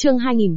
Chương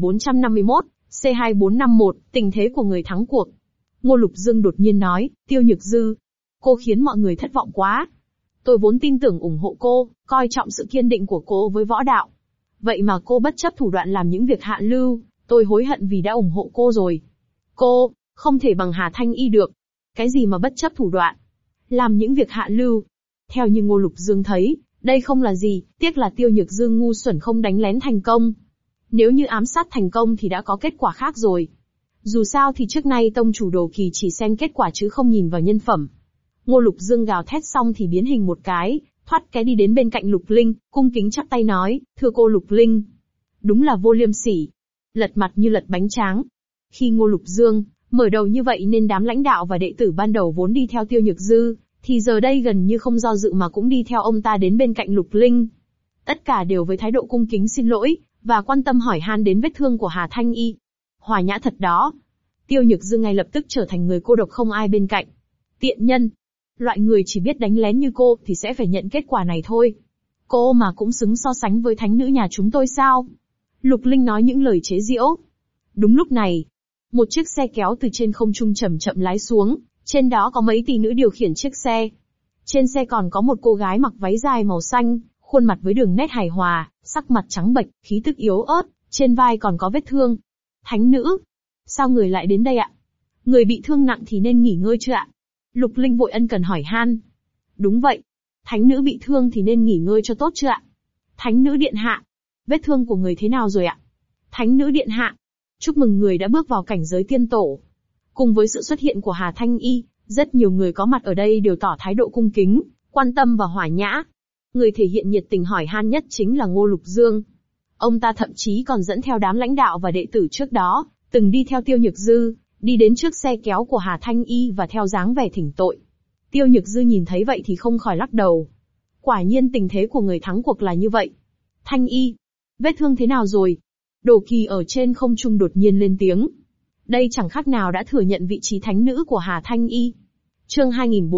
2451, C2451, tình thế của người thắng cuộc. Ngô Lục Dương đột nhiên nói, Tiêu Nhược Dư, cô khiến mọi người thất vọng quá. Tôi vốn tin tưởng ủng hộ cô, coi trọng sự kiên định của cô với võ đạo. Vậy mà cô bất chấp thủ đoạn làm những việc hạ lưu, tôi hối hận vì đã ủng hộ cô rồi. Cô, không thể bằng Hà Thanh Y được. Cái gì mà bất chấp thủ đoạn? Làm những việc hạ lưu. Theo như Ngô Lục Dương thấy, đây không là gì, tiếc là Tiêu Nhược Dư ngu xuẩn không đánh lén thành công. Nếu như ám sát thành công thì đã có kết quả khác rồi. Dù sao thì trước nay tông chủ Đồ Kỳ chỉ xem kết quả chứ không nhìn vào nhân phẩm. Ngô Lục Dương gào thét xong thì biến hình một cái, thoát cái đi đến bên cạnh Lục Linh, cung kính chắp tay nói, thưa cô Lục Linh. Đúng là vô liêm sỉ. Lật mặt như lật bánh tráng. Khi Ngô Lục Dương mở đầu như vậy nên đám lãnh đạo và đệ tử ban đầu vốn đi theo Tiêu Nhược Dư, thì giờ đây gần như không do dự mà cũng đi theo ông ta đến bên cạnh Lục Linh. Tất cả đều với thái độ cung kính xin lỗi, và quan tâm hỏi han đến vết thương của Hà Thanh Y. Hòa nhã thật đó. Tiêu Nhược Dư ngay lập tức trở thành người cô độc không ai bên cạnh. Tiện nhân. Loại người chỉ biết đánh lén như cô thì sẽ phải nhận kết quả này thôi. Cô mà cũng xứng so sánh với thánh nữ nhà chúng tôi sao? Lục Linh nói những lời chế giễu. Đúng lúc này, một chiếc xe kéo từ trên không trung chậm chậm lái xuống, trên đó có mấy tỷ nữ điều khiển chiếc xe. Trên xe còn có một cô gái mặc váy dài màu xanh, khuôn mặt với đường nét hài hòa, sắc mặt trắng bệch, khí tức yếu ớt, trên vai còn có vết thương. Thánh nữ? Sao người lại đến đây ạ? Người bị thương nặng thì nên nghỉ ngơi chưa ạ? Lục Linh vội ân cần hỏi han. Đúng vậy. Thánh nữ bị thương thì nên nghỉ ngơi cho tốt chưa ạ? Thánh nữ điện hạ. Vết thương của người thế nào rồi ạ? Thánh nữ điện hạ. Chúc mừng người đã bước vào cảnh giới tiên tổ. Cùng với sự xuất hiện của Hà Thanh Y, rất nhiều người có mặt ở đây đều tỏ thái độ cung kính, quan tâm và hòa nhã. Người thể hiện nhiệt tình hỏi han nhất chính là Ngô Lục Dương. Ông ta thậm chí còn dẫn theo đám lãnh đạo và đệ tử trước đó, từng đi theo Tiêu Nhược Dư, đi đến trước xe kéo của Hà Thanh Y và theo dáng vẻ thỉnh tội. Tiêu Nhược Dư nhìn thấy vậy thì không khỏi lắc đầu. Quả nhiên tình thế của người thắng cuộc là như vậy. Thanh Y, vết thương thế nào rồi? Đồ Kỳ ở trên không trung đột nhiên lên tiếng. Đây chẳng khác nào đã thừa nhận vị trí thánh nữ của Hà Thanh Y. Chương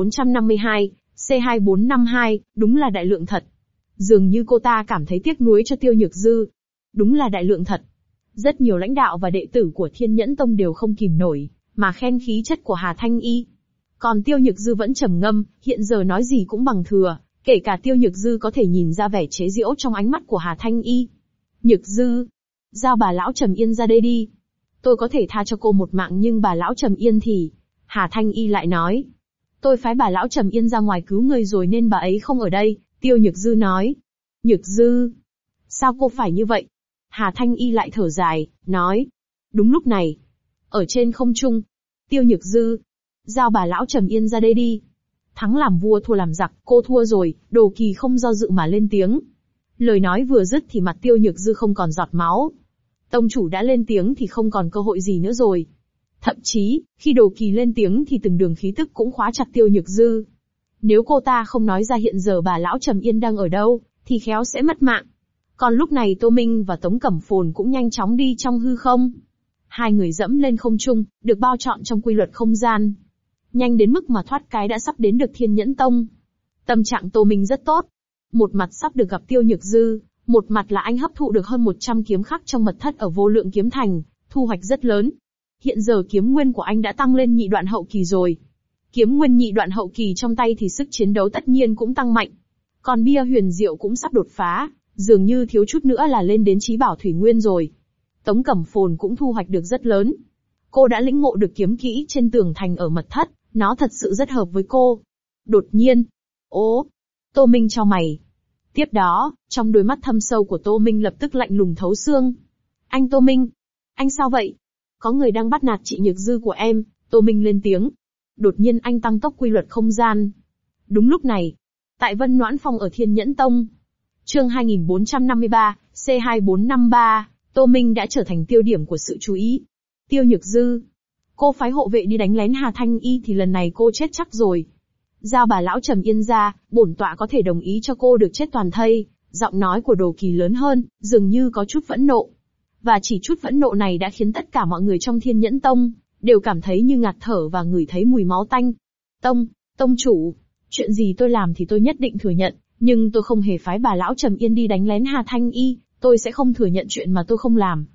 2452, C2452, đúng là đại lượng thật. Dường như cô ta cảm thấy tiếc nuối cho Tiêu Nhược Dư. Đúng là đại lượng thật. Rất nhiều lãnh đạo và đệ tử của Thiên Nhẫn Tông đều không kìm nổi, mà khen khí chất của Hà Thanh Y. Còn Tiêu Nhược Dư vẫn trầm ngâm, hiện giờ nói gì cũng bằng thừa, kể cả Tiêu Nhược Dư có thể nhìn ra vẻ chế giễu trong ánh mắt của Hà Thanh Y. Nhược Dư, giao bà lão Trầm Yên ra đây đi. Tôi có thể tha cho cô một mạng nhưng bà lão Trầm Yên thì... Hà Thanh Y lại nói. Tôi phái bà lão Trầm Yên ra ngoài cứu người rồi nên bà ấy không ở đây, Tiêu Nhược Dư nói. Nhược Dư, sao cô phải như vậy? Hà Thanh Y lại thở dài, nói. Đúng lúc này, ở trên không trung, Tiêu Nhược Dư, giao bà lão Trầm Yên ra đây đi. Thắng làm vua thua làm giặc, cô thua rồi, Đồ Kỳ không do dự mà lên tiếng. Lời nói vừa dứt thì mặt Tiêu Nhược Dư không còn giọt máu. Tông chủ đã lên tiếng thì không còn cơ hội gì nữa rồi. Thậm chí, khi Đồ Kỳ lên tiếng thì từng đường khí tức cũng khóa chặt Tiêu Nhược Dư. Nếu cô ta không nói ra hiện giờ bà lão Trầm Yên đang ở đâu, thì khéo sẽ mất mạng. Còn lúc này Tô Minh và Tống Cẩm Phồn cũng nhanh chóng đi trong hư không. Hai người dẫm lên không trung, được bao trọn trong quy luật không gian. Nhanh đến mức mà thoát cái đã sắp đến được Thiên Nhẫn Tông. Tâm trạng Tô Minh rất tốt. Một mặt sắp được gặp Tiêu Nhược Dư, một mặt là anh hấp thụ được hơn 100 kiếm khắc trong mật thất ở Vô Lượng Kiếm Thành, thu hoạch rất lớn. Hiện giờ kiếm nguyên của anh đã tăng lên nhị đoạn hậu kỳ rồi. Kiếm nguyên nhị đoạn hậu kỳ trong tay thì sức chiến đấu tất nhiên cũng tăng mạnh. Còn bia huyền diệu cũng sắp đột phá, dường như thiếu chút nữa là lên đến chí bảo thủy nguyên rồi. Tống Cẩm Phồn cũng thu hoạch được rất lớn. Cô đã lĩnh ngộ được kiếm kỹ trên tường thành ở mật thất, nó thật sự rất hợp với cô. Đột nhiên, Tô Minh chau mày. Tiếp đó, trong đôi mắt thâm sâu của Tô Minh lập tức lạnh lùng thấu xương. Anh Tô Minh, anh sao vậy? Có người đang bắt nạt chị Nhược Dư của em, Tô Minh lên tiếng. Đột nhiên anh tăng tốc quy luật không gian. Đúng lúc này, tại Vân Noãn Phong ở Thiên Nhẫn Tông, chương 2453, C2453, Tô Minh đã trở thành tiêu điểm của sự chú ý. Tiêu Nhược Dư, cô phái hộ vệ đi đánh lén Hà Thanh Y thì lần này cô chết chắc rồi. Giao bà lão Trầm Yên ra, bổn tọa có thể đồng ý cho cô được chết toàn thây. Giọng nói của Đồ Kỳ lớn hơn, dường như có chút phẫn nộ. Và chỉ chút phẫn nộ này đã khiến tất cả mọi người trong Thiên Nhẫn Tông đều cảm thấy như ngạt thở và ngửi thấy mùi máu tanh. Tông chủ, chuyện gì tôi làm thì tôi nhất định thừa nhận, nhưng tôi không hề phái bà lão Trầm Yên đi đánh lén Hà Thanh Y, tôi sẽ không thừa nhận chuyện mà tôi không làm.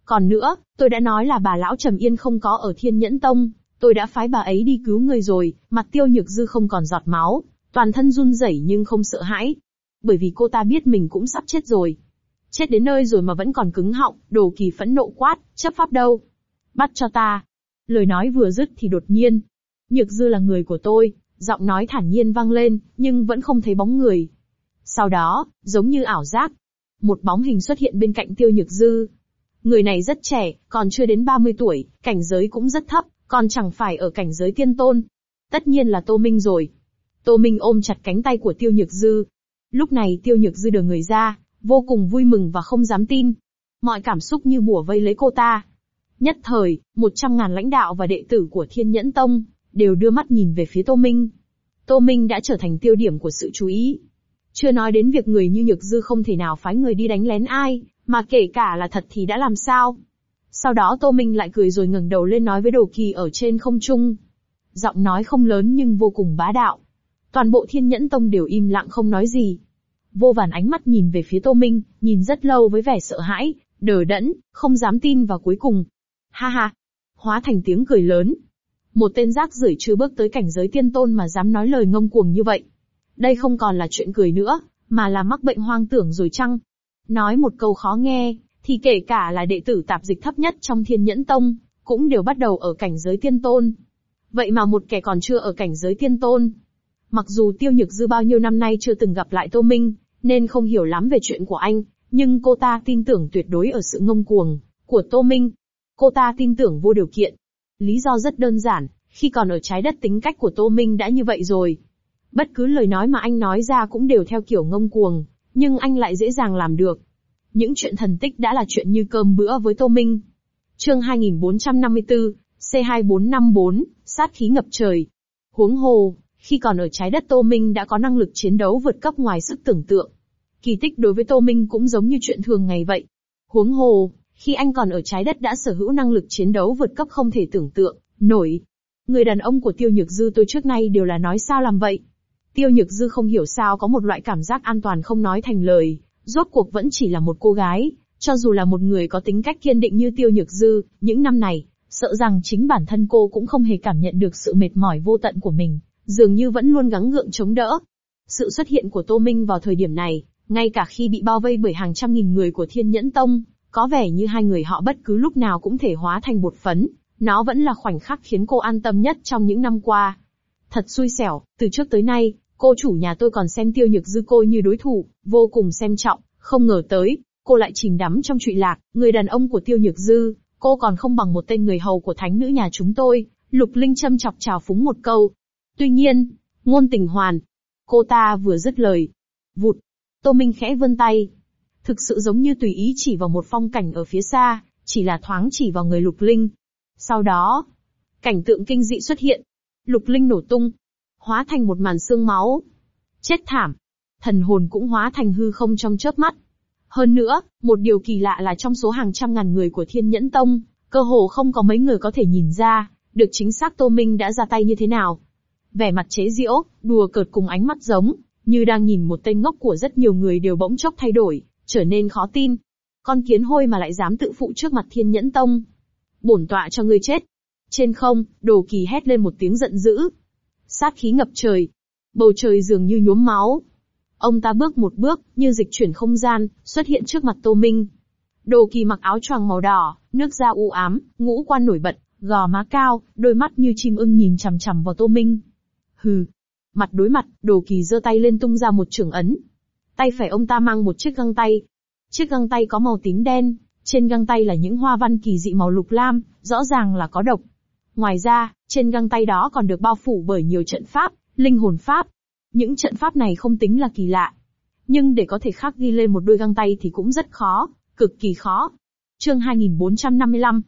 Còn nữa, tôi đã nói là bà lão Trầm Yên không có ở Thiên Nhẫn Tông, tôi đã phái bà ấy đi cứu người rồi. Mặt Tiêu Nhược Dư không còn giọt máu, toàn thân run rẩy nhưng không sợ hãi. Bởi vì cô ta biết mình cũng sắp chết rồi. Chết đến nơi rồi mà vẫn còn cứng họng, Đồ Kỳ phẫn nộ quát, chấp pháp đâu? Bắt cho ta. Lời nói vừa dứt thì đột nhiên, Nhược Dư là người của tôi, giọng nói thản nhiên vang lên, nhưng vẫn không thấy bóng người. Sau đó, giống như ảo giác, một bóng hình xuất hiện bên cạnh Tiêu Nhược Dư. Người này rất trẻ, còn chưa đến 30 tuổi, cảnh giới cũng rất thấp, còn chẳng phải ở cảnh giới tiên tôn. Tất nhiên là Tô Minh rồi. Tô Minh ôm chặt cánh tay của Tiêu Nhược Dư. Lúc này Tiêu Nhược Dư đờ người ra, vô cùng vui mừng và không dám tin. Mọi cảm xúc như bủa vây lấy cô ta. Nhất thời, 100.000 lãnh đạo và đệ tử của Thiên Nhẫn Tông đều đưa mắt nhìn về phía Tô Minh. Tô Minh đã trở thành tiêu điểm của sự chú ý. Chưa nói đến việc người như Nhược Dư không thể nào phái người đi đánh lén ai, mà kể cả là thật thì đã làm sao. Sau đó Tô Minh lại cười rồi ngẩng đầu lên nói với Đồ Kỳ ở trên không trung. Giọng nói không lớn nhưng vô cùng bá đạo. Toàn bộ Thiên Nhẫn Tông đều im lặng không nói gì. Vô vàn ánh mắt nhìn về phía Tô Minh, nhìn rất lâu với vẻ sợ hãi, đờ đẫn, không dám tin và cuối cùng. Ha ha! Hóa thành tiếng cười lớn. Một tên rác rưởi chưa bước tới cảnh giới tiên tôn mà dám nói lời ngông cuồng như vậy. Đây không còn là chuyện cười nữa, mà là mắc bệnh hoang tưởng rồi chăng? Nói một câu khó nghe, thì kể cả là đệ tử tạp dịch thấp nhất trong Thiên Nhẫn Tông, cũng đều bắt đầu ở cảnh giới tiên tôn. Vậy mà một kẻ còn chưa ở cảnh giới tiên tôn. Mặc dù Tiêu Nhược Dư bao nhiêu năm nay chưa từng gặp lại Tô Minh, nên không hiểu lắm về chuyện của anh, nhưng cô ta tin tưởng tuyệt đối ở sự ngông cuồng của Tô Minh. Cô ta tin tưởng vô điều kiện. Lý do rất đơn giản, khi còn ở trái đất tính cách của Tô Minh đã như vậy rồi. Bất cứ lời nói mà anh nói ra cũng đều theo kiểu ngông cuồng, nhưng anh lại dễ dàng làm được. Những chuyện thần tích đã là chuyện như cơm bữa với Tô Minh. Chương 2454, C2454, sát khí ngập trời. Huống hồ, khi còn ở trái đất Tô Minh đã có năng lực chiến đấu vượt cấp ngoài sức tưởng tượng. Kỳ tích đối với Tô Minh cũng giống như chuyện thường ngày vậy. Huống hồ, khi anh còn ở trái đất đã sở hữu năng lực chiến đấu vượt cấp không thể tưởng tượng nổi. Người đàn ông của Tiêu Nhược Dư tôi trước nay đều là nói sao làm vậy. Tiêu Nhược Dư không hiểu sao có một loại cảm giác an toàn không nói thành lời, rốt cuộc vẫn chỉ là một cô gái, cho dù là một người có tính cách kiên định như Tiêu Nhược Dư, những năm này, sợ rằng chính bản thân cô cũng không hề cảm nhận được sự mệt mỏi vô tận của mình, dường như vẫn luôn gắng gượng chống đỡ. Sự xuất hiện của Tô Minh vào thời điểm này, ngay cả khi bị bao vây bởi hàng trăm nghìn người của Thiên Nhẫn Tông, có vẻ như hai người họ bất cứ lúc nào cũng thể hóa thành bột phấn, nó vẫn là khoảnh khắc khiến cô an tâm nhất trong những năm qua. Thật xui xẻo, từ trước tới nay, cô chủ nhà tôi còn xem Tiêu Nhược Dư cô như đối thủ, vô cùng xem trọng, không ngờ tới, cô lại chìm đắm trong trụy lạc, người đàn ông của Tiêu Nhược Dư, cô còn không bằng một tên người hầu của thánh nữ nhà chúng tôi. Lục Linh châm chọc trào phúng một câu. Tuy nhiên, ngôn tình hoàn. Cô ta vừa dứt lời. Vụt. Tô Minh khẽ vươn tay. Thực sự giống như tùy ý chỉ vào một phong cảnh ở phía xa, chỉ là thoáng chỉ vào người Lục Linh. Sau đó, cảnh tượng kinh dị xuất hiện. Lục Linh nổ tung, hóa thành một màn xương máu. Chết thảm. Thần hồn cũng hóa thành hư không trong chớp mắt. Hơn nữa, một điều kỳ lạ là trong số hàng trăm ngàn người của Thiên Nhẫn Tông, cơ hồ không có mấy người có thể nhìn ra được chính xác Tô Minh đã ra tay như thế nào. Vẻ mặt chế giễu, đùa cợt cùng ánh mắt giống như đang nhìn một tên ngốc của rất nhiều người đều bỗng chốc thay đổi, trở nên khó tin. Con kiến hôi mà lại dám tự phụ trước mặt Thiên Nhẫn Tông. Bổn tọa cho ngươi chết. Trên không, Đồ Kỳ hét lên một tiếng giận dữ. Sát khí ngập trời. Bầu trời dường như nhuốm máu. Ông ta bước một bước, như dịch chuyển không gian, xuất hiện trước mặt Tô Minh. Đồ Kỳ mặc áo choàng màu đỏ, nước da u ám, ngũ quan nổi bật, gò má cao, đôi mắt như chim ưng nhìn chằm chằm vào Tô Minh. Hừ. Mặt đối mặt, Đồ Kỳ giơ tay lên tung ra một chưởng ấn. Tay phải ông ta mang một chiếc găng tay. Chiếc găng tay có màu tím đen, trên găng tay là những hoa văn kỳ dị màu lục lam, rõ ràng là có độc. Ngoài ra, trên găng tay đó còn được bao phủ bởi nhiều trận pháp, linh hồn pháp. Những trận pháp này không tính là kỳ lạ. Nhưng để có thể khắc ghi lên một đôi găng tay thì cũng rất khó, cực kỳ khó. Chương 2455,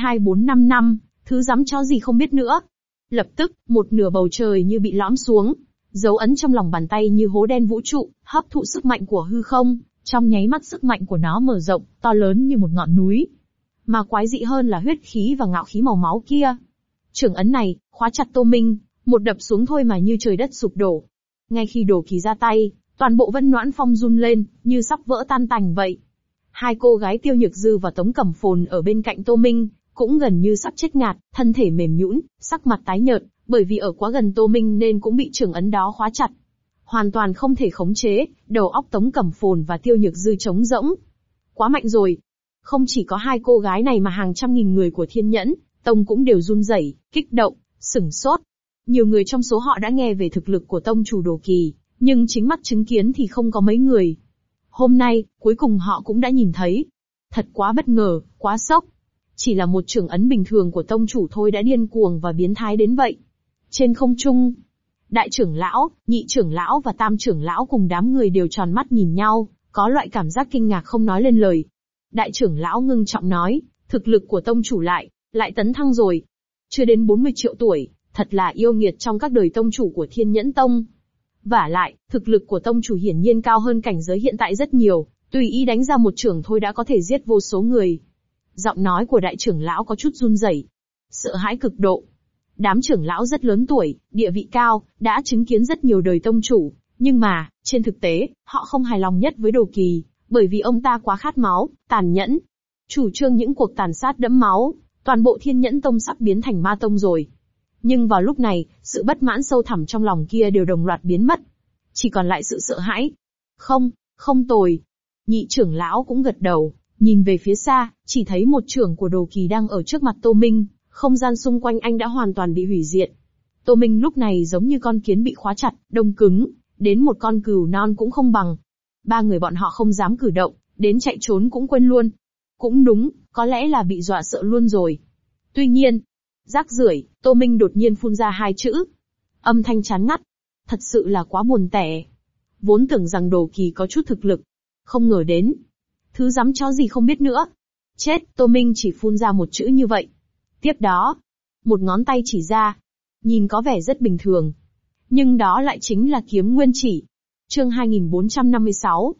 C2455, thứ dám chó gì không biết nữa. Lập tức, một nửa bầu trời như bị lõm xuống, dấu ấn trong lòng bàn tay như hố đen vũ trụ, hấp thụ sức mạnh của hư không, trong nháy mắt sức mạnh của nó mở rộng, to lớn như một ngọn núi. Mà quái dị hơn là huyết khí và ngạo khí màu máu kia. Chưởng ấn này, khóa chặt Tô Minh, một đập xuống thôi mà như trời đất sụp đổ. Ngay khi Đồ Kỳ ra tay, toàn bộ Vân Noãn Phong run lên, như sắp vỡ tan tành vậy. Hai cô gái Tiêu Nhược Dư và Tống Cẩm Phồn ở bên cạnh Tô Minh, cũng gần như sắp chết ngạt, thân thể mềm nhũn, sắc mặt tái nhợt, bởi vì ở quá gần Tô Minh nên cũng bị trưởng ấn đó khóa chặt. Hoàn toàn không thể khống chế, đầu óc Tống Cẩm Phồn và Tiêu Nhược Dư trống rỗng. Quá mạnh rồi. Không chỉ có hai cô gái này mà hàng trăm nghìn người của Thiên Nhẫn Tông cũng đều run rẩy, kích động, sửng sốt. Nhiều người trong số họ đã nghe về thực lực của tông chủ Đồ Kỳ, nhưng chính mắt chứng kiến thì không có mấy người. Hôm nay, cuối cùng họ cũng đã nhìn thấy. Thật quá bất ngờ, quá sốc. Chỉ là một trưởng ấn bình thường của tông chủ thôi đã điên cuồng và biến thái đến vậy. Trên không trung, đại trưởng lão, nhị trưởng lão và tam trưởng lão cùng đám người đều tròn mắt nhìn nhau, có loại cảm giác kinh ngạc không nói lên lời. Đại trưởng lão ngưng trọng nói, thực lực của tông chủ lại tấn thăng rồi. Chưa đến 40 triệu tuổi, thật là yêu nghiệt trong các đời tông chủ của Thiên Nhẫn Tông. Vả lại, thực lực của tông chủ hiển nhiên cao hơn cảnh giới hiện tại rất nhiều, tùy ý đánh ra một chưởng thôi đã có thể giết vô số người. Giọng nói của đại trưởng lão có chút run rẩy, sợ hãi cực độ. Đám trưởng lão rất lớn tuổi, địa vị cao, đã chứng kiến rất nhiều đời tông chủ, nhưng mà, trên thực tế, họ không hài lòng nhất với Đồ Kỳ, bởi vì ông ta quá khát máu, tàn nhẫn. Chủ trương những cuộc tàn sát đẫm máu, toàn bộ Thiên Nhẫn Tông sắp biến thành ma tông rồi. Nhưng vào lúc này, sự bất mãn sâu thẳm trong lòng kia đều đồng loạt biến mất. Chỉ còn lại sự sợ hãi. Không tồi. Nhị trưởng lão cũng gật đầu, nhìn về phía xa, chỉ thấy một trưởng của Đồ Kỳ đang ở trước mặt Tô Minh, không gian xung quanh anh đã hoàn toàn bị hủy diệt. Tô Minh lúc này giống như con kiến bị khóa chặt, đông cứng, đến một con cừu non cũng không bằng. Ba người bọn họ không dám cử động, đến chạy trốn cũng quên luôn. Cũng đúng, có lẽ là bị dọa sợ luôn rồi. Tuy nhiên, rác rưởi, Tô Minh đột nhiên phun ra hai chữ. Âm thanh chán ngắt. Thật sự là quá buồn tẻ. Vốn tưởng rằng Đồ Kỳ có chút thực lực. Không ngờ đến. Thứ dám chó gì không biết nữa. Chết, Tô Minh chỉ phun ra một chữ như vậy. Tiếp đó, một ngón tay chỉ ra. Nhìn có vẻ rất bình thường. Nhưng đó lại chính là kiếm nguyên chỉ. Chương 2456,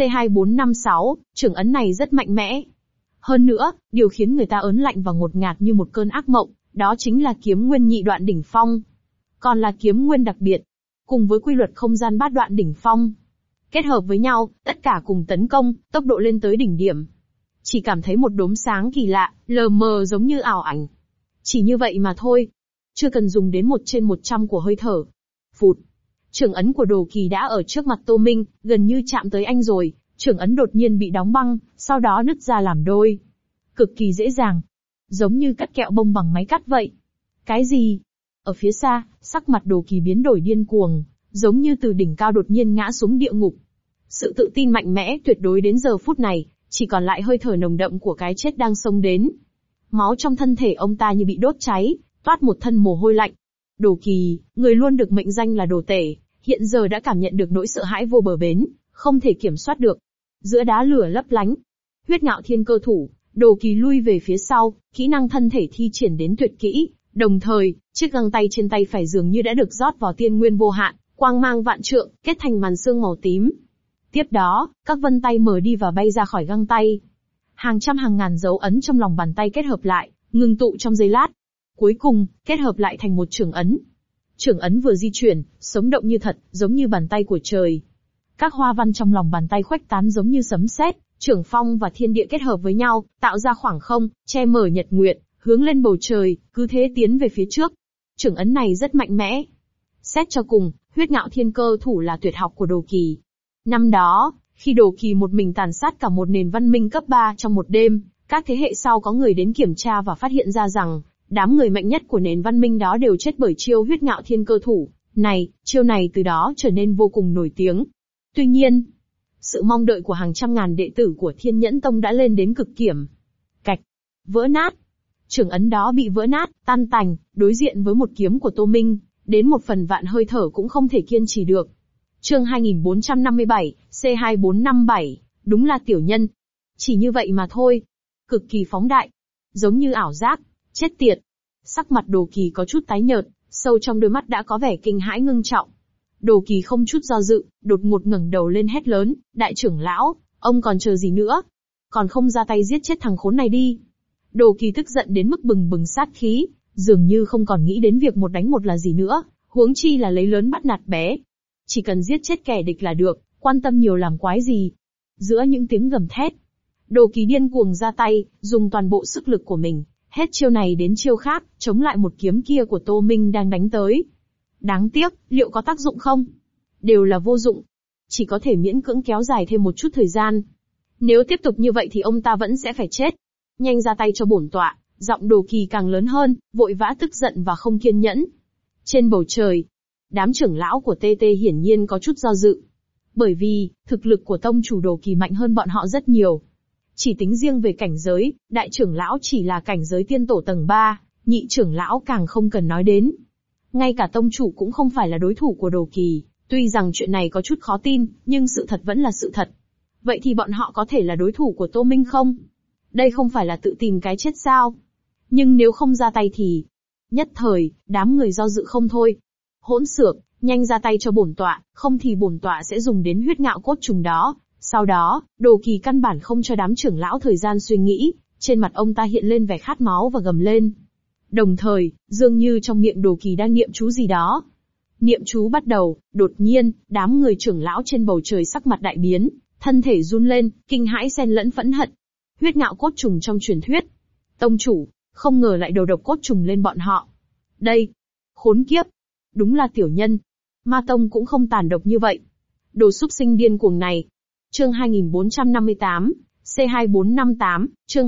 C2456, trưởng ấn này rất mạnh mẽ. Hơn nữa, điều khiến người ta ớn lạnh và ngột ngạt như một cơn ác mộng, đó chính là kiếm nguyên nhị đoạn đỉnh phong. Còn là kiếm nguyên đặc biệt, cùng với quy luật không gian bát đoạn đỉnh phong. Kết hợp với nhau, tất cả cùng tấn công, tốc độ lên tới đỉnh điểm. Chỉ cảm thấy một đốm sáng kỳ lạ, lờ mờ giống như ảo ảnh. Chỉ như vậy mà thôi. Chưa cần dùng đến 1/100 của hơi thở. Phụt. Trưởng ấn của Đồ Kỳ đã ở trước mặt Tô Minh, gần như chạm tới anh rồi. Trưởng ấn đột nhiên bị đóng băng, sau đó nứt ra làm đôi. Cực kỳ dễ dàng. Giống như cắt kẹo bông bằng máy cắt vậy. Cái gì? Ở phía xa, sắc mặt Đồ Kỳ biến đổi điên cuồng, giống như từ đỉnh cao đột nhiên ngã xuống địa ngục. Sự tự tin mạnh mẽ tuyệt đối đến giờ phút này, chỉ còn lại hơi thở nồng đậm của cái chết đang xông đến. Máu trong thân thể ông ta như bị đốt cháy, toát một thân mồ hôi lạnh. Đồ Kỳ, người luôn được mệnh danh là đồ tể, hiện giờ đã cảm nhận được nỗi sợ hãi vô bờ bến, không thể kiểm soát được. Giữa đá lửa lấp lánh, huyết ngạo thiên cơ thủ, Đồ Kỳ lui về phía sau, kỹ năng thân thể thi triển đến tuyệt kỹ, đồng thời, chiếc găng tay trên tay phải dường như đã được rót vào tiên nguyên vô hạn, quang mang vạn trượng, kết thành màn sương màu tím. Tiếp đó, các vân tay mở đi và bay ra khỏi găng tay. Hàng trăm hàng ngàn dấu ấn trong lòng bàn tay kết hợp lại, ngưng tụ trong giây lát. Cuối cùng, kết hợp lại thành một trưởng ấn. Trưởng ấn vừa di chuyển, sống động như thật, giống như bàn tay của trời. Các hoa văn trong lòng bàn tay khuếch tán giống như sấm sét, trưởng phong và thiên địa kết hợp với nhau, tạo ra khoảng không, che mở nhật nguyệt, hướng lên bầu trời, cứ thế tiến về phía trước. Trưởng ấn này rất mạnh mẽ. Xét cho cùng, huyết ngạo thiên cơ thủ là tuyệt học của Đồ Kỳ. Năm đó, khi Đồ Kỳ một mình tàn sát cả một nền văn minh cấp 3 trong một đêm, các thế hệ sau có người đến kiểm tra và phát hiện ra rằng, đám người mạnh nhất của nền văn minh đó đều chết bởi chiêu huyết ngạo thiên cơ thủ. Chiêu này từ đó trở nên vô cùng nổi tiếng. Tuy nhiên, sự mong đợi của hàng trăm ngàn đệ tử của Thiên Nhẫn Tông đã lên đến cực điểm. Cạch, vỡ nát. Trưởng ấn đó bị vỡ nát, tan tành, đối diện với một kiếm của Tô Minh, đến một phần vạn hơi thở cũng không thể kiên trì được. Chương 2457, C2457, đúng là tiểu nhân. Chỉ như vậy mà thôi. Cực kỳ phóng đại. Giống như ảo giác. Chết tiệt. Sắc mặt Đồ Kỳ có chút tái nhợt, sâu trong đôi mắt đã có vẻ kinh hãi ngưng trọng. Đồ Kỳ không chút do dự, đột ngột ngẩng đầu lên hét lớn, đại trưởng lão, ông còn chờ gì nữa? Còn không ra tay giết chết thằng khốn này đi. Đồ Kỳ tức giận đến mức bừng bừng sát khí, dường như không còn nghĩ đến việc một đánh một là gì nữa, huống chi là lấy lớn bắt nạt bé. Chỉ cần giết chết kẻ địch là được, quan tâm nhiều làm quái gì. Giữa những tiếng gầm thét, Đồ Kỳ điên cuồng ra tay, dùng toàn bộ sức lực của mình, hết chiêu này đến chiêu khác, chống lại một kiếm kia của Tô Minh đang đánh tới. Đáng tiếc, liệu có tác dụng không? Đều là vô dụng. Chỉ có thể miễn cưỡng kéo dài thêm một chút thời gian. Nếu tiếp tục như vậy thì ông ta vẫn sẽ phải chết. Nhanh ra tay cho bổn tọa, giọng Đồ Kỳ càng lớn hơn, vội vã tức giận và không kiên nhẫn. Trên bầu trời, đám trưởng lão của TT hiển nhiên có chút do dự. Bởi vì, thực lực của tông chủ Đồ Kỳ mạnh hơn bọn họ rất nhiều. Chỉ tính riêng về cảnh giới, đại trưởng lão chỉ là cảnh giới tiên tổ tầng 3, nhị trưởng lão càng không cần nói đến. Ngay cả tông chủ cũng không phải là đối thủ của Đồ Kỳ, tuy rằng chuyện này có chút khó tin, nhưng sự thật vẫn là sự thật. Vậy thì bọn họ có thể là đối thủ của Tô Minh không? Đây không phải là tự tìm cái chết sao? Nhưng nếu không ra tay thì... Nhất thời, đám người do dự không thôi. Hỗn xược, nhanh ra tay cho bổn tọa, không thì bổn tọa sẽ dùng đến huyết ngạo cốt trùng đó. Sau đó, Đồ Kỳ căn bản không cho đám trưởng lão thời gian suy nghĩ, trên mặt ông ta hiện lên vẻ khát máu và gầm lên. Đồng thời, dường như trong miệng Đồ Kỳ đang niệm chú gì đó. Niệm chú bắt đầu, đột nhiên, đám người trưởng lão trên bầu trời sắc mặt đại biến, thân thể run lên, kinh hãi xen lẫn phẫn hận. Huyết ngạo cốt trùng trong truyền thuyết. Tông chủ, không ngờ lại đầu độc cốt trùng lên bọn họ. Đây, khốn kiếp. Đúng là tiểu nhân. Ma tông cũng không tàn độc như vậy. Đồ súc sinh điên cuồng này. Chương 2458, C2458, chương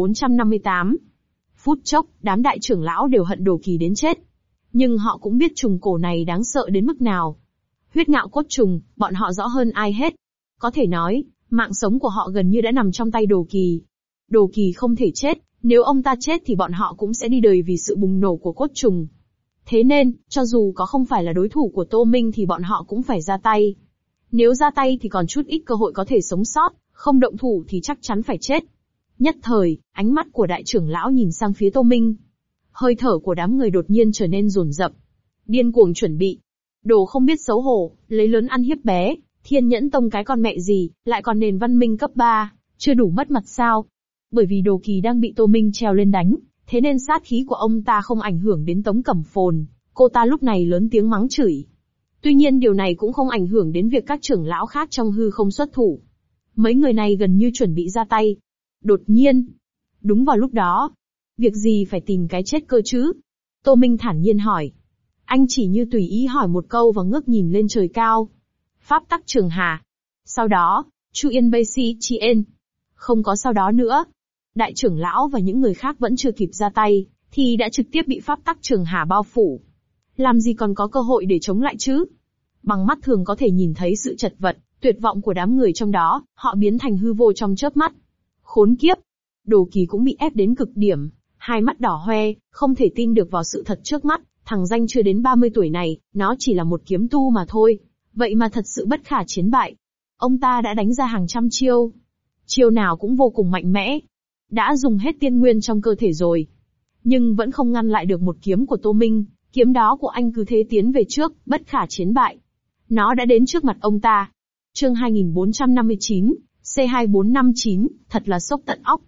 2458. Phút chốc, đám đại trưởng lão đều hận Đồ Kỳ đến chết. Nhưng họ cũng biết trùng cổ này đáng sợ đến mức nào. Huyết ngạo cốt trùng, bọn họ rõ hơn ai hết. Có thể nói, mạng sống của họ gần như đã nằm trong tay Đồ Kỳ. Đồ Kỳ không thể chết, nếu ông ta chết thì bọn họ cũng sẽ đi đời vì sự bùng nổ của cốt trùng. Thế nên, cho dù có không phải là đối thủ của Tô Minh thì bọn họ cũng phải ra tay. Nếu ra tay thì còn chút ít cơ hội có thể sống sót, không động thủ thì chắc chắn phải chết. Nhất thời, ánh mắt của đại trưởng lão nhìn sang phía Tô Minh. Hơi thở của đám người đột nhiên trở nên dồn dập. Điên cuồng chuẩn bị. Đồ không biết xấu hổ, lấy lớn ăn hiếp bé, Thiên Nhẫn Tông cái con mẹ gì, lại còn nền văn minh cấp 3, chưa đủ mất mặt sao? Bởi vì Đồ Kỳ đang bị Tô Minh treo lên đánh, thế nên sát khí của ông ta không ảnh hưởng đến Tống Cẩm Phồn, cô ta lúc này lớn tiếng mắng chửi. Tuy nhiên điều này cũng không ảnh hưởng đến việc các trưởng lão khác trong hư không xuất thủ. Mấy người này gần như chuẩn bị ra tay. Đột nhiên, đúng vào lúc đó, việc gì phải tìm cái chết cơ chứ? Tô Minh thản nhiên hỏi. Anh chỉ như tùy ý hỏi một câu và ngước nhìn lên trời cao. Pháp tắc trường hà. Sau đó, Chu Yên Bay Si Chien. Không có sau đó nữa. Đại trưởng lão và những người khác vẫn chưa kịp ra tay, thì đã trực tiếp bị pháp tắc trường hà bao phủ. Làm gì còn có cơ hội để chống lại chứ? Bằng mắt thường có thể nhìn thấy sự chật vật, tuyệt vọng của đám người trong đó, họ biến thành hư vô trong chớp mắt. Khốn kiếp! Đồ Kỳ cũng bị ép đến cực điểm, hai mắt đỏ hoe, không thể tin được vào sự thật trước mắt, thằng danh chưa đến 30 tuổi này, nó chỉ là một kiếm tu mà thôi. Vậy mà thật sự bất khả chiến bại. Ông ta đã đánh ra hàng trăm chiêu. Chiêu nào cũng vô cùng mạnh mẽ. Đã dùng hết tiên nguyên trong cơ thể rồi. Nhưng vẫn không ngăn lại được một kiếm của Tô Minh, kiếm đó của anh cứ thế tiến về trước, bất khả chiến bại. Nó đã đến trước mặt ông ta. Chương 2459, C2459, thật là sốc tận óc.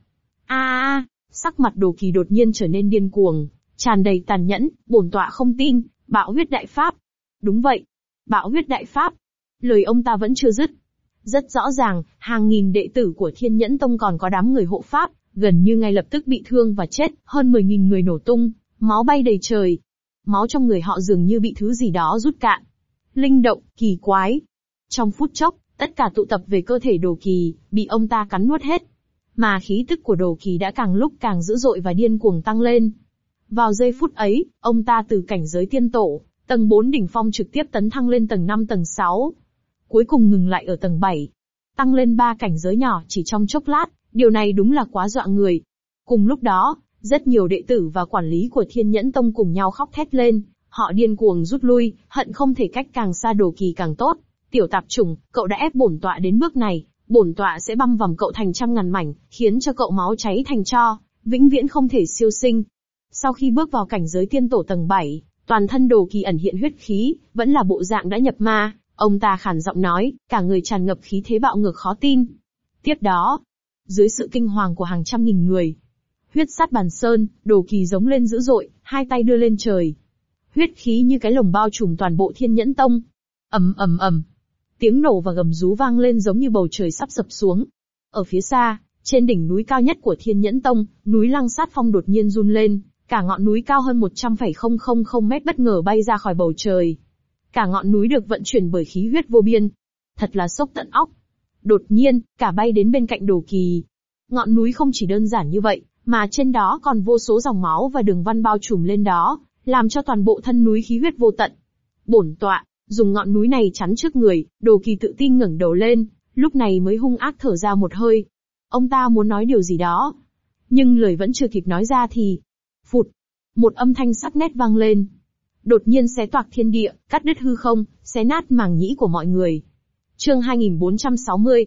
Sắc mặt Đồ Kỳ đột nhiên trở nên điên cuồng, tràn đầy tàn nhẫn, bổn tọa không tin, bạo huyết đại pháp. Đúng vậy, bạo huyết đại pháp. Lời ông ta vẫn chưa dứt. Rất rõ ràng, hàng nghìn đệ tử của Thiên Nhẫn Tông còn có đám người hộ pháp, gần như ngay lập tức bị thương và chết, hơn 10.000 người nổ tung, máu bay đầy trời. Máu trong người họ dường như bị thứ gì đó rút cạn. Linh động, kỳ quái. Trong phút chốc, tất cả tụ tập về cơ thể Đồ Kỳ, bị ông ta cắn nuốt hết. Mà khí tức của Đồ Kỳ đã càng lúc càng dữ dội và điên cuồng tăng lên. Vào giây phút ấy, ông ta từ cảnh giới tiên tổ, tầng 4 đỉnh phong trực tiếp tấn thăng lên tầng 5 tầng 6. Cuối cùng ngừng lại ở tầng 7. Tăng lên 3 cảnh giới nhỏ chỉ trong chốc lát, điều này đúng là quá dọa người. Cùng lúc đó, rất nhiều đệ tử và quản lý của Thiên Nhẫn Tông cùng nhau khóc thét lên, họ điên cuồng rút lui, hận không thể cách càng xa Đồ Kỳ càng tốt. Tiểu tạp chủng, cậu đã ép bổn tọa đến bước này, bổn tọa sẽ băm vằm cậu thành trăm ngàn mảnh, khiến cho cậu máu cháy thành tro, vĩnh viễn không thể siêu sinh. Sau khi bước vào cảnh giới tiên tổ tầng 7, toàn thân Đồ Kỳ ẩn hiện huyết khí, vẫn là bộ dạng đã nhập ma, ông ta khàn giọng nói, cả người tràn ngập khí thế bạo ngược khó tin. Tiếp đó, dưới sự kinh hoàng của hàng trăm nghìn người, huyết sát bàn sơn, Đồ Kỳ giống lên dữ dội, hai tay đưa lên trời. Huyết khí như cái lồng bao trùm toàn bộ Thiên Nhẫn Tông. Ầm ầm ầm. Tiếng nổ và gầm rú vang lên giống như bầu trời sắp sập xuống. Ở phía xa, Trên đỉnh núi cao nhất của Thiên Nhẫn Tông, núi Lăng Sát Phong đột nhiên run lên, cả ngọn núi cao hơn 100,000 mét bất ngờ bay ra khỏi bầu trời. Cả ngọn núi được vận chuyển bởi khí huyết vô biên. Thật là sốc tận óc. Đột nhiên, cả bay đến bên cạnh Đồ Kỳ. Ngọn núi không chỉ đơn giản như vậy, mà trên đó còn vô số dòng máu và đường văn bao trùm lên đó, làm cho toàn bộ thân núi khí huyết vô tận. Bổn tọa, dùng ngọn núi này chắn trước người, Đồ Kỳ tự tin ngẩng đầu lên, lúc này mới hung ác thở ra một hơi. Ông ta muốn nói điều gì đó, nhưng lời vẫn chưa kịp nói ra thì, phụt, một âm thanh sắc nét vang lên. Đột nhiên xé toạc thiên địa, cắt đứt hư không, xé nát màng nhĩ của mọi người. Chương 2460,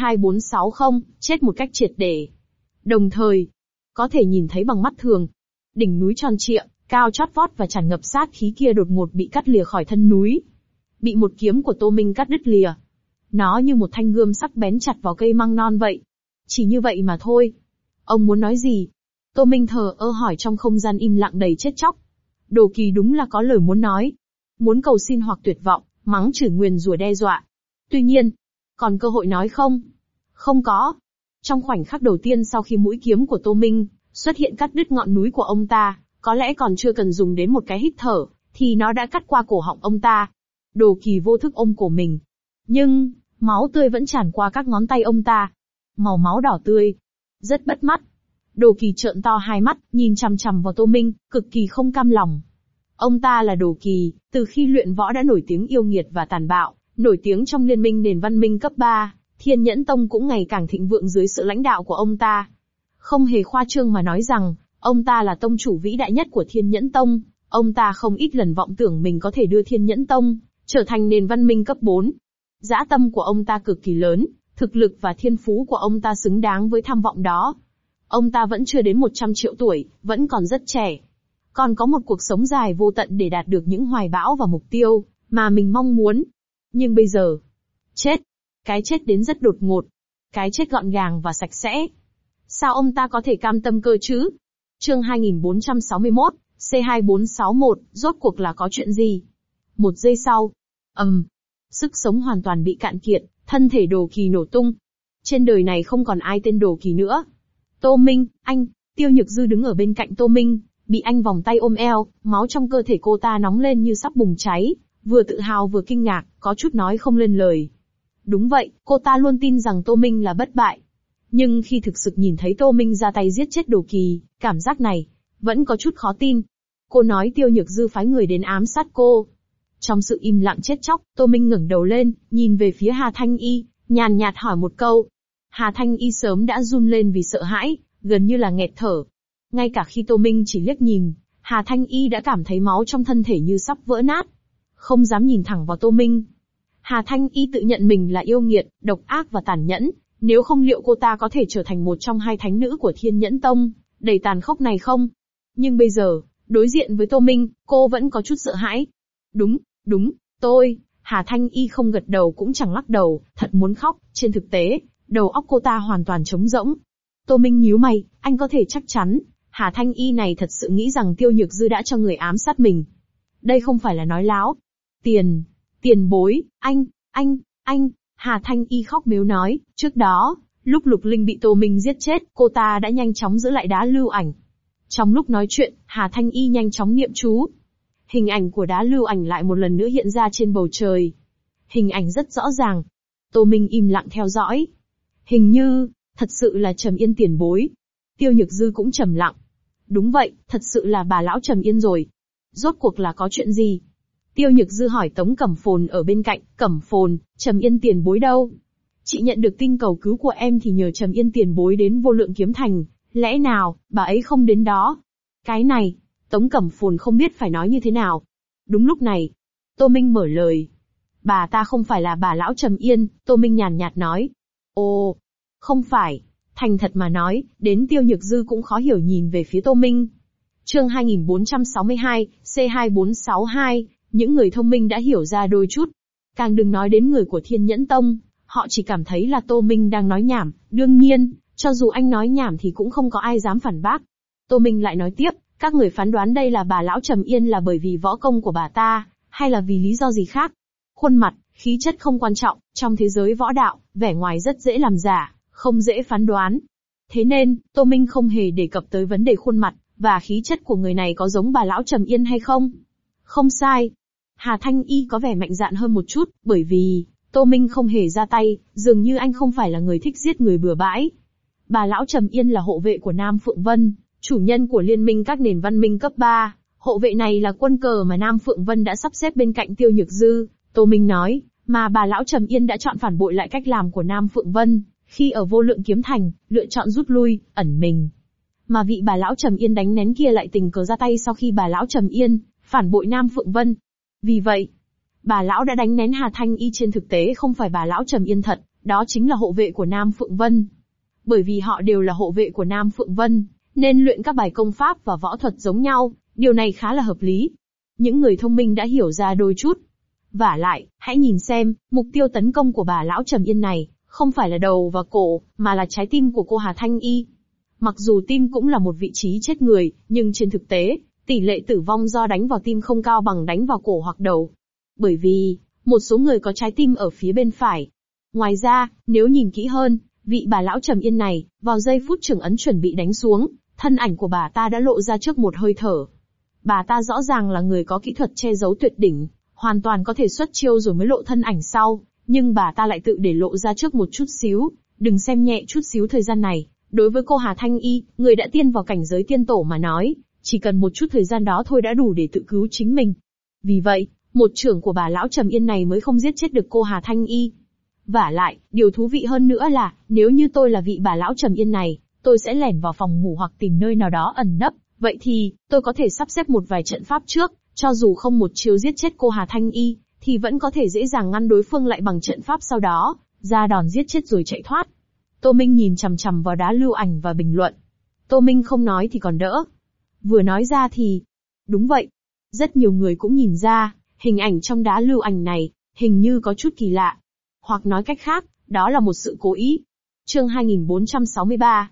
C2460, chết một cách triệt để. Đồng thời, có thể nhìn thấy bằng mắt thường, đỉnh núi tròn trịa, cao chót vót và tràn ngập sát khí kia đột ngột bị cắt lìa khỏi thân núi. Bị một kiếm của Tô Minh cắt đứt lìa. Nó như một thanh gươm sắc bén chặt vào cây măng non vậy. Chỉ như vậy mà thôi. Ông muốn nói gì? Tô Minh thờ ơ hỏi trong không gian im lặng đầy chết chóc. Đồ Kỳ đúng là có lời muốn nói. Muốn cầu xin hoặc tuyệt vọng, mắng chửi nguyền rủa đe dọa. Tuy nhiên, còn cơ hội nói không? Không có. Trong khoảnh khắc đầu tiên sau khi mũi kiếm của Tô Minh xuất hiện cắt đứt ngọn núi của ông ta, có lẽ còn chưa cần dùng đến một cái hít thở, thì nó đã cắt qua cổ họng ông ta. Đồ Kỳ vô thức ôm cổ mình. Nhưng, máu tươi vẫn tràn qua các ngón tay ông ta. Màu máu đỏ tươi. Rất bắt mắt. Đồ Kỳ trợn to hai mắt, nhìn chằm chằm vào Tô Minh, cực kỳ không cam lòng. Ông ta là Đồ Kỳ, từ khi luyện võ đã nổi tiếng yêu nghiệt và tàn bạo, nổi tiếng trong liên minh nền văn minh cấp 3, Thiên Nhẫn Tông cũng ngày càng thịnh vượng dưới sự lãnh đạo của ông ta. Không hề khoa trương mà nói rằng, ông ta là tông chủ vĩ đại nhất của Thiên Nhẫn Tông, ông ta không ít lần vọng tưởng mình có thể đưa Thiên Nhẫn Tông trở thành nền văn minh cấp 4. Dã tâm của ông ta cực kỳ lớn, thực lực và thiên phú của ông ta xứng đáng với tham vọng đó. Ông ta vẫn chưa đến 100 triệu tuổi, vẫn còn rất trẻ. Còn có một cuộc sống dài vô tận để đạt được những hoài bão và mục tiêu mà mình mong muốn. Nhưng bây giờ, chết. Cái chết đến rất đột ngột. Cái chết gọn gàng và sạch sẽ. Sao ông ta có thể cam tâm cơ chứ? Chương 2461, C2461, rốt cuộc là có chuyện gì? Một giây sau, sức sống hoàn toàn bị cạn kiệt, thân thể Đồ Kỳ nổ tung. Trên đời này không còn ai tên Đồ Kỳ nữa. Tô Minh, anh, Tiêu Nhược Dư đứng ở bên cạnh Tô Minh, bị anh vòng tay ôm eo, máu trong cơ thể cô ta nóng lên như sắp bùng cháy, vừa tự hào vừa kinh ngạc, có chút nói không lên lời. Đúng vậy, cô ta luôn tin rằng Tô Minh là bất bại. Nhưng khi thực sự nhìn thấy Tô Minh ra tay giết chết Đồ Kỳ, cảm giác này, vẫn có chút khó tin. Cô nói Tiêu Nhược Dư phái người đến ám sát cô. Trong sự im lặng chết chóc, Tô Minh ngẩng đầu lên, nhìn về phía Hà Thanh Y, nhàn nhạt hỏi một câu. Hà Thanh Y sớm đã run lên vì sợ hãi, gần như là nghẹt thở. Ngay cả khi Tô Minh chỉ liếc nhìn, Hà Thanh Y đã cảm thấy máu trong thân thể như sắp vỡ nát. Không dám nhìn thẳng vào Tô Minh. Hà Thanh Y tự nhận mình là yêu nghiệt, độc ác và tàn nhẫn, nếu không liệu cô ta có thể trở thành một trong hai thánh nữ của Thiên Nhẫn Tông, đầy tàn khốc này không? Nhưng bây giờ, đối diện với Tô Minh, cô vẫn có chút sợ hãi. Đúng, tôi, Hà Thanh Y không gật đầu cũng chẳng lắc đầu, thật muốn khóc, trên thực tế, đầu óc cô ta hoàn toàn trống rỗng. Tô Minh nhíu mày, anh có thể chắc chắn, Hà Thanh Y này thật sự nghĩ rằng Tiêu Nhược Dư đã cho người ám sát mình. Đây không phải là nói láo. Tiền bối, anh, Hà Thanh Y khóc mếu nói, trước đó, lúc Lục Linh bị Tô Minh giết chết, cô ta đã nhanh chóng giữ lại đá lưu ảnh. Trong lúc nói chuyện, Hà Thanh Y nhanh chóng niệm chú. Hình ảnh của đá lưu ảnh lại một lần nữa hiện ra trên bầu trời. Hình ảnh rất rõ ràng. Tô Minh im lặng theo dõi. Hình như, thật sự là Trầm Yên tiền bối. Tiêu Nhược Dư cũng trầm lặng. Đúng vậy, thật sự là bà lão Trầm Yên rồi. Rốt cuộc là có chuyện gì? Tiêu Nhược Dư hỏi Tống Cẩm Phồn ở bên cạnh, Cẩm Phồn, Trầm Yên tiền bối đâu? Chị nhận được tin cầu cứu của em thì nhờ Trầm Yên tiền bối đến Vô Lượng Kiếm Thành, lẽ nào, bà ấy không đến đó? Cái này, Tống Cẩm Phồn không biết phải nói như thế nào. Đúng lúc này, Tô Minh mở lời. Bà ta không phải là bà lão Trầm Yên, Tô Minh nhàn nhạt nói. Ồ, không phải. Thành thật mà nói, đến Tiêu Nhược Dư cũng khó hiểu nhìn về phía Tô Minh. Chương 2462, C2462, những người thông minh đã hiểu ra đôi chút. Càng đừng nói đến người của Thiên Nhẫn Tông, họ chỉ cảm thấy là Tô Minh đang nói nhảm, đương nhiên, cho dù anh nói nhảm thì cũng không có ai dám phản bác. Tô Minh lại nói tiếp, các người phán đoán đây là bà lão Trầm Yên là bởi vì võ công của bà ta, hay là vì lý do gì khác? Khuôn mặt, khí chất không quan trọng, trong thế giới võ đạo, vẻ ngoài rất dễ làm giả, không dễ phán đoán. Thế nên, Tô Minh không hề đề cập tới vấn đề khuôn mặt, và khí chất của người này có giống bà lão Trầm Yên hay không. Không sai. Hà Thanh Y có vẻ mạnh dạn hơn một chút, bởi vì, Tô Minh không hề ra tay, dường như anh không phải là người thích giết người bừa bãi. Bà lão Trầm Yên là hộ vệ của Nam Phượng Vân, chủ nhân của liên minh các nền văn minh cấp 3. Hộ vệ này là quân cờ mà Nam Phượng Vân đã sắp xếp bên cạnh Tiêu Nhược Dư, Tô Minh nói, mà bà lão Trầm Yên đã chọn phản bội lại cách làm của Nam Phượng Vân, khi ở Vô Lượng Kiếm Thành, lựa chọn rút lui, ẩn mình. Mà vị bà lão Trầm Yên đánh nén kia lại tình cờ ra tay sau khi bà lão Trầm Yên phản bội Nam Phượng Vân. Vì vậy, bà lão đã đánh nén Hà Thanh Y trên thực tế không phải bà lão Trầm Yên thật, đó chính là hộ vệ của Nam Phượng Vân. Bởi vì họ đều là hộ vệ của Nam Phượng Vân, nên luyện các bài công pháp và võ thuật giống nhau, điều này khá là hợp lý. Những người thông minh đã hiểu ra đôi chút. Vả lại, hãy nhìn xem, mục tiêu tấn công của bà lão Trầm Yên này, không phải là đầu và cổ, mà là trái tim của cô Hà Thanh Y. Mặc dù tim cũng là một vị trí chết người, nhưng trên thực tế, tỷ lệ tử vong do đánh vào tim không cao bằng đánh vào cổ hoặc đầu. Bởi vì, một số người có trái tim ở phía bên phải. Ngoài ra, nếu nhìn kỹ hơn, vị bà lão Trầm Yên này, vào giây phút trưởng ấn chuẩn bị đánh xuống, thân ảnh của bà ta đã lộ ra trước một hơi thở. Bà ta rõ ràng là người có kỹ thuật che giấu tuyệt đỉnh, hoàn toàn có thể xuất chiêu rồi mới lộ thân ảnh sau, nhưng bà ta lại tự để lộ ra trước một chút xíu, đừng xem nhẹ chút xíu thời gian này. Đối với cô Hà Thanh Y, người đã tiên vào cảnh giới tiên tổ mà nói, chỉ cần một chút thời gian đó thôi đã đủ để tự cứu chính mình. Vì vậy, một chưởng của bà lão Trầm Yên này mới không giết chết được cô Hà Thanh Y. Vả lại, điều thú vị hơn nữa là, nếu như tôi là vị bà lão Trầm Yên này, tôi sẽ lẻn vào phòng ngủ hoặc tìm nơi nào đó ẩn nấp, vậy thì, tôi có thể sắp xếp một vài trận pháp trước, cho dù không một chiêu giết chết cô Hà Thanh Y, thì vẫn có thể dễ dàng ngăn đối phương lại bằng trận pháp sau đó, ra đòn giết chết rồi chạy thoát. Tô Minh nhìn chằm chằm vào đá lưu ảnh và bình luận. Tô Minh không nói thì còn đỡ. Vừa nói ra thì... Đúng vậy. Rất nhiều người cũng nhìn ra, hình ảnh trong đá lưu ảnh này, hình như có chút kỳ lạ. Hoặc nói cách khác, đó là một sự cố ý. Chương 2463,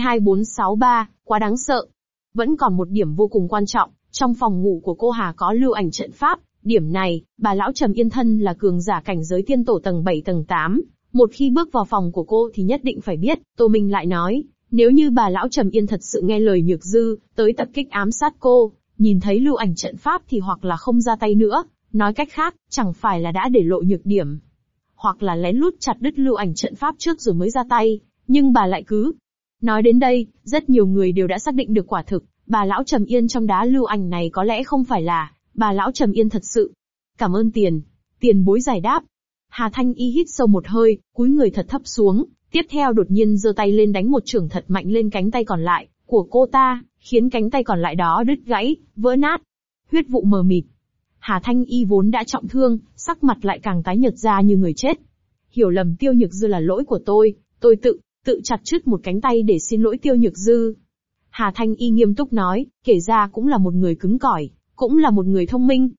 C2463, quá đáng sợ. Vẫn còn một điểm vô cùng quan trọng, trong phòng ngủ của cô Hà có lưu ảnh trận pháp. Điểm này, bà lão Trầm Yên thân là cường giả cảnh giới tiên tổ tầng 7 tầng 8. Một khi bước vào phòng của cô thì nhất định phải biết, Tô Minh lại nói, nếu như bà lão Trầm Yên thật sự nghe lời Nhược Dư, tới tập kích ám sát cô, nhìn thấy lưu ảnh trận pháp thì hoặc là không ra tay nữa, nói cách khác, chẳng phải là đã để lộ nhược điểm. Hoặc là lén lút chặt đứt lưu ảnh trận pháp trước rồi mới ra tay, nhưng bà lại cứ. Nói đến đây, rất nhiều người đều đã xác định được quả thực, bà lão Trầm Yên trong đá lưu ảnh này có lẽ không phải là bà lão Trầm Yên thật sự. Cảm ơn tiền bối giải đáp. Hà Thanh Y hít sâu một hơi, cúi người thật thấp xuống, tiếp theo đột nhiên giơ tay lên đánh một chưởng thật mạnh lên cánh tay còn lại của cô ta, khiến cánh tay còn lại đó đứt gãy, vỡ nát. Huyết vụ mờ mịt. Hà Thanh Y vốn đã trọng thương, sắc mặt lại càng tái nhợt ra như người chết. Hiểu lầm Tiêu Nhược Dư là lỗi của tôi tự chặt đứt một cánh tay để xin lỗi Tiêu Nhược Dư. Hà Thanh Y nghiêm túc nói, kể ra cũng là một người cứng cỏi, cũng là một người thông minh.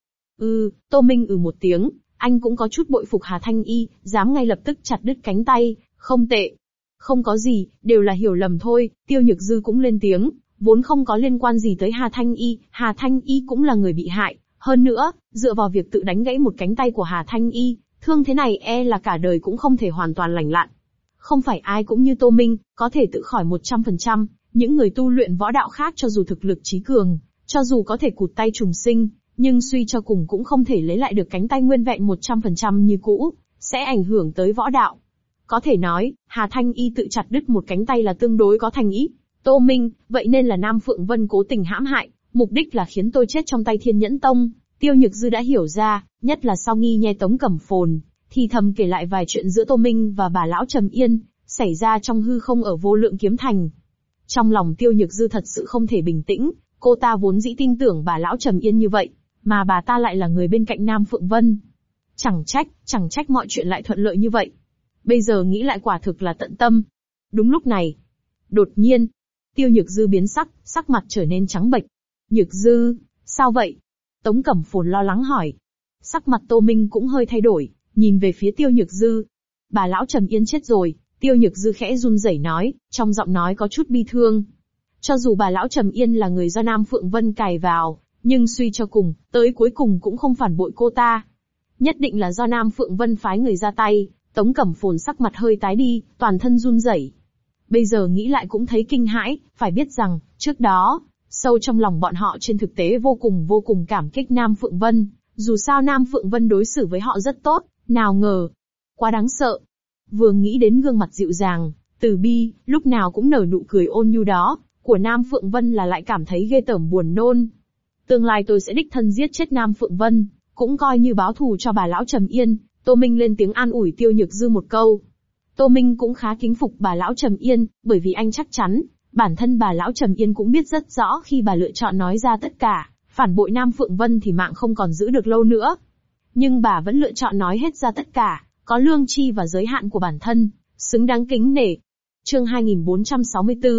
Tô Minh một tiếng. Anh cũng có chút bội phục Hà Thanh Y, dám ngay lập tức chặt đứt cánh tay, không tệ. Không có gì, đều là hiểu lầm thôi, Tiêu Nhược Dư cũng lên tiếng, vốn không có liên quan gì tới Hà Thanh Y cũng là người bị hại. Hơn nữa, dựa vào việc tự đánh gãy một cánh tay của Hà Thanh Y, thương thế này là cả đời cũng không thể hoàn toàn lành lặn. Không phải ai cũng như Tô Minh, có thể tự khỏi 100%, những người tu luyện võ đạo khác cho dù thực lực chí cường, cho dù có thể cụt tay trùng sinh, nhưng suy cho cùng cũng không thể lấy lại được cánh tay nguyên vẹn 100% như cũ, sẽ ảnh hưởng tới võ đạo. Có thể nói, Hà Thanh Y tự chặt đứt một cánh tay là tương đối có thành ý. Tô Minh, vậy nên là Nam Phượng Vân cố tình hãm hại, mục đích là khiến tôi chết trong tay Thiên Nhẫn Tông. Tiêu Nhược Dư đã hiểu ra, nhất là sau nghi nghe Tống Cẩm Phồn, thì thầm kể lại vài chuyện giữa Tô Minh và bà lão Trầm Yên, xảy ra trong hư không ở Vô Lượng Kiếm Thành. Trong lòng Tiêu Nhược Dư thật sự không thể bình tĩnh, cô ta vốn dĩ tin tưởng bà lão Trầm Yên như vậy, mà bà ta lại là người bên cạnh Nam Phượng Vân. Chẳng trách mọi chuyện lại thuận lợi như vậy. Bây giờ nghĩ lại quả thực là tận tâm. Đúng lúc này, đột nhiên, Tiêu Nhược Dư biến sắc mặt trở nên trắng bệch. Nhược Dư, sao vậy? Tống Cẩm Phồn lo lắng hỏi. Sắc mặt Tô Minh cũng hơi thay đổi, nhìn về phía Tiêu Nhược Dư. Bà lão Trầm Yên chết rồi, Tiêu Nhược Dư khẽ run rẩy nói, trong giọng nói có chút bi thương. Cho dù bà lão Trầm Yên là người do Nam Phượng Vân cài vào, nhưng suy cho cùng, tới cuối cùng cũng không phản bội cô ta. Nhất định là do Nam Phượng Vân phái người ra tay. Tống Cẩm Phồn sắc mặt hơi tái đi, toàn thân run rẩy. Bây giờ nghĩ lại cũng thấy kinh hãi, phải biết rằng, trước đó, sâu trong lòng bọn họ trên thực tế vô cùng cảm kích Nam Phượng Vân, dù sao Nam Phượng Vân đối xử với họ rất tốt, nào ngờ. Quá đáng sợ. Vừa nghĩ đến gương mặt dịu dàng, từ bi, lúc nào cũng nở nụ cười ôn nhu đó, của Nam Phượng Vân là lại cảm thấy ghê tởm buồn nôn. Tương lai tôi sẽ đích thân giết chết Nam Phượng Vân, cũng coi như báo thù cho bà lão Trầm Yên. Tô Minh lên tiếng an ủi Tiêu Nhược Dư một câu. Tô Minh cũng khá kính phục bà lão Trầm Yên, bởi vì anh chắc chắn, bản thân bà lão Trầm Yên cũng biết rất rõ khi bà lựa chọn nói ra tất cả, phản bội Nam Phượng Vân thì mạng không còn giữ được lâu nữa. Nhưng bà vẫn lựa chọn nói hết ra tất cả, có lương tri và giới hạn của bản thân, xứng đáng kính nể. Chương 2464,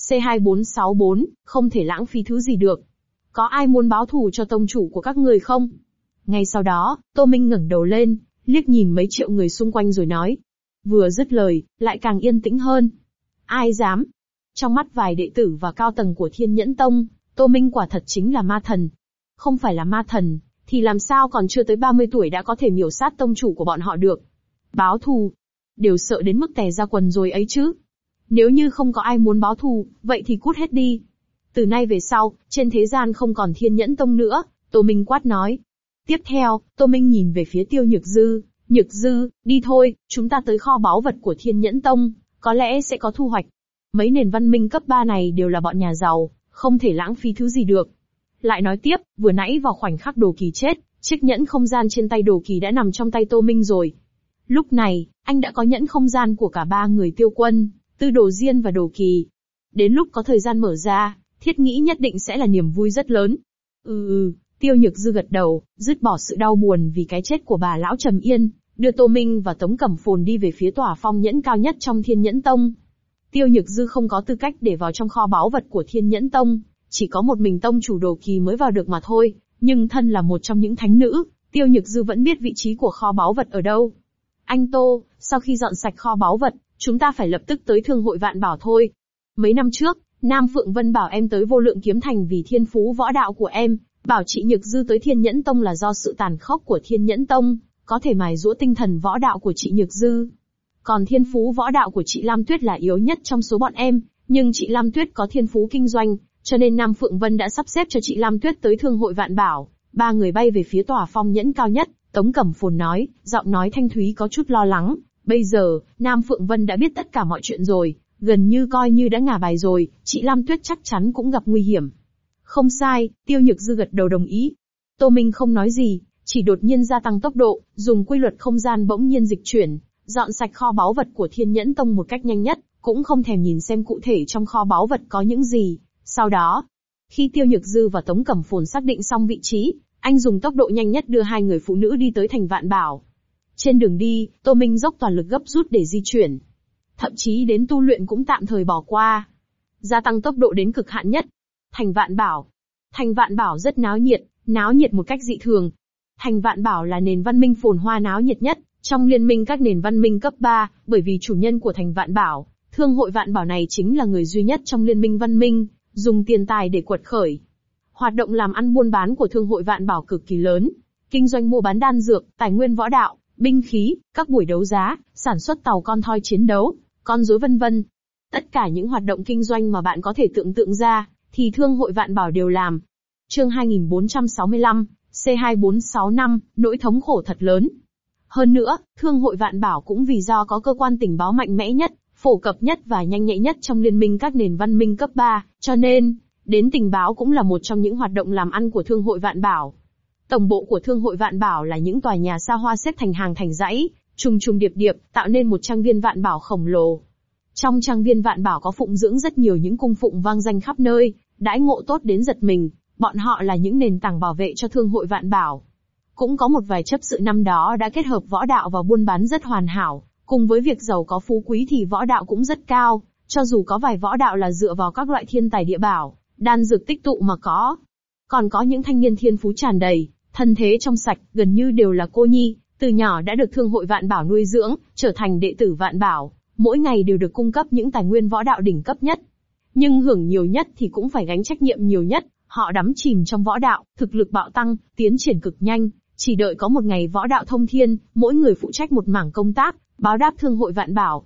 C2464, không thể lãng phí thứ gì được. Có ai muốn báo thù cho tông chủ của các người không? Ngay sau đó, Tô Minh ngẩng đầu lên, liếc nhìn mấy triệu người xung quanh rồi nói. Vừa dứt lời, lại càng yên tĩnh hơn. Ai dám? Trong mắt vài đệ tử và cao tầng của Thiên Nhẫn Tông, Tô Minh quả thật chính là ma thần. Không phải là ma thần, thì làm sao còn chưa tới 30 tuổi đã có thể miểu sát tông chủ của bọn họ được? Báo thù? Đều sợ đến mức tè ra quần rồi ấy chứ. Nếu như không có ai muốn báo thù, vậy thì cút hết đi. Từ nay về sau, trên thế gian không còn Thiên Nhẫn Tông nữa, Tô Minh quát nói. Tiếp theo, Tô Minh nhìn về phía Tiêu Nhược Dư. Nhược Dư, đi thôi, chúng ta tới kho báu vật của Thiên Nhẫn Tông, có lẽ sẽ có thu hoạch. Mấy nền văn minh cấp 3 này đều là bọn nhà giàu, không thể lãng phí thứ gì được. Lại nói tiếp, vừa nãy vào khoảnh khắc Đồ Kỳ chết, chiếc nhẫn không gian trên tay Đồ Kỳ đã nằm trong tay Tô Minh rồi. Lúc này, anh đã có nhẫn không gian của cả ba người Tiêu Quân, Tư Đồ Diên và Đồ Kỳ. Đến lúc có thời gian mở ra, thiết nghĩ nhất định sẽ là niềm vui rất lớn. Tiêu Nhược Dư gật đầu, dứt bỏ sự đau buồn vì cái chết của bà lão Trầm Yên, đưa Tô Minh và Tống Cẩm Phồn đi về phía tòa phong nhẫn cao nhất trong Thiên Nhẫn Tông. Tiêu Nhược Dư không có tư cách để vào trong kho báu vật của Thiên Nhẫn Tông, chỉ có một mình tông chủ Đồ Kỳ mới vào được mà thôi, nhưng thân là một trong những thánh nữ, Tiêu Nhược Dư vẫn biết vị trí của kho báu vật ở đâu. Anh Tô, sau khi dọn sạch kho báu vật, chúng ta phải lập tức tới Thương hội Vạn Bảo thôi. Mấy năm trước, Nam Phượng Vân bảo em tới Vô Lượng Kiếm Thành vì thiên phú võ đạo của em, bảo chị Nhược Dư tới Thiên Nhẫn Tông là do sự tàn khốc của Thiên Nhẫn Tông, có thể mài giũa tinh thần võ đạo của chị Nhược Dư. Còn thiên phú võ đạo của chị Lam Tuyết là yếu nhất trong số bọn em, nhưng chị Lam Tuyết có thiên phú kinh doanh, cho nên Nam Phượng Vân đã sắp xếp cho chị Lam Tuyết tới Thương hội Vạn Bảo. Ba người bay về phía tòa phong nhẫn cao nhất, Tống Cẩm Phồn nói, giọng nói thanh thúy có chút lo lắng. Bây giờ, Nam Phượng Vân đã biết tất cả mọi chuyện rồi, gần như coi như đã ngả bài rồi, chị Lam Tuyết chắc chắn cũng gặp nguy hiểm. Không sai, Tiêu Nhược Dư gật đầu đồng ý. Tô Minh không nói gì, chỉ đột nhiên gia tăng tốc độ, dùng quy luật không gian bỗng nhiên dịch chuyển, dọn sạch kho báu vật của Thiên Nhẫn Tông một cách nhanh nhất, cũng không thèm nhìn xem cụ thể trong kho báu vật có những gì. Sau đó, khi Tiêu Nhược Dư và Tống Cẩm Phồn xác định xong vị trí, anh dùng tốc độ nhanh nhất đưa hai người phụ nữ đi tới thành Vạn Bảo. Trên đường đi, Tô Minh dốc toàn lực gấp rút để di chuyển. Thậm chí đến tu luyện cũng tạm thời bỏ qua. Gia tăng tốc độ đến cực hạn nhất. Thành Vạn Bảo. Thành Vạn Bảo rất náo nhiệt một cách dị thường. Thành Vạn Bảo là nền văn minh phồn hoa náo nhiệt nhất trong liên minh các nền văn minh cấp 3, bởi vì chủ nhân của Thành Vạn Bảo, Thương hội Vạn Bảo này chính là người duy nhất trong liên minh văn minh, dùng tiền tài để quật khởi. Hoạt động làm ăn buôn bán của Thương hội Vạn Bảo cực kỳ lớn, kinh doanh mua bán đan dược, tài nguyên võ đạo, binh khí, các buổi đấu giá, sản xuất tàu con thoi chiến đấu, con rối vân vân. Tất cả những hoạt động kinh doanh mà bạn có thể tưởng tượng ra, thì Thương hội Vạn Bảo đều làm. Chương 2465, C2465, nỗi thống khổ thật lớn. Hơn nữa, Thương hội Vạn Bảo cũng vì do có cơ quan tình báo mạnh mẽ nhất, phổ cập nhất và nhanh nhạy nhất trong liên minh các nền văn minh cấp 3, cho nên, đến tình báo cũng là một trong những hoạt động làm ăn của Thương hội Vạn Bảo. Tổng bộ của Thương hội Vạn Bảo là những tòa nhà xa hoa xếp thành hàng thành dãy, trùng trùng điệp điệp, tạo nên một trang viên Vạn Bảo khổng lồ. Trong trang viên Vạn Bảo có phụng dưỡng rất nhiều những cung phụng vang danh khắp nơi, đãi ngộ tốt đến giật mình, bọn họ là những nền tảng bảo vệ cho Thương hội Vạn Bảo. Cũng có một vài chấp sự năm đó đã kết hợp võ đạo và buôn bán rất hoàn hảo, cùng với việc giàu có phú quý thì võ đạo cũng rất cao, cho dù có vài võ đạo là dựa vào các loại thiên tài địa bảo, đan dược tích tụ mà có. Còn có những thanh niên thiên phú tràn đầy, thân thế trong sạch, gần như đều là cô nhi, từ nhỏ đã được Thương hội Vạn Bảo nuôi dưỡng, trở thành đệ tử Vạn Bảo, mỗi ngày đều được cung cấp những tài nguyên võ đạo đỉnh cấp nhất. Nhưng hưởng nhiều nhất thì cũng phải gánh trách nhiệm nhiều nhất, họ đắm chìm trong võ đạo, thực lực bạo tăng, tiến triển cực nhanh, chỉ đợi có một ngày võ đạo thông thiên, mỗi người phụ trách một mảng công tác, báo đáp Thương hội Vạn Bảo.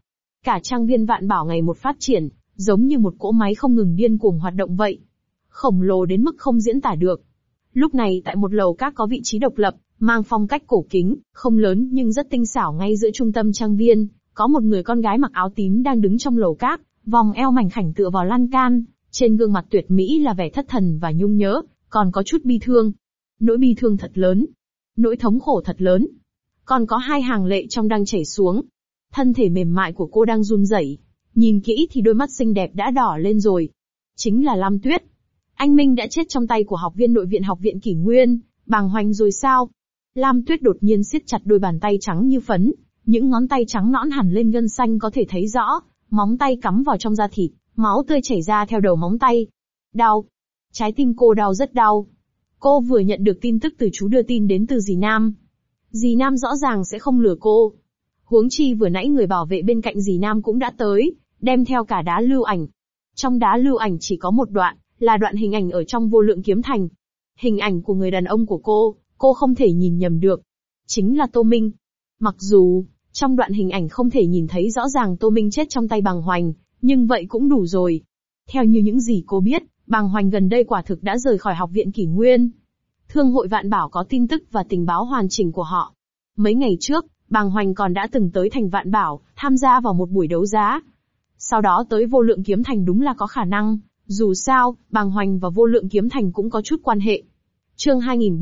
Cả trang viên Vạn Bảo ngày một phát triển, giống như một cỗ máy không ngừng điên cuồng hoạt động vậy. Khổng lồ đến mức không diễn tả được. Lúc này tại một lầu các có vị trí độc lập, mang phong cách cổ kính, không lớn nhưng rất tinh xảo ngay giữa trung tâm trang viên, có một người con gái mặc áo tím đang đứng trong lầu các, vòng eo mảnh khảnh tựa vào lan can, trên gương mặt tuyệt mỹ là vẻ thất thần và nhung nhớ, còn có chút bi thương. Nỗi bi thương thật lớn, nỗi thống khổ thật lớn. Còn có hai hàng lệ trong đang chảy xuống. Thân thể mềm mại của cô đang run rẩy, nhìn kỹ thì đôi mắt xinh đẹp đã đỏ lên rồi. Chính là Lam Tuyết. Anh Minh đã chết trong tay của học viên nội viện Học viện Kỷ Nguyên, bàng hoành rồi sao? Lam Tuyết đột nhiên siết chặt đôi bàn tay trắng như phấn, những ngón tay trắng nõn hẳn lên gân xanh có thể thấy rõ, móng tay cắm vào trong da thịt, máu tươi chảy ra theo đầu móng tay. Đau. Trái tim cô đau rất đau. Cô vừa nhận được tin tức từ chú đưa tin đến từ dì Nam. Dì Nam rõ ràng sẽ không lừa cô. Huống chi vừa nãy người bảo vệ bên cạnh dì Nam cũng đã tới, đem theo cả đá lưu ảnh. Trong đá lưu ảnh chỉ có một đoạn, là đoạn hình ảnh ở trong Vô Lượng Kiếm Thành. Hình ảnh của người đàn ông của cô không thể nhìn nhầm được. Chính là Tô Minh. Mặc dù, trong đoạn hình ảnh không thể nhìn thấy rõ ràng Tô Minh chết trong tay Bàng Hoành, nhưng vậy cũng đủ rồi. Theo như những gì cô biết, Bàng Hoành gần đây quả thực đã rời khỏi Học viện Kỷ Nguyên. Thương hội Vạn Bảo có tin tức và tình báo hoàn chỉnh của họ. Mấy ngày trước, Bàng Hoành còn đã từng tới thành Vạn Bảo, tham gia vào một buổi đấu giá. Sau đó tới Vô Lượng Kiếm Thành đúng là có khả năng, dù sao, Bàng Hoành và Vô Lượng Kiếm Thành cũng có chút quan hệ. Chương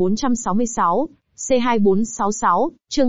2466, C2466, chương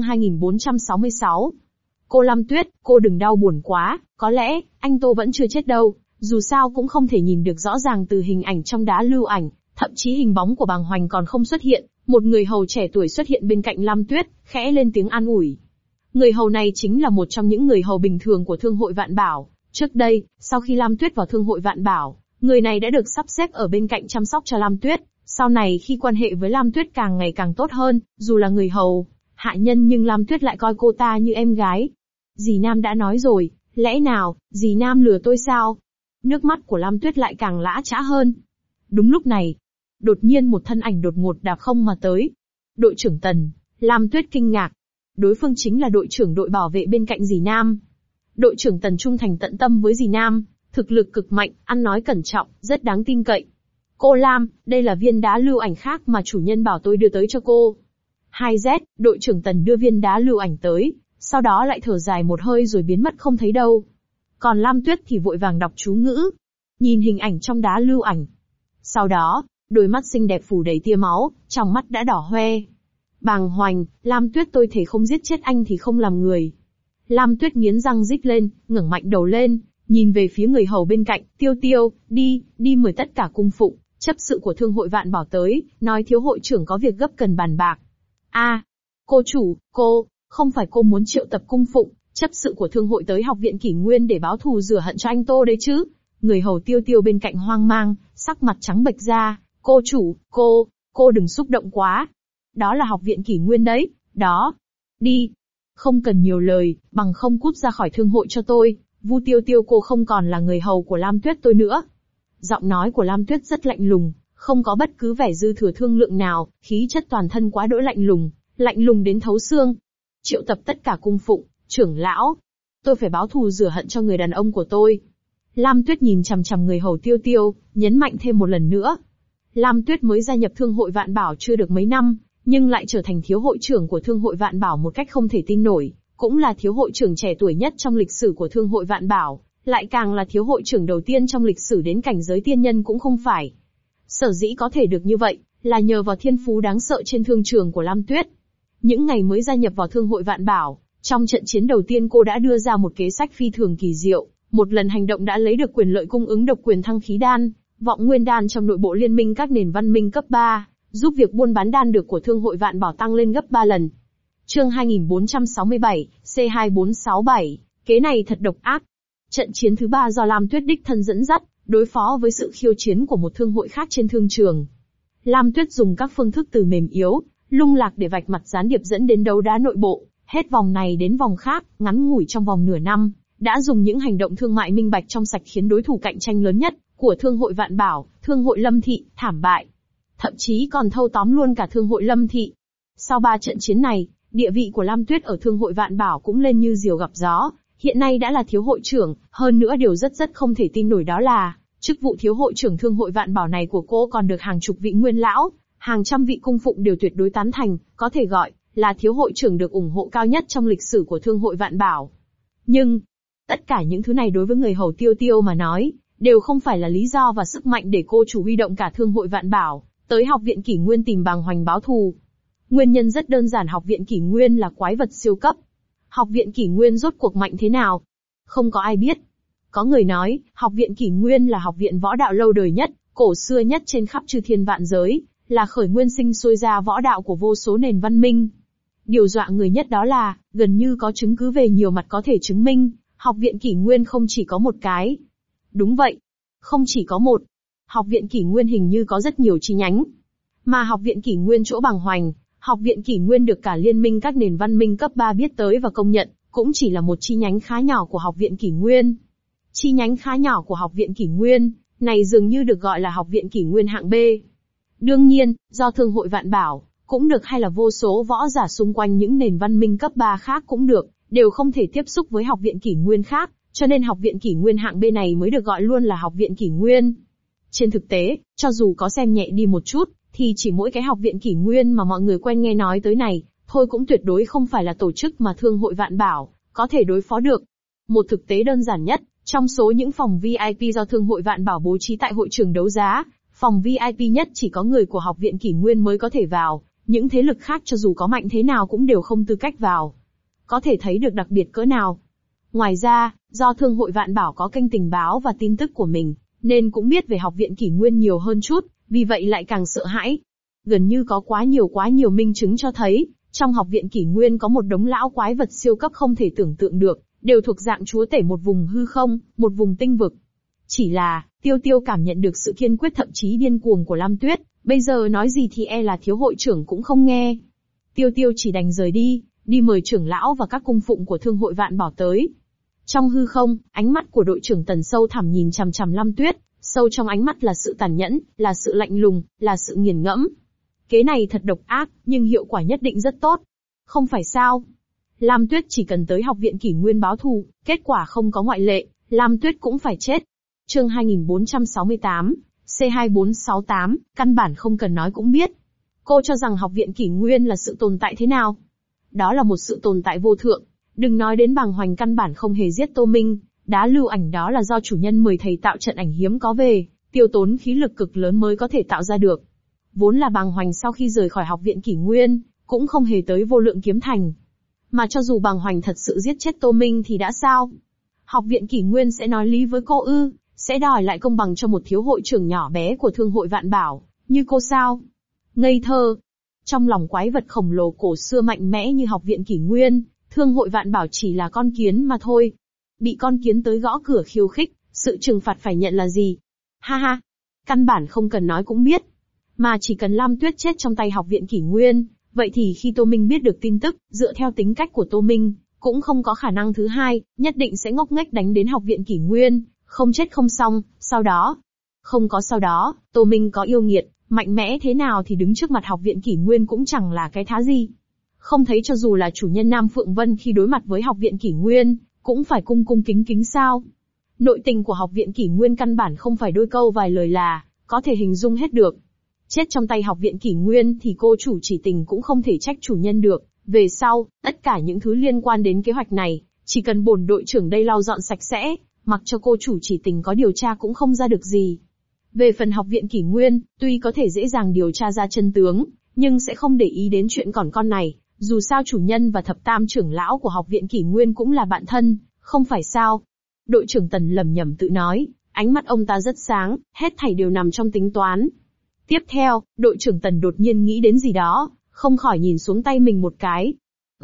2466. Cô Lam Tuyết, cô đừng đau buồn quá, có lẽ, anh Tô vẫn chưa chết đâu, dù sao cũng không thể nhìn được rõ ràng từ hình ảnh trong đá lưu ảnh, thậm chí hình bóng của Bàng Hoành còn không xuất hiện, một người hầu trẻ tuổi xuất hiện bên cạnh Lam Tuyết, khẽ lên tiếng an ủi. Người hầu này chính là một trong những người hầu bình thường của Thương hội Vạn Bảo, trước đây, sau khi Lam Tuyết vào Thương hội Vạn Bảo, người này đã được sắp xếp ở bên cạnh chăm sóc cho Lam Tuyết. Sau này khi quan hệ với Lam Tuyết càng ngày càng tốt hơn, dù là người hầu, hạ nhân nhưng Lam Tuyết lại coi cô ta như em gái. Dì Nam đã nói rồi, lẽ nào, dì Nam lừa tôi sao? Nước mắt của Lam Tuyết lại càng lã chã hơn. Đúng lúc này, đột nhiên một thân ảnh đột ngột đạp không mà tới. Đội trưởng Tần, Lam Tuyết kinh ngạc. Đối phương chính là đội trưởng đội bảo vệ bên cạnh dì Nam. Đội trưởng Tần trung thành tận tâm với dì Nam, thực lực cực mạnh, ăn nói cẩn trọng, rất đáng tin cậy. Cô Lam, đây là viên đá lưu ảnh khác mà chủ nhân bảo tôi đưa tới cho cô. 2Z, đội trưởng Tần đưa viên đá lưu ảnh tới, sau đó lại thở dài một hơi rồi biến mất không thấy đâu. Còn Lam Tuyết thì vội vàng đọc chú ngữ, nhìn hình ảnh trong đá lưu ảnh. Sau đó, đôi mắt xinh đẹp phủ đầy tia máu, trong mắt đã đỏ hoe. Bàng Hoành, Lam Tuyết tôi thề không giết chết anh thì không làm người. Lam Tuyết nghiến răng rít lên, ngẩng mạnh đầu lên, nhìn về phía người hầu bên cạnh, Tiêu Tiêu, đi mời tất cả cung phụng, chấp sự của Thương hội Vạn Bảo tới, nói thiếu hội trưởng có việc gấp cần bàn bạc. Cô chủ, không phải cô muốn triệu tập cung phụng, chấp sự của Thương hội tới Học viện Kỷ Nguyên để báo thù rửa hận cho anh Tô đấy chứ? Người hầu Tiêu Tiêu bên cạnh hoang mang, sắc mặt trắng bệch ra, cô chủ, cô đừng xúc động quá. Đó là Học viện Kỷ Nguyên đấy, đó. Đi. Không cần nhiều lời, bằng không cút ra khỏi thương hội cho tôi. Vu Tiêu Tiêu cô không còn là người hầu của Lam Tuyết tôi nữa. Giọng nói của Lam Tuyết rất lạnh lùng, không có bất cứ vẻ dư thừa thương lượng nào, khí chất toàn thân quá đỗi lạnh lùng đến thấu xương. Triệu tập tất cả cung phụng, trưởng lão. Tôi phải báo thù rửa hận cho người đàn ông của tôi. Lam Tuyết nhìn chằm chằm người hầu Tiêu Tiêu, nhấn mạnh thêm một lần nữa. Lam Tuyết mới gia nhập Thương hội Vạn Bảo chưa được mấy năm, nhưng lại trở thành thiếu hội trưởng của Thương hội Vạn Bảo một cách không thể tin nổi, cũng là thiếu hội trưởng trẻ tuổi nhất trong lịch sử của Thương hội Vạn Bảo, lại càng là thiếu hội trưởng đầu tiên trong lịch sử đến cảnh giới tiên nhân cũng không phải. Sở dĩ có thể được như vậy, là nhờ vào thiên phú đáng sợ trên thương trường của Lam Tuyết. Những ngày mới gia nhập vào Thương hội Vạn Bảo, trong trận chiến đầu tiên cô đã đưa ra một kế sách phi thường kỳ diệu, một lần hành động đã lấy được quyền lợi cung ứng độc quyền thăng khí đan, vọng nguyên đan trong nội bộ liên minh các nền văn minh cấp 3, giúp việc buôn bán đan dược của Thương hội Vạn Bảo tăng lên gấp 3 lần. Chương 2467, C2467, kế này thật độc ác. Trận chiến thứ 3 do Lam Tuyết đích thân dẫn dắt, đối phó với sự khiêu chiến của một thương hội khác trên thương trường. Lam Tuyết dùng các phương thức từ mềm yếu, lung lạc để vạch mặt gián điệp dẫn đến đấu đá nội bộ, hết vòng này đến vòng khác, ngắn ngủi trong vòng nửa năm, đã dùng những hành động thương mại minh bạch trong sạch khiến đối thủ cạnh tranh lớn nhất của Thương hội Vạn Bảo, Thương hội Lâm Thị, thảm bại. Thậm chí còn thâu tóm luôn cả Thương hội Lâm Thị. Sau 3 trận chiến này, địa vị của Lam Tuyết ở Thương hội Vạn Bảo cũng lên như diều gặp gió, Hiện nay đã là thiếu hội trưởng, hơn nữa điều rất không thể tin nổi đó là, chức vụ thiếu hội trưởng Thương hội Vạn Bảo này của cô còn được hàng chục vị nguyên lão, hàng trăm vị cung phụng đều tuyệt đối tán thành, có thể gọi là thiếu hội trưởng được ủng hộ cao nhất trong lịch sử của Thương hội Vạn Bảo. Nhưng, tất cả những thứ này đối với người hầu Tiêu Tiêu mà nói, đều không phải là lý do và sức mạnh để cô chủ huy động cả Thương hội Vạn Bảo, tới Học viện Kỷ Nguyên tìm Bàng Hoành báo thù. Nguyên nhân rất đơn giản, Học viện Kỷ Nguyên là quái vật siêu cấp. Học viện Kỷ Nguyên rốt cuộc mạnh thế nào? Không có ai biết. Có người nói, Học viện Kỷ Nguyên là học viện võ đạo lâu đời nhất, cổ xưa nhất trên khắp chư thiên vạn giới, là khởi nguyên sinh sôi ra võ đạo của vô số nền văn minh. Điều dọa người nhất đó là, gần như có chứng cứ về nhiều mặt có thể chứng minh, Học viện Kỷ Nguyên không chỉ có một cái. Đúng vậy, không chỉ có một. Học viện Kỷ Nguyên hình như có rất nhiều chi nhánh. Mà Học viện Kỷ Nguyên chỗ Bàng Hoành, Học viện Kỷ Nguyên được cả liên minh các nền văn minh cấp 3 biết tới và công nhận, cũng chỉ là một chi nhánh khá nhỏ của Học viện Kỷ Nguyên. Chi nhánh khá nhỏ của Học viện Kỷ Nguyên, này dường như được gọi là Học viện Kỷ Nguyên hạng B. Đương nhiên, do Thương hội Vạn Bảo, cũng được hay là vô số võ giả xung quanh những nền văn minh cấp 3 khác cũng được, đều không thể tiếp xúc với Học viện Kỷ Nguyên khác, cho nên Học viện Kỷ Nguyên hạng B này mới được gọi luôn là Học viện Kỷ Nguyên. Trên thực tế, cho dù có xem nhẹ đi một chút, thì chỉ mỗi cái Học viện Kỷ Nguyên mà mọi người quen nghe nói tới này, thôi cũng tuyệt đối không phải là tổ chức mà Thương hội Vạn Bảo có thể đối phó được. Một thực tế đơn giản nhất, trong số những phòng VIP do Thương hội Vạn Bảo bố trí tại hội trường đấu giá, phòng VIP nhất chỉ có người của Học viện Kỷ Nguyên mới có thể vào, những thế lực khác cho dù có mạnh thế nào cũng đều không tư cách vào. Có thể thấy được đặc biệt cỡ nào. Ngoài ra, do Thương hội Vạn Bảo có kênh tình báo và tin tức của mình, nên cũng biết về Học viện Kỷ Nguyên nhiều hơn chút, vì vậy lại càng sợ hãi. Gần như có quá nhiều minh chứng cho thấy, trong Học viện Kỷ Nguyên có một đống lão quái vật siêu cấp không thể tưởng tượng được, đều thuộc dạng chúa tể một vùng hư không, một vùng tinh vực. Chỉ là, Tiêu Tiêu cảm nhận được sự kiên quyết thậm chí điên cuồng của Lam Tuyết, bây giờ nói gì thì e là thiếu hội trưởng cũng không nghe. Tiêu Tiêu chỉ đành rời đi mời trưởng lão và các cung phụng của Thương hội Vạn Bảo tới. Trong hư không, ánh mắt của đội trưởng Tần sâu thẳm nhìn chằm chằm Lam Tuyết, sâu trong ánh mắt là sự tàn nhẫn, là sự lạnh lùng, là sự nghiền ngẫm. Kế này thật độc ác, nhưng hiệu quả nhất định rất tốt. Không phải sao? Lam Tuyết chỉ cần tới Học viện Kỷ Nguyên báo thù, kết quả không có ngoại lệ, Lam Tuyết cũng phải chết. Chương 2468, C2468, căn bản không cần nói cũng biết. Cô cho rằng Học viện Kỷ Nguyên là sự tồn tại thế nào? Đó là một sự tồn tại vô thượng. Đừng nói đến Bàng Hoành căn bản không hề giết Tô Minh, đá lưu ảnh đó là do chủ nhân mời thầy tạo trận ảnh hiếm có về, tiêu tốn khí lực cực lớn mới có thể tạo ra được. Vốn là Bàng Hoành sau khi rời khỏi Học viện Kỷ Nguyên, cũng không hề tới Vô Lượng Kiếm Thành. Mà cho dù Bàng Hoành thật sự giết chết Tô Minh thì đã sao? Học viện Kỷ Nguyên sẽ nói lý với cô ư? Sẽ đòi lại công bằng cho một thiếu hội trưởng nhỏ bé của Thương hội Vạn Bảo, như cô sao? Ngây thơ. Trong lòng quái vật khổng lồ cổ xưa mạnh mẽ như Học viện Kỷ Nguyên, Thương hội Vạn Bảo chỉ là con kiến mà thôi. Bị con kiến tới gõ cửa khiêu khích, sự trừng phạt phải nhận là gì? Ha ha, căn bản không cần nói cũng biết. Mà chỉ cần Lam Tuyết chết trong tay Học viện Kỷ Nguyên, vậy thì khi Tô Minh biết được tin tức, dựa theo tính cách của Tô Minh, cũng không có khả năng thứ hai, nhất định sẽ ngốc nghếch đánh đến Học viện Kỷ Nguyên, không chết không xong, sau đó. Không có sau đó, Tô Minh có yêu nghiệt, mạnh mẽ thế nào thì đứng trước mặt Học viện Kỷ Nguyên cũng chẳng là cái thá gì. Không thấy cho dù là chủ nhân Nam Phượng Vân khi đối mặt với Học viện Kỷ Nguyên, cũng phải cung cung kính kính sao? Nội tình của Học viện Kỷ Nguyên căn bản không phải đôi câu vài lời là có thể hình dung hết được. Chết trong tay Học viện Kỷ Nguyên thì cô chủ chỉ tình cũng không thể trách chủ nhân được. Về sau, tất cả những thứ liên quan đến kế hoạch này, chỉ cần bổn đội trưởng đây lau dọn sạch sẽ, mặc cho cô chủ chỉ tình có điều tra cũng không ra được gì. Về phần Học viện Kỷ Nguyên, tuy có thể dễ dàng điều tra ra chân tướng, nhưng sẽ không để ý đến chuyện còn con này. Dù sao chủ nhân và thập tam trưởng lão của Học viện Kỷ Nguyên cũng là bạn thân, không phải sao? Đội trưởng Tần lẩm nhẩm tự nói, ánh mắt ông ta rất sáng, hết thảy đều nằm trong tính toán. Tiếp theo, đội trưởng Tần đột nhiên nghĩ đến gì đó, không khỏi nhìn xuống tay mình một cái.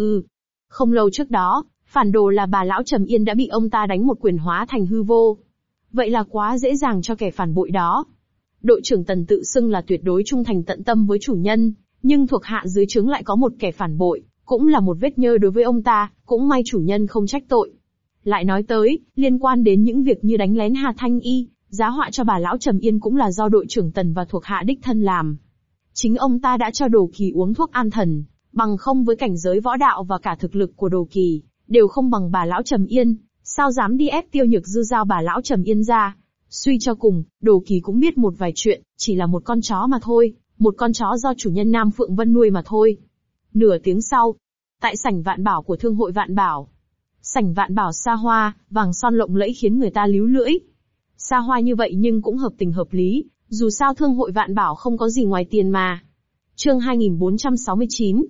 Không lâu trước đó, phản đồ là bà lão Trầm Yên đã bị ông ta đánh một quyền hóa thành hư vô. Vậy là quá dễ dàng cho kẻ phản bội đó. Đội trưởng Tần tự xưng là tuyệt đối trung thành tận tâm với chủ nhân, nhưng thuộc hạ dưới trướng lại có một kẻ phản bội, cũng là một vết nhơ đối với ông ta, cũng may chủ nhân không trách tội. Lại nói tới, liên quan đến những việc như đánh lén Hà Thanh Y, giá họa cho bà lão Trầm Yên cũng là do đội trưởng Tần và thuộc hạ đích thân làm. Chính ông ta đã cho Đồ Kỳ uống thuốc an thần, bằng không với cảnh giới võ đạo và cả thực lực của Đồ Kỳ, đều không bằng bà lão Trầm Yên, Sao dám đi ép Tiêu Nhược Dư giao bà lão Trầm Yên ra? Suy cho cùng, Đồ Kỳ cũng biết một vài chuyện, chỉ là một con chó mà thôi, một con chó do chủ nhân Nam Phượng Vân nuôi mà thôi. Nửa tiếng sau, tại sảnh Vạn Bảo của Thương hội Vạn Bảo. Sảnh Vạn Bảo xa hoa, vàng son lộng lẫy khiến người ta líu lưỡi. Xa hoa như vậy nhưng cũng hợp tình hợp lý, dù sao Thương hội Vạn Bảo không có gì ngoài tiền mà. Chương 2469,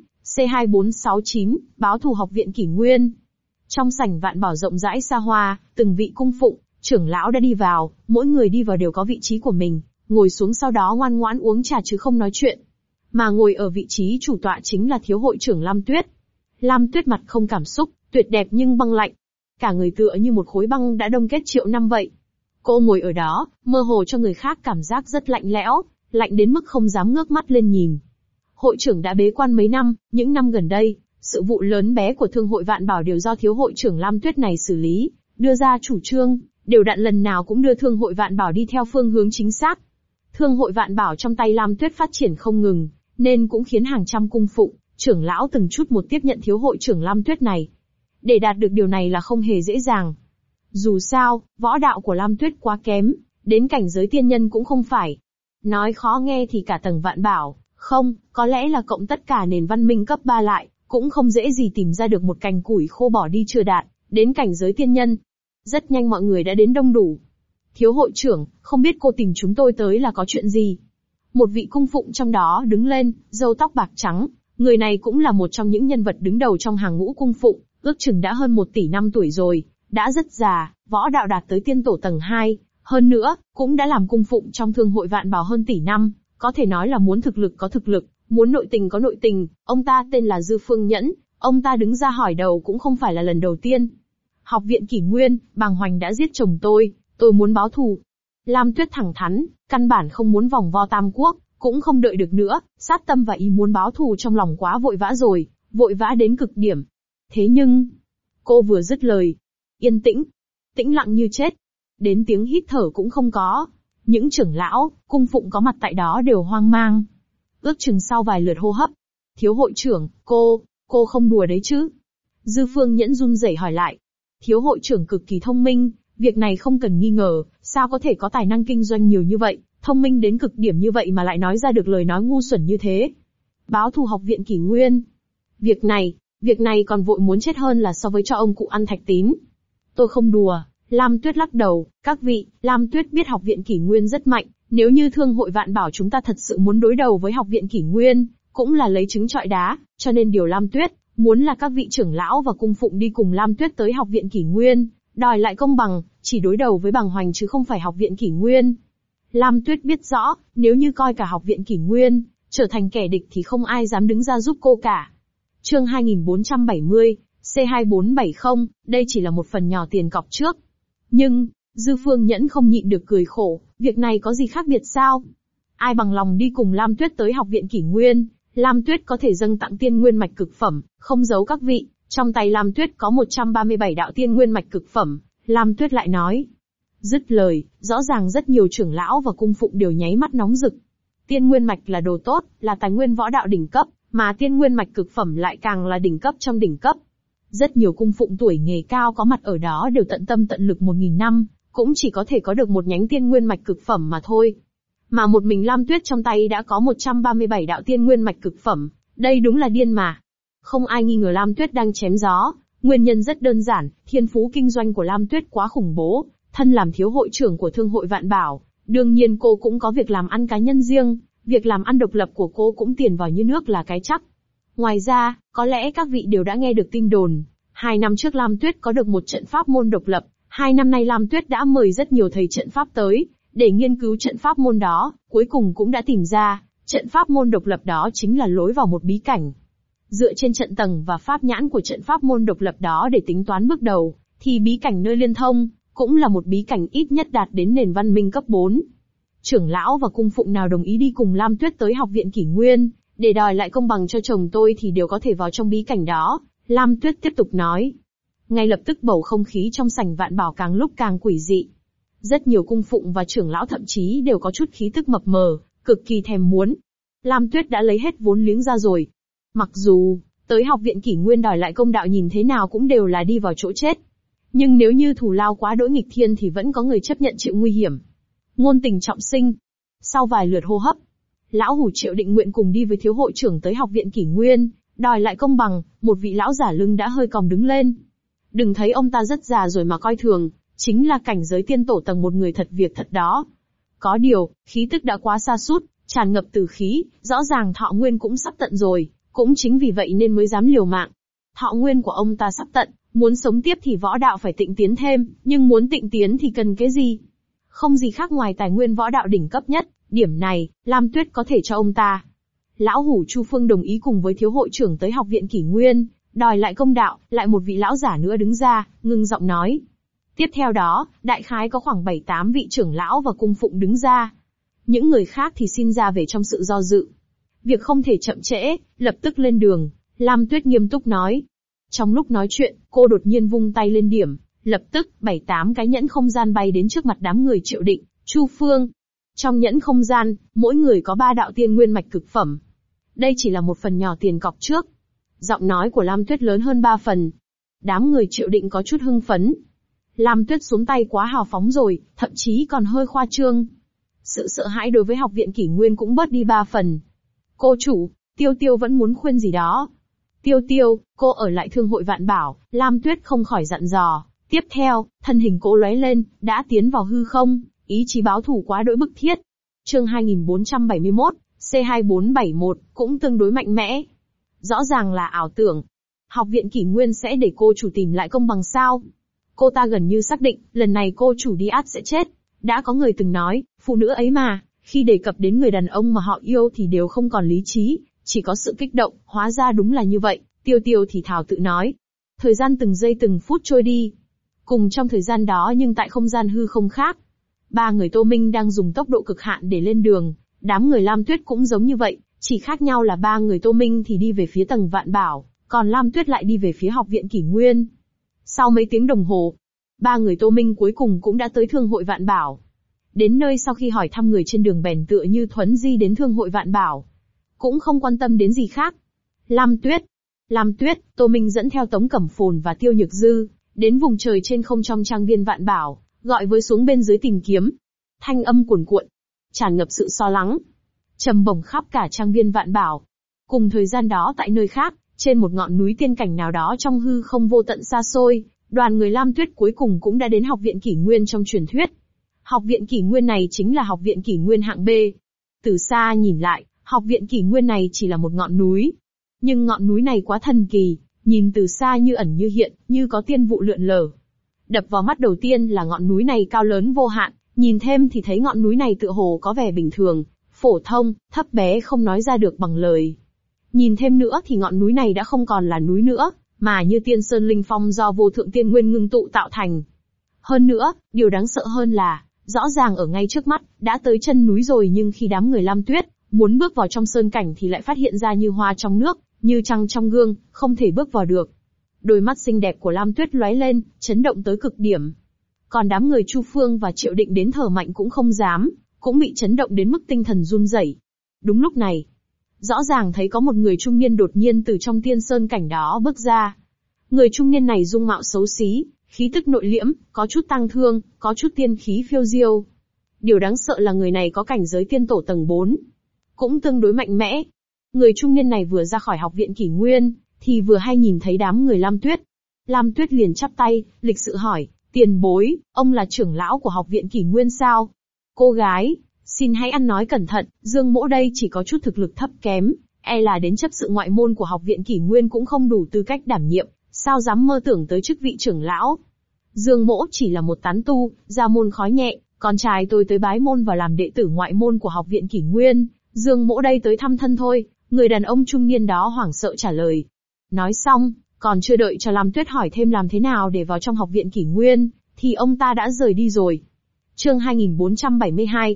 C2469, báo thù học viện Kỷ Nguyên. Trong sảnh Vạn Bảo rộng rãi xa hoa, từng vị cung phụng, trưởng lão đã đi vào, mỗi người đi vào đều có vị trí của mình, ngồi xuống sau đó ngoan ngoãn uống trà chứ không nói chuyện. Mà ngồi ở vị trí chủ tọa chính là thiếu hội trưởng Lam Tuyết. Lam Tuyết mặt không cảm xúc, tuyệt đẹp nhưng băng lạnh. Cả người tựa như một khối băng đã đông kết triệu năm vậy. Cô ngồi ở đó, mơ hồ cho người khác cảm giác rất lạnh lẽo, lạnh đến mức không dám ngước mắt lên nhìn. Hội trưởng đã bế quan mấy năm, những năm gần đây, sự vụ lớn bé của Thương hội Vạn Bảo đều do thiếu hội trưởng Lam Tuyết này xử lý, đưa ra chủ trương, đều đặn lần nào cũng đưa Thương hội Vạn Bảo đi theo phương hướng chính xác. Thương hội Vạn Bảo trong tay Lam Tuyết phát triển không ngừng, nên cũng khiến hàng trăm cung phụng, trưởng lão từng chút một tiếp nhận thiếu hội trưởng Lam Tuyết này. Để đạt được điều này là không hề dễ dàng. Dù sao, võ đạo của Lam Tuyết quá kém, đến cảnh giới tiên nhân cũng không phải. Nói khó nghe thì cả tầng Vạn Bảo, không, có lẽ là cộng tất cả nền văn minh cấp 3 lại, cũng không dễ gì tìm ra được một cành củi khô bỏ đi chưa đạt, đến cảnh giới tiên nhân. Rất nhanh mọi người đã đến đông đủ. Thiếu hội trưởng, không biết cô tìm chúng tôi tới là có chuyện gì? Một vị cung phụng trong đó đứng lên, râu tóc bạc trắng, người này cũng là một trong những nhân vật đứng đầu trong hàng ngũ cung phụng, ước chừng đã hơn 1 tỷ năm tuổi rồi, đã rất già, võ đạo đạt tới tiên tổ tầng 2, hơn nữa, cũng đã làm cung phụng trong Thương hội Vạn Bảo hơn tỷ năm, có thể nói là muốn thực lực có thực lực, muốn nội tình có nội tình. Ông ta tên là Dư Phương Nhẫn, ông ta đứng ra hỏi đầu cũng không phải là lần đầu tiên. Học viện Kỷ Nguyên, Bàng Hoành đã giết chồng tôi muốn báo thù. Lam Tuyết thẳng thắn, căn bản không muốn vòng vo Tam Quốc, cũng không đợi được nữa, sát tâm và ý muốn báo thù trong lòng quá vội vã rồi, vội vã đến cực điểm. Thế nhưng, cô vừa dứt lời, yên tĩnh, tĩnh lặng như chết, đến tiếng hít thở cũng không có. Những trưởng lão, cung phụng có mặt tại đó đều hoang mang. Ước chừng sau vài lượt hô hấp, thiếu hội trưởng, cô không đùa đấy chứ? Dư Phương Nhẫn run rẩy hỏi lại. Thiếu hội trưởng cực kỳ thông minh, việc này không cần nghi ngờ, sao có thể có tài năng kinh doanh nhiều như vậy, thông minh đến cực điểm như vậy mà lại nói ra được lời nói ngu xuẩn như thế. Báo thù học viện Kỷ Nguyên. Việc này còn vội muốn chết hơn là so với cho ông cụ ăn thạch tín. Tôi không đùa. Lam Tuyết lắc đầu, các vị, Lam Tuyết biết học viện Kỷ Nguyên rất mạnh, nếu như Thương hội Vạn Bảo chúng ta thật sự muốn đối đầu với học viện Kỷ Nguyên, cũng là lấy trứng trọi đá, cho nên điều Lam Tuyết muốn là các vị trưởng lão và cung phụng đi cùng Lam Tuyết tới học viện Kỷ Nguyên, đòi lại công bằng, chỉ đối đầu với Bàng Hoành chứ không phải học viện Kỷ Nguyên. Lam Tuyết biết rõ, nếu như coi cả học viện Kỷ Nguyên trở thành kẻ địch thì không ai dám đứng ra giúp cô cả. Chương 2470, C2470, đây chỉ là một phần nhỏ tiền cọc trước. Nhưng, Dư Phương Nhẫn không nhịn được cười khổ, việc này có gì khác biệt sao? Ai bằng lòng đi cùng Lam Tuyết tới học viện Kỷ Nguyên, Lam Tuyết có thể dâng tặng tiên nguyên mạch cực phẩm, không giấu các vị, trong tay Lam Tuyết có 137 đạo tiên nguyên mạch cực phẩm, Lam Tuyết lại nói. Dứt lời, rõ ràng rất nhiều trưởng lão và cung phụng đều nháy mắt nóng rực. Tiên nguyên mạch là đồ tốt, là tài nguyên võ đạo đỉnh cấp, mà tiên nguyên mạch cực phẩm lại càng là đỉnh cấp trong đỉnh cấp. Rất nhiều cung phụng tuổi nghề cao có mặt ở đó đều tận tâm tận lực 1000 năm, cũng chỉ có thể có được một nhánh tiên nguyên mạch cực phẩm mà thôi. Mà một mình Lam Tuyết trong tay đã có 137 đạo tiên nguyên mạch cực phẩm, đây đúng là điên mà. Không ai nghi ngờ Lam Tuyết đang chém gió, nguyên nhân rất đơn giản, thiên phú kinh doanh của Lam Tuyết quá khủng bố, thân làm thiếu hội trưởng của Thương hội Vạn Bảo, đương nhiên cô cũng có việc làm ăn cá nhân riêng, việc làm ăn độc lập của cô cũng tiền vào như nước là cái chắc. Ngoài ra, có lẽ các vị đều đã nghe được tin đồn, 2 năm trước Lam Tuyết có được một trận pháp môn độc lập, 2 năm nay Lam Tuyết đã mời rất nhiều thầy trận pháp tới, để nghiên cứu trận pháp môn đó, cuối cùng cũng đã tìm ra, trận pháp môn độc lập đó chính là lối vào một bí cảnh. Dựa trên trận tầng và pháp nhãn của trận pháp môn độc lập đó để tính toán bước đầu, thì bí cảnh nơi liên thông, cũng là một bí cảnh ít nhất đạt đến nền văn minh cấp 4. Trưởng lão và cung phụng nào đồng ý đi cùng Lam Tuyết tới học viện Kỷ Nguyên, để đòi lại công bằng cho chồng tôi thì đều có thể vào trong bí cảnh đó, Lam Tuyết tiếp tục nói. Ngay lập tức bầu không khí trong sảnh Vạn Bảo càng lúc càng quỷ dị. Rất nhiều cung phụng và trưởng lão thậm chí đều có chút khí tức mập mờ, cực kỳ thèm muốn. Lam Tuyết đã lấy hết vốn liếng ra rồi. Mặc dù, tới học viện Kỷ Nguyên đòi lại công đạo nhìn thế nào cũng đều là đi vào chỗ chết. Nhưng nếu như thù lao quá đỗi nghịch thiên thì vẫn có người chấp nhận chịu nguy hiểm. Ngôn tình trọng sinh. Sau vài lượt hô hấp, lão hủ Triệu Định nguyện cùng đi với thiếu hội trưởng tới học viện Kỷ Nguyên, đòi lại công bằng. Một vị lão giả lưng đã hơi còng đứng lên. Đừng thấy ông ta rất già rồi mà coi thường, chính là cảnh giới tiên tổ tầng một người thật việc thật đó. Có điều, khí tức đã quá sa sút, tràn ngập tử khí, rõ ràng thọ nguyên cũng sắp tận rồi, cũng chính vì vậy nên mới dám liều mạng. Thọ nguyên của ông ta sắp tận, muốn sống tiếp thì võ đạo phải tịnh tiến thêm, nhưng muốn tịnh tiến thì cần cái gì? Không gì khác ngoài tài nguyên võ đạo đỉnh cấp nhất, điểm này, Lam Tuyết có thể cho ông ta. Lão hủ Chu Phương đồng ý cùng với thiếu hội trưởng tới học viện Kỷ Nguyên, đòi lại công đạo. Lại một vị lão giả nữa đứng ra, ngưng giọng nói. Tiếp theo đó, đại khái có khoảng 7-8 vị trưởng lão và cung phụng đứng ra. Những người khác thì xin ra về trong sự do dự. Việc không thể chậm trễ, lập tức lên đường, Lam Tuyết nghiêm túc nói. Trong lúc nói chuyện, cô đột nhiên vung tay lên điểm, lập tức 7-8 cái nhẫn không gian bay đến trước mặt đám người Triệu Định, Chu Phương. Trong nhẫn không gian, mỗi người có 3 đạo tiên nguyên mạch cực phẩm. Đây chỉ là một phần nhỏ tiền cọc trước. Giọng nói của Lam Tuyết lớn hơn 3 phần. Đám người Triệu Định có chút hưng phấn. Lam Tuyết xuống tay quá hào phóng rồi, thậm chí còn hơi khoa trương. Sự sợ hãi đối với học viện Kỷ Nguyên cũng bớt đi 3 phần. Cô chủ, Tiêu Tiêu vẫn muốn khuyên gì đó. Tiêu Tiêu, cô ở lại Thương hội Vạn Bảo, Lam Tuyết không khỏi dặn dò. Tiếp theo, thân hình cô lóe lên, đã tiến vào hư không, ý chí báo thù quá đỗi bức thiết. Chương 2471, C2471, cũng tương đối mạnh mẽ. Rõ ràng là ảo tưởng. Học viện Kỷ Nguyên sẽ để cô chủ tìm lại công bằng sao? Cô ta gần như xác định, lần này cô chủ đi ắt sẽ chết. Đã có người từng nói, phụ nữ ấy mà, khi đề cập đến người đàn ông mà họ yêu thì đều không còn lý trí, chỉ có sự kích động. Hóa ra đúng là như vậy, Tiêu Tiêu thì thào tự nói. Thời gian từng giây từng phút trôi đi. Cùng trong thời gian đó nhưng tại không gian hư không khác, 3 người Tô Minh đang dùng tốc độ cực hạn để lên đường, đám người Lam Tuyết cũng giống như vậy, chỉ khác nhau là 3 người Tô Minh thì đi về phía tầng Vạn Bảo, còn Lam Tuyết lại đi về phía học viện Kỷ Nguyên. Sau mấy tiếng đồng hồ, 3 người Tô Minh cuối cùng cũng đã tới Thương hội Vạn Bảo. Đến nơi sau khi hỏi thăm người trên đường bèn tựa như thuấn di đến Thương hội Vạn Bảo, cũng không quan tâm đến gì khác. Lam Tuyết, Tô Minh dẫn theo Tống Cẩm Phồn và Tiêu Nhược Dư, đến vùng trời trên không trong trang viên Vạn Bảo, gọi với xuống bên dưới tìm kiếm. Thanh âm cuồn cuộn, tràn ngập sự lo lắng, trầm bổng khắp cả trang viên Vạn Bảo. Cùng thời gian đó tại nơi khác, trên một ngọn núi tiên cảnh nào đó trong hư không vô tận xa xôi, đoàn người Lam Tuyết cuối cùng cũng đã đến học viện Kỷ Nguyên trong truyền thuyết. Học viện Kỷ Nguyên này chính là học viện Kỷ Nguyên hạng B. Từ xa nhìn lại, học viện Kỷ Nguyên này chỉ là một ngọn núi. Nhưng ngọn núi này quá thần kỳ, nhìn từ xa như ẩn như hiện, như có tiên vụ lượn lờ. Đập vào mắt đầu tiên là ngọn núi này cao lớn vô hạn, nhìn thêm thì thấy ngọn núi này tựa hồ có vẻ bình thường, phổ thông, thấp bé không nói ra được bằng lời. Nhìn thêm nữa thì ngọn núi này đã không còn là núi nữa, mà như tiên sơn linh phong do vô thượng tiên nguyên ngưng tụ tạo thành. Hơn nữa, điều đáng sợ hơn là, rõ ràng ở ngay trước mắt, đã tới chân núi rồi nhưng khi đám người Lam Tuyết muốn bước vào trong sơn cảnh thì lại phát hiện ra như hoa trong nước, như trăng trong gương, không thể bước vào được. Đôi mắt xinh đẹp của Lam Tuyết lóe lên, chấn động tới cực điểm. Còn đám người Chu Phương và Triệu Định đến thở mạnh cũng không dám, cũng bị chấn động đến mức tinh thần run rẩy. Đúng lúc này, rõ ràng thấy có một người trung niên đột nhiên từ trong tiên sơn cảnh đó bước ra. Người trung niên này dung mạo xấu xí, khí tức nội liễm, có chút tang thương, có chút tiên khí phiêu diêu. Điều đáng sợ là người này có cảnh giới tiên tổ tầng 4, cũng tương đối mạnh mẽ. Người trung niên này vừa ra khỏi học viện Kỷ Nguyên, thì vừa hay nhìn thấy đám người Lam Tuyết. Lam Tuyết liền chắp tay, lịch sự hỏi, tiền bối, ông là trưởng lão của học viện Kỷ Nguyên sao? Cô gái, xin hãy ăn nói cẩn thận, Dương Mỗ đây chỉ có chút thực lực thấp kém, e là đến chấp sự ngoại môn của học viện Kỷ Nguyên cũng không đủ tư cách đảm nhiệm, sao dám mơ tưởng tới chức vị trưởng lão. Dương Mỗ chỉ là một tán tu, ra môn khói nhẹ, con trai tôi tới bái môn và làm đệ tử ngoại môn của học viện Kỷ Nguyên, Dương Mỗ đây tới thăm thân thôi, người đàn ông trung niên đó hoảng sợ trả lời. Nói xong, còn chưa đợi cho Lam Tuyết hỏi thêm làm thế nào để vào trong học viện Kỷ Nguyên, thì ông ta đã rời đi rồi. Chương 2472,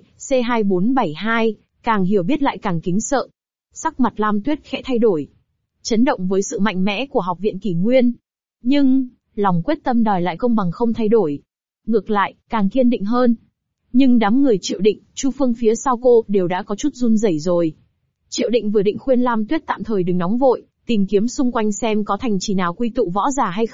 C2472, càng hiểu biết lại càng kính sợ. Sắc mặt Lam Tuyết khẽ thay đổi, chấn động với sự mạnh mẽ của học viện Kỷ Nguyên. Nhưng, lòng quyết tâm đòi lại công bằng không thay đổi. Ngược lại, càng kiên định hơn. Nhưng đám người Triệu Định, Chu Phương phía sau cô đều đã có chút run rẩy rồi. Triệu Định vừa định khuyên Lam Tuyết tạm thời đừng nóng vội, tìm kiếm xung quanh xem có thành trì nào quy tụ võ giả hay không,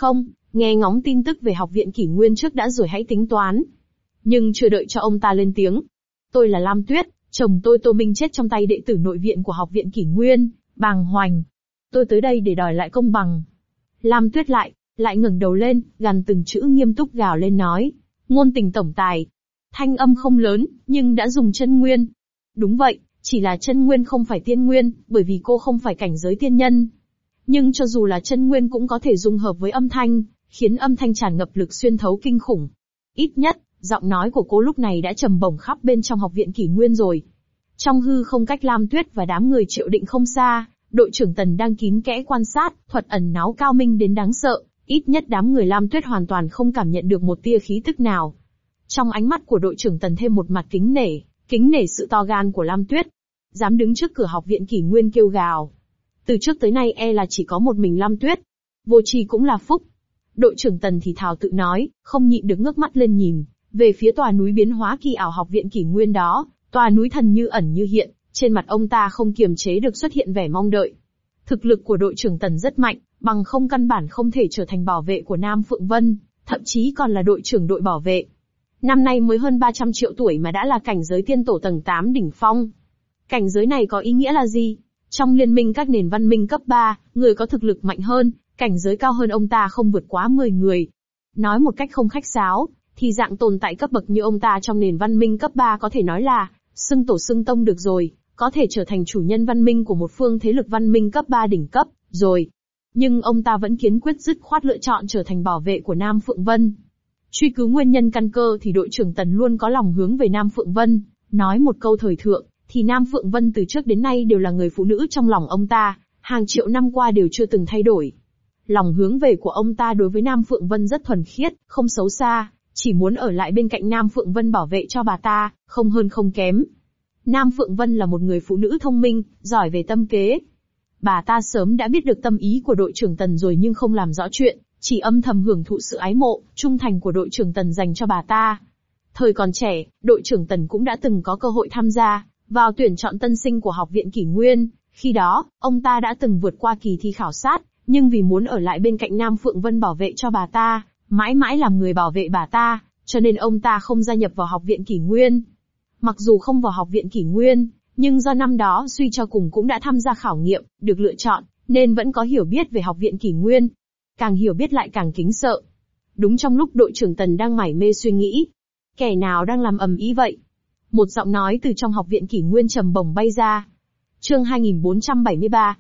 nghe ngóng tin tức về học viện Kỷ Nguyên trước đã rồi hãy tính toán. Nhưng chưa đợi cho ông ta lên tiếng. Tôi là Lam Tuyết, chồng tôi Tô Minh chết trong tay đệ tử nội viện của học viện Kỷ Nguyên, Bàng Hoành. Tôi tới đây để đòi lại công bằng. Lam Tuyết lại ngẩng đầu lên, gằn từng chữ nghiêm túc gào lên nói. Ngôn tình tổng tài. Thanh âm không lớn, nhưng đã dùng chân nguyên. Đúng vậy, chỉ là chân nguyên không phải tiên nguyên, bởi vì cô không phải cảnh giới tiên nhân. Nhưng cho dù là chân nguyên cũng có thể dung hợp với âm thanh, khiến âm thanh tràn ngập lực xuyên thấu kinh khủng. Ít nhất, giọng nói của cô lúc này đã trầm bổng khắp bên trong học viện Kỷ Nguyên rồi. Trong hư không cách Lam Tuyết và đám người Triệu Định không xa, đội trưởng Tần đang kín kẽ quan sát, thuật ẩn náu cao minh đến đáng sợ, ít nhất đám người Lam Tuyết hoàn toàn không cảm nhận được một tia khí tức nào. Trong ánh mắt của đội trưởng Tần thêm một mặt kính nể sự to gan của Lam Tuyết. Dám đứng trước cửa học viện Kỷ Nguyên kêu gào. Từ trước tới nay là chỉ có một mình Lam Tuyết. Vô tri cũng là phúc. Đội trưởng Tần thì thào tự nói, không nhịn được ngước mắt lên nhìn, về phía tòa núi biến hóa kỳ ảo học viện Kỷ Nguyên đó, tòa núi thần như ẩn như hiện, trên mặt ông ta không kiềm chế được xuất hiện vẻ mong đợi. Thực lực của đội trưởng Tần rất mạnh, bằng không căn bản không thể trở thành bảo vệ của Nam Phượng Vân, thậm chí còn là đội trưởng đội bảo vệ. Năm nay mới hơn 300 triệu tuổi mà đã là cảnh giới tiên tổ tầng 8 đỉnh phong. Cảnh giới này có ý nghĩa là gì? Trong liên minh các nền văn minh cấp 3, người có thực lực mạnh hơn, cảnh giới cao hơn ông ta không vượt quá 10 người. Nói một cách không khách sáo, thì dạng tồn tại cấp bậc như ông ta trong nền văn minh cấp 3 có thể nói là xưng tổ xưng tông được rồi, có thể trở thành chủ nhân văn minh của một phương thế lực văn minh cấp 3 đỉnh cấp, rồi. Nhưng ông ta vẫn kiên quyết dứt khoát lựa chọn trở thành bảo vệ của Nam Phượng Vân. Truy cứu nguyên nhân căn cơ thì đội trưởng Tần luôn có lòng hướng về Nam Phượng Vân, nói một câu thời thượng, thì Nam Phượng Vân từ trước đến nay đều là người phụ nữ trong lòng ông ta, hàng triệu năm qua đều chưa từng thay đổi. Lòng hướng về của ông ta đối với Nam Phượng Vân rất thuần khiết, không xấu xa, chỉ muốn ở lại bên cạnh Nam Phượng Vân bảo vệ cho bà ta, không hơn không kém. Nam Phượng Vân là một người phụ nữ thông minh, giỏi về tâm kế. Bà ta sớm đã biết được tâm ý của đội trưởng Tần rồi nhưng không làm rõ chuyện, chỉ âm thầm hưởng thụ sự ái mộ, trung thành của đội trưởng Tần dành cho bà ta. Thời còn trẻ, đội trưởng Tần cũng đã từng có cơ hội tham gia vào tuyển chọn tân sinh của học viện Kỷ Nguyên. Khi đó, ông ta đã từng vượt qua kỳ thi khảo sát, nhưng vì muốn ở lại bên cạnh Nam Phượng Vân bảo vệ cho bà ta, mãi mãi làm người bảo vệ bà ta, cho nên ông ta không gia nhập vào học viện Kỷ Nguyên. Mặc dù không vào học viện Kỷ Nguyên, nhưng do năm đó suy cho cùng cũng đã tham gia khảo nghiệm, được lựa chọn, nên vẫn có hiểu biết về học viện Kỷ Nguyên. Càng hiểu biết lại càng kính sợ. Đúng trong lúc đội trưởng Tần đang mải mê suy nghĩ, kẻ nào đang làm ầm ĩ vậy? Một giọng nói từ trong học viện Kỷ Nguyên trầm bổng bay ra. Chương 2473,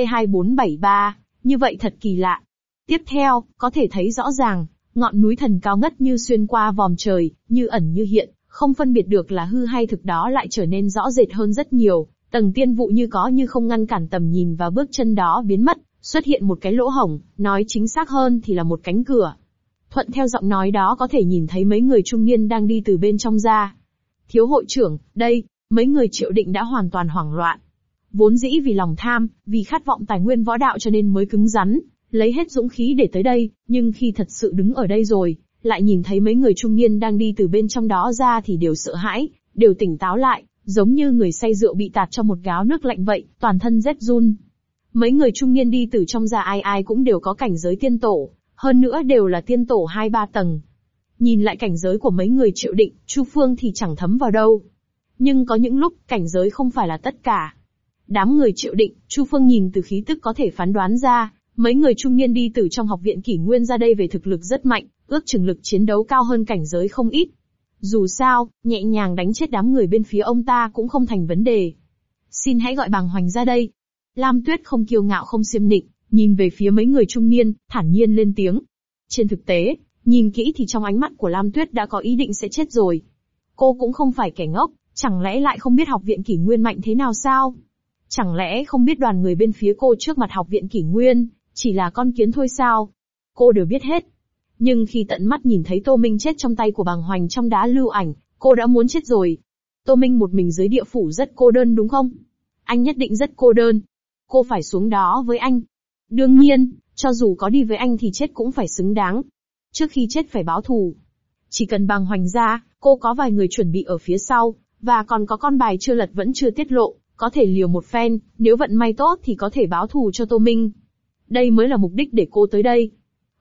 C2473, như vậy thật kỳ lạ. Tiếp theo, có thể thấy rõ ràng, ngọn núi thần cao ngất như xuyên qua vòm trời, như ẩn như hiện, không phân biệt được là hư hay thực đó lại trở nên rõ rệt hơn rất nhiều, tầng tiên vụ như có như không ngăn cản tầm nhìn và bước chân đó biến mất, xuất hiện một cái lỗ hổng, nói chính xác hơn thì là một cánh cửa. Thuận theo giọng nói đó có thể nhìn thấy mấy người trung niên đang đi từ bên trong ra. Thiếu hội trưởng, đây, mấy người Triệu Định đã hoàn toàn hoảng loạn. Vốn dĩ vì lòng tham, vì khát vọng tài nguyên võ đạo cho nên mới cứng rắn, lấy hết dũng khí để tới đây, nhưng khi thật sự đứng ở đây rồi, lại nhìn thấy mấy người trung niên đang đi từ bên trong đó ra thì đều sợ hãi, đều tỉnh táo lại, giống như người say rượu bị tạt trong một gáo nước lạnh vậy, toàn thân rét run. Mấy người trung niên đi từ trong ra ai ai cũng đều có cảnh giới tiên tổ, hơn nữa đều là tiên tổ 2-3 tầng. Nhìn lại cảnh giới của mấy người Triệu Định, Chu Phương thì chẳng thấm vào đâu. Nhưng có những lúc, cảnh giới không phải là tất cả. Đám người Triệu Định, Chu Phương nhìn từ khí tức có thể phán đoán ra, mấy người trung niên đi từ trong học viện Kỷ Nguyên ra đây về thực lực rất mạnh, ước chừng lực chiến đấu cao hơn cảnh giới không ít. Dù sao, nhẹ nhàng đánh chết đám người bên phía ông ta cũng không thành vấn đề. Xin hãy gọi Bàng Hoành ra đây. Lam Tuyết không kiêu ngạo không xiêm nịnh, nhìn về phía mấy người trung niên, thản nhiên lên tiếng. Trên thực tế, nhìn kỹ thì trong ánh mắt của Lam Tuyết đã có ý định sẽ chết rồi. Cô cũng không phải kẻ ngốc, chẳng lẽ lại không biết học viện Kỷ Nguyên mạnh thế nào sao? Chẳng lẽ không biết đoàn người bên phía cô trước mặt học viện Kỷ Nguyên, chỉ là con kiến thôi sao? Cô đều biết hết. Nhưng khi tận mắt nhìn thấy Tô Minh chết trong tay của Bàng Hoành trong đá lưu ảnh, cô đã muốn chết rồi. Tô Minh một mình dưới địa phủ rất cô đơn đúng không? Anh nhất định rất cô đơn. Cô phải xuống đó với anh. Đương nhiên, cho dù có đi với anh thì chết cũng phải xứng đáng. Trước khi chết phải báo thù. Chỉ cần Bàng Hoành ra, cô có vài người chuẩn bị ở phía sau, và còn có con bài chưa lật vẫn chưa tiết lộ, có thể liều một phen, nếu vận may tốt thì có thể báo thù cho Tô Minh. Đây mới là mục đích để cô tới đây.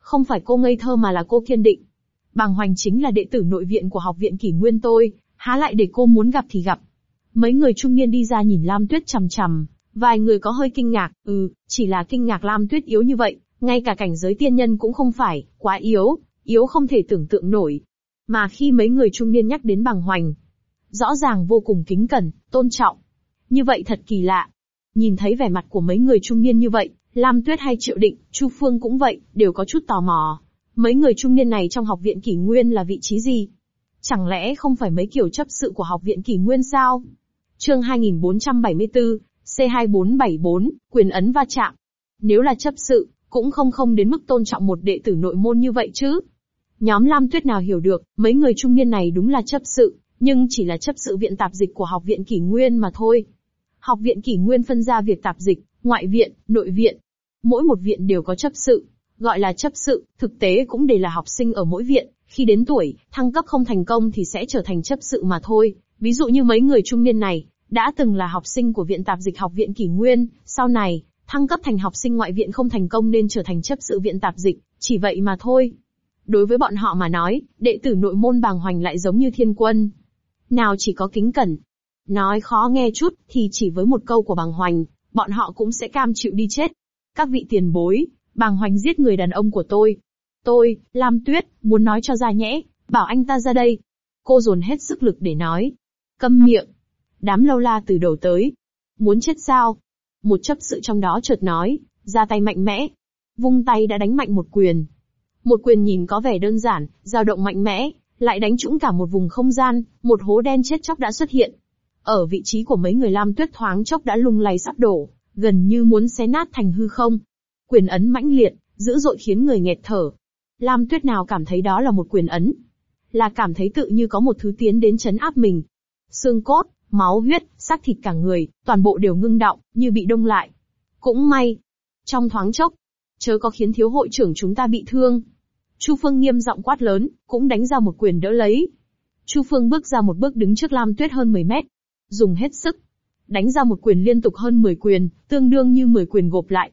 Không phải cô ngây thơ mà là cô kiên định. Bàng Hoành chính là đệ tử nội viện của học viện Kỷ Nguyên tôi, há lại để cô muốn gặp thì gặp. Mấy người trung niên đi ra nhìn Lam Tuyết chằm chằm, vài người có hơi kinh ngạc, chỉ là kinh ngạc Lam Tuyết yếu như vậy, ngay cả cảnh giới tiên nhân cũng không phải, quá yếu, yếu không thể tưởng tượng nổi. Mà khi mấy người trung niên nhắc đến Bàng Hoành, rõ ràng vô cùng kính cẩn, tôn trọng. Như vậy thật kỳ lạ. Nhìn thấy vẻ mặt của mấy người trung niên như vậy, Lam Tuyết hay Triệu Định, Chu Phương cũng vậy, đều có chút tò mò. Mấy người trung niên này trong học viện Kỷ Nguyên là vị trí gì? Chẳng lẽ không phải mấy kiểu chấp sự của học viện Kỷ Nguyên sao? Chương 2474, C2474, quyền ấn va chạm. Nếu là chấp sự, cũng không đến mức tôn trọng một đệ tử nội môn như vậy chứ. Nhóm Lam Tuyết nào hiểu được, mấy người trung niên này đúng là chấp sự, nhưng chỉ là chấp sự viện tạp dịch của học viện Kỷ Nguyên mà thôi. Học viện Kỷ Nguyên phân ra việc tạp dịch, ngoại viện, nội viện. Mỗi một viện đều có chấp sự. Gọi là chấp sự, thực tế cũng đều là học sinh ở mỗi viện, khi đến tuổi, thăng cấp không thành công thì sẽ trở thành chấp sự mà thôi. Ví dụ như mấy người trung niên này, đã từng là học sinh của viện tạp dịch học viện Kỷ Nguyên, sau này, thăng cấp thành học sinh ngoại viện không thành công nên trở thành chấp sự viện tạp dịch, chỉ vậy mà thôi. Đối với bọn họ mà nói, đệ tử nội môn Bàng Hoành lại giống như thiên quân. Nào chỉ có kính cẩn. Nói khó nghe chút, thì chỉ với một câu của Bàng Hoành, bọn họ cũng sẽ cam chịu đi chết. Các vị tiền bối, Bàng Hoành giết người đàn ông của tôi. Tôi, Lam Tuyết, muốn nói cho ra nhẽ, bảo anh ta ra đây. Cô dồn hết sức lực để nói. Câm miệng. Đám lâu la từ đầu tới. Muốn chết sao? Một chấp sự trong đó chợt nói, ra tay mạnh mẽ. Vung tay đã đánh mạnh một quyền. Một quyền nhìn có vẻ đơn giản, dao động mạnh mẽ, lại đánh trũng cả một vùng không gian, một hố đen chết chóc đã xuất hiện. Ở vị trí của mấy người Lam Tuyết thoáng chốc đã lung lay sắp đổ, gần như muốn xé nát thành hư không. Quyền ấn mãnh liệt, dữ dội khiến người nghẹt thở. Lam Tuyết nào cảm thấy đó là một quyền ấn, là cảm thấy tự như có một thứ tiến đến trấn áp mình. Xương cốt, máu huyết, xác thịt cả người, toàn bộ đều ngưng đọng, như bị đông lại. Cũng may, trong thoáng chốc, chớ có khiến thiếu hội trưởng chúng ta bị thương. Chu Phương nghiêm giọng quát lớn, cũng đánh ra một quyền đỡ lấy. Chu Phương bước ra một bước đứng trước Lam Tuyết hơn 10 mét, dùng hết sức, đánh ra một quyền liên tục hơn 10 quyền, tương đương như 10 quyền gộp lại.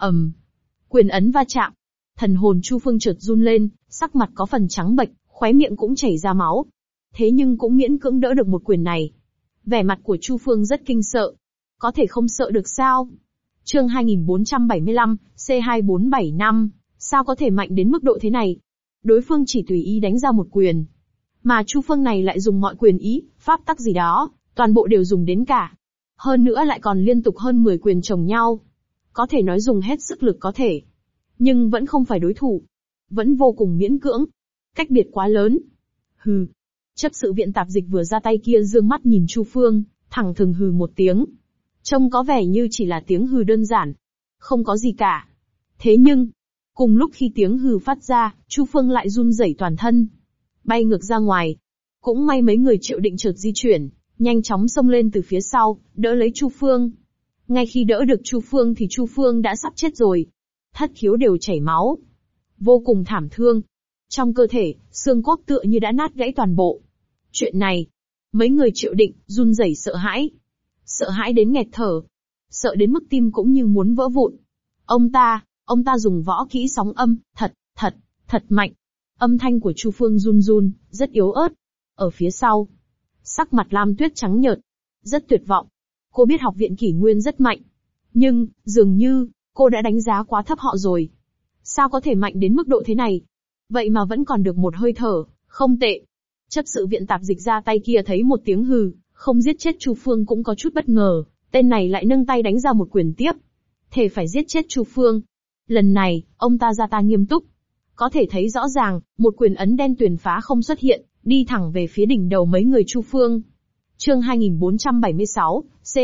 Quyền ấn va chạm. Thần hồn Chu Phương chợt run lên, sắc mặt có phần trắng bệch, khóe miệng cũng chảy ra máu. Thế nhưng cũng miễn cưỡng đỡ được một quyền này. Vẻ mặt của Chu Phương rất kinh sợ. Có thể không sợ được sao? Chương 2475, C2475, sao có thể mạnh đến mức độ thế này? Đối phương chỉ tùy ý đánh ra một quyền. Mà Chu Phương này lại dùng mọi quyền ý, pháp tắc gì đó, toàn bộ đều dùng đến cả. Hơn nữa lại còn liên tục hơn 10 quyền chồng nhau. Có thể nói dùng hết sức lực có thể. Nhưng vẫn không phải đối thủ. Vẫn vô cùng miễn cưỡng. Cách biệt quá lớn. Hừ. Chấp sự viện tạp dịch vừa ra tay kia dương mắt nhìn Chu Phương, thẳng thừng hừ một tiếng. Trông có vẻ như chỉ là tiếng hừ đơn giản. Không có gì cả. Thế nhưng, cùng lúc khi tiếng hừ phát ra, Chu Phương lại run rẩy toàn thân. Bay ngược ra ngoài. Cũng may mấy người Triệu Định chợt di chuyển, nhanh chóng xông lên từ phía sau, đỡ lấy Chu Phương. Ngay khi đỡ được Chu Phương thì Chu Phương đã sắp chết rồi. Thất khiếu đều chảy máu. Vô cùng thảm thương. Trong cơ thể, xương cốt tựa như đã nát gãy toàn bộ. Chuyện này, mấy người Triệu Định, run rẩy sợ hãi. Sợ hãi đến nghẹt thở. Sợ đến mức tim cũng như muốn vỡ vụn. Ông ta dùng võ kỹ sóng âm, thật mạnh. Âm thanh của Chu Phương run run, rất yếu ớt. Ở phía sau, sắc mặt Lam Tuyết trắng nhợt, rất tuyệt vọng. Cô biết học viện Kỷ Nguyên rất mạnh. Nhưng, dường như, cô đã đánh giá quá thấp họ rồi. Sao có thể mạnh đến mức độ thế này? Vậy mà vẫn còn được một hơi thở, không tệ. Chấp sự viện tạp dịch ra tay kia thấy một tiếng hừ, không giết chết Chu Phương cũng có chút bất ngờ. Tên này lại nâng tay đánh ra một quyền tiếp. Thề phải giết chết Chu Phương. Lần này, ông ta ra tay nghiêm túc. Có thể thấy rõ ràng, một quyền ấn đen tuyền phá không xuất hiện, đi thẳng về phía đỉnh đầu mấy người Chu Phương. Chương 2476,